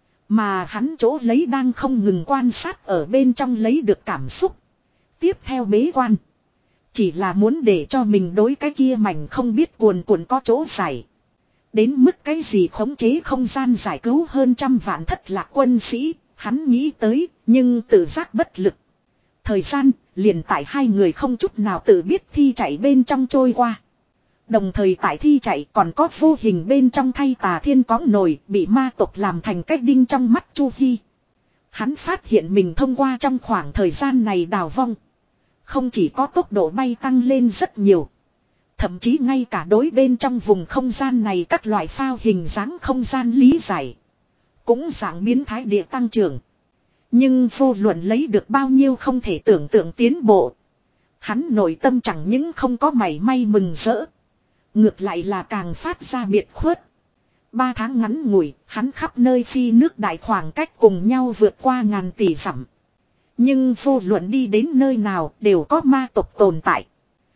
Mà hắn chỗ lấy đang không ngừng quan sát ở bên trong lấy được cảm xúc. Tiếp theo bế quan. Chỉ là muốn để cho mình đối cái kia mảnh không biết cuồn cuộn có chỗ giải. Đến mức cái gì khống chế không gian giải cứu hơn trăm vạn thất lạc quân sĩ, hắn nghĩ tới, nhưng tự giác bất lực. Thời gian, liền tại hai người không chút nào tự biết thi chạy bên trong trôi qua. Đồng thời tại thi chạy còn có vô hình bên trong thay Tà Thiên cõng nổi bị ma tộc làm thành cách đinh trong mắt Chu Hi. Hắn phát hiện mình thông qua trong khoảng thời gian này đào vong. Không chỉ có tốc độ bay tăng lên rất nhiều. Thậm chí ngay cả đối bên trong vùng không gian này các loại phao hình dáng không gian lý giải. Cũng dạng biến thái địa tăng trưởng. Nhưng vô luận lấy được bao nhiêu không thể tưởng tượng tiến bộ. Hắn nội tâm chẳng những không có mảy may mừng rỡ. Ngược lại là càng phát ra biệt khuất. Ba tháng ngắn ngủi, hắn khắp nơi phi nước đại khoảng cách cùng nhau vượt qua ngàn tỷ dặm. Nhưng vô luận đi đến nơi nào đều có ma tộc tồn tại.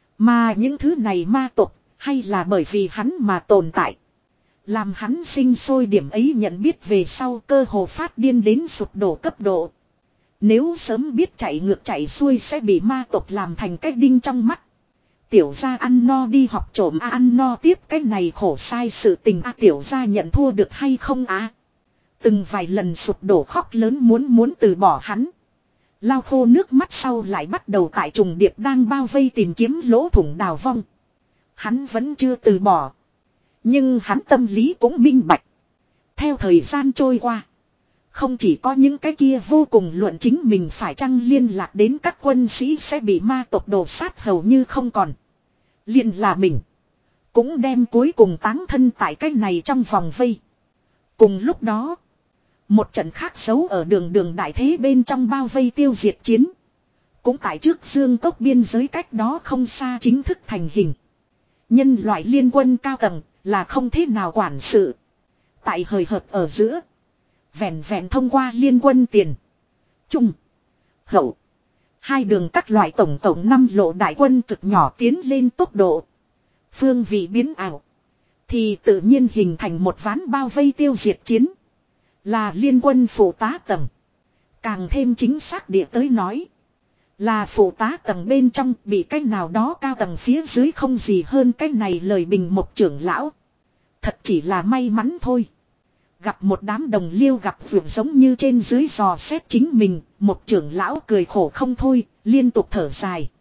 Mà những thứ này ma tộc, hay là bởi vì hắn mà tồn tại. Làm hắn sinh sôi điểm ấy nhận biết về sau cơ hồ phát điên đến sụp đổ cấp độ. Nếu sớm biết chạy ngược chạy xuôi sẽ bị ma tộc làm thành cái đinh trong mắt. Tiểu gia ăn no đi học trộm à, ăn no tiếp cái này khổ sai sự tình à, tiểu gia nhận thua được hay không à. Từng vài lần sụp đổ khóc lớn muốn muốn từ bỏ hắn. Lau khô nước mắt sau lại bắt đầu tại trùng điệp đang bao vây tìm kiếm lỗ thủng đào vong. Hắn vẫn chưa từ bỏ. Nhưng hắn tâm lý cũng minh bạch. Theo thời gian trôi qua. Không chỉ có những cái kia vô cùng luận chính mình phải chăng liên lạc đến các quân sĩ sẽ bị ma tộc đổ sát hầu như không còn. Liền là mình. Cũng đem cuối cùng táng thân tại cái này trong vòng vây. Cùng lúc đó. Một trận khác giấu ở đường đường đại thế bên trong bao vây tiêu diệt chiến. Cũng tại trước dương cốc biên giới cách đó không xa chính thức thành hình. Nhân loại liên quân cao tầng là không thế nào quản sự. Tại hời hợt ở giữa. Vẹn vẹn thông qua liên quân tiền. Trung. Hậu. Hai đường các loại tổng tổng năm lộ đại quân cực nhỏ tiến lên tốc độ. Phương vị biến ảo. Thì tự nhiên hình thành một ván bao vây tiêu diệt chiến. Là liên quân phụ tá tầng. Càng thêm chính xác địa tới nói. Là phụ tá tầng bên trong bị cách nào đó cao tầng phía dưới không gì hơn cách này lời bình một trưởng lão. Thật chỉ là may mắn thôi. Gặp một đám đồng liêu gặp vượt giống như trên dưới dò xét chính mình. Một trưởng lão cười khổ không thôi, liên tục thở dài.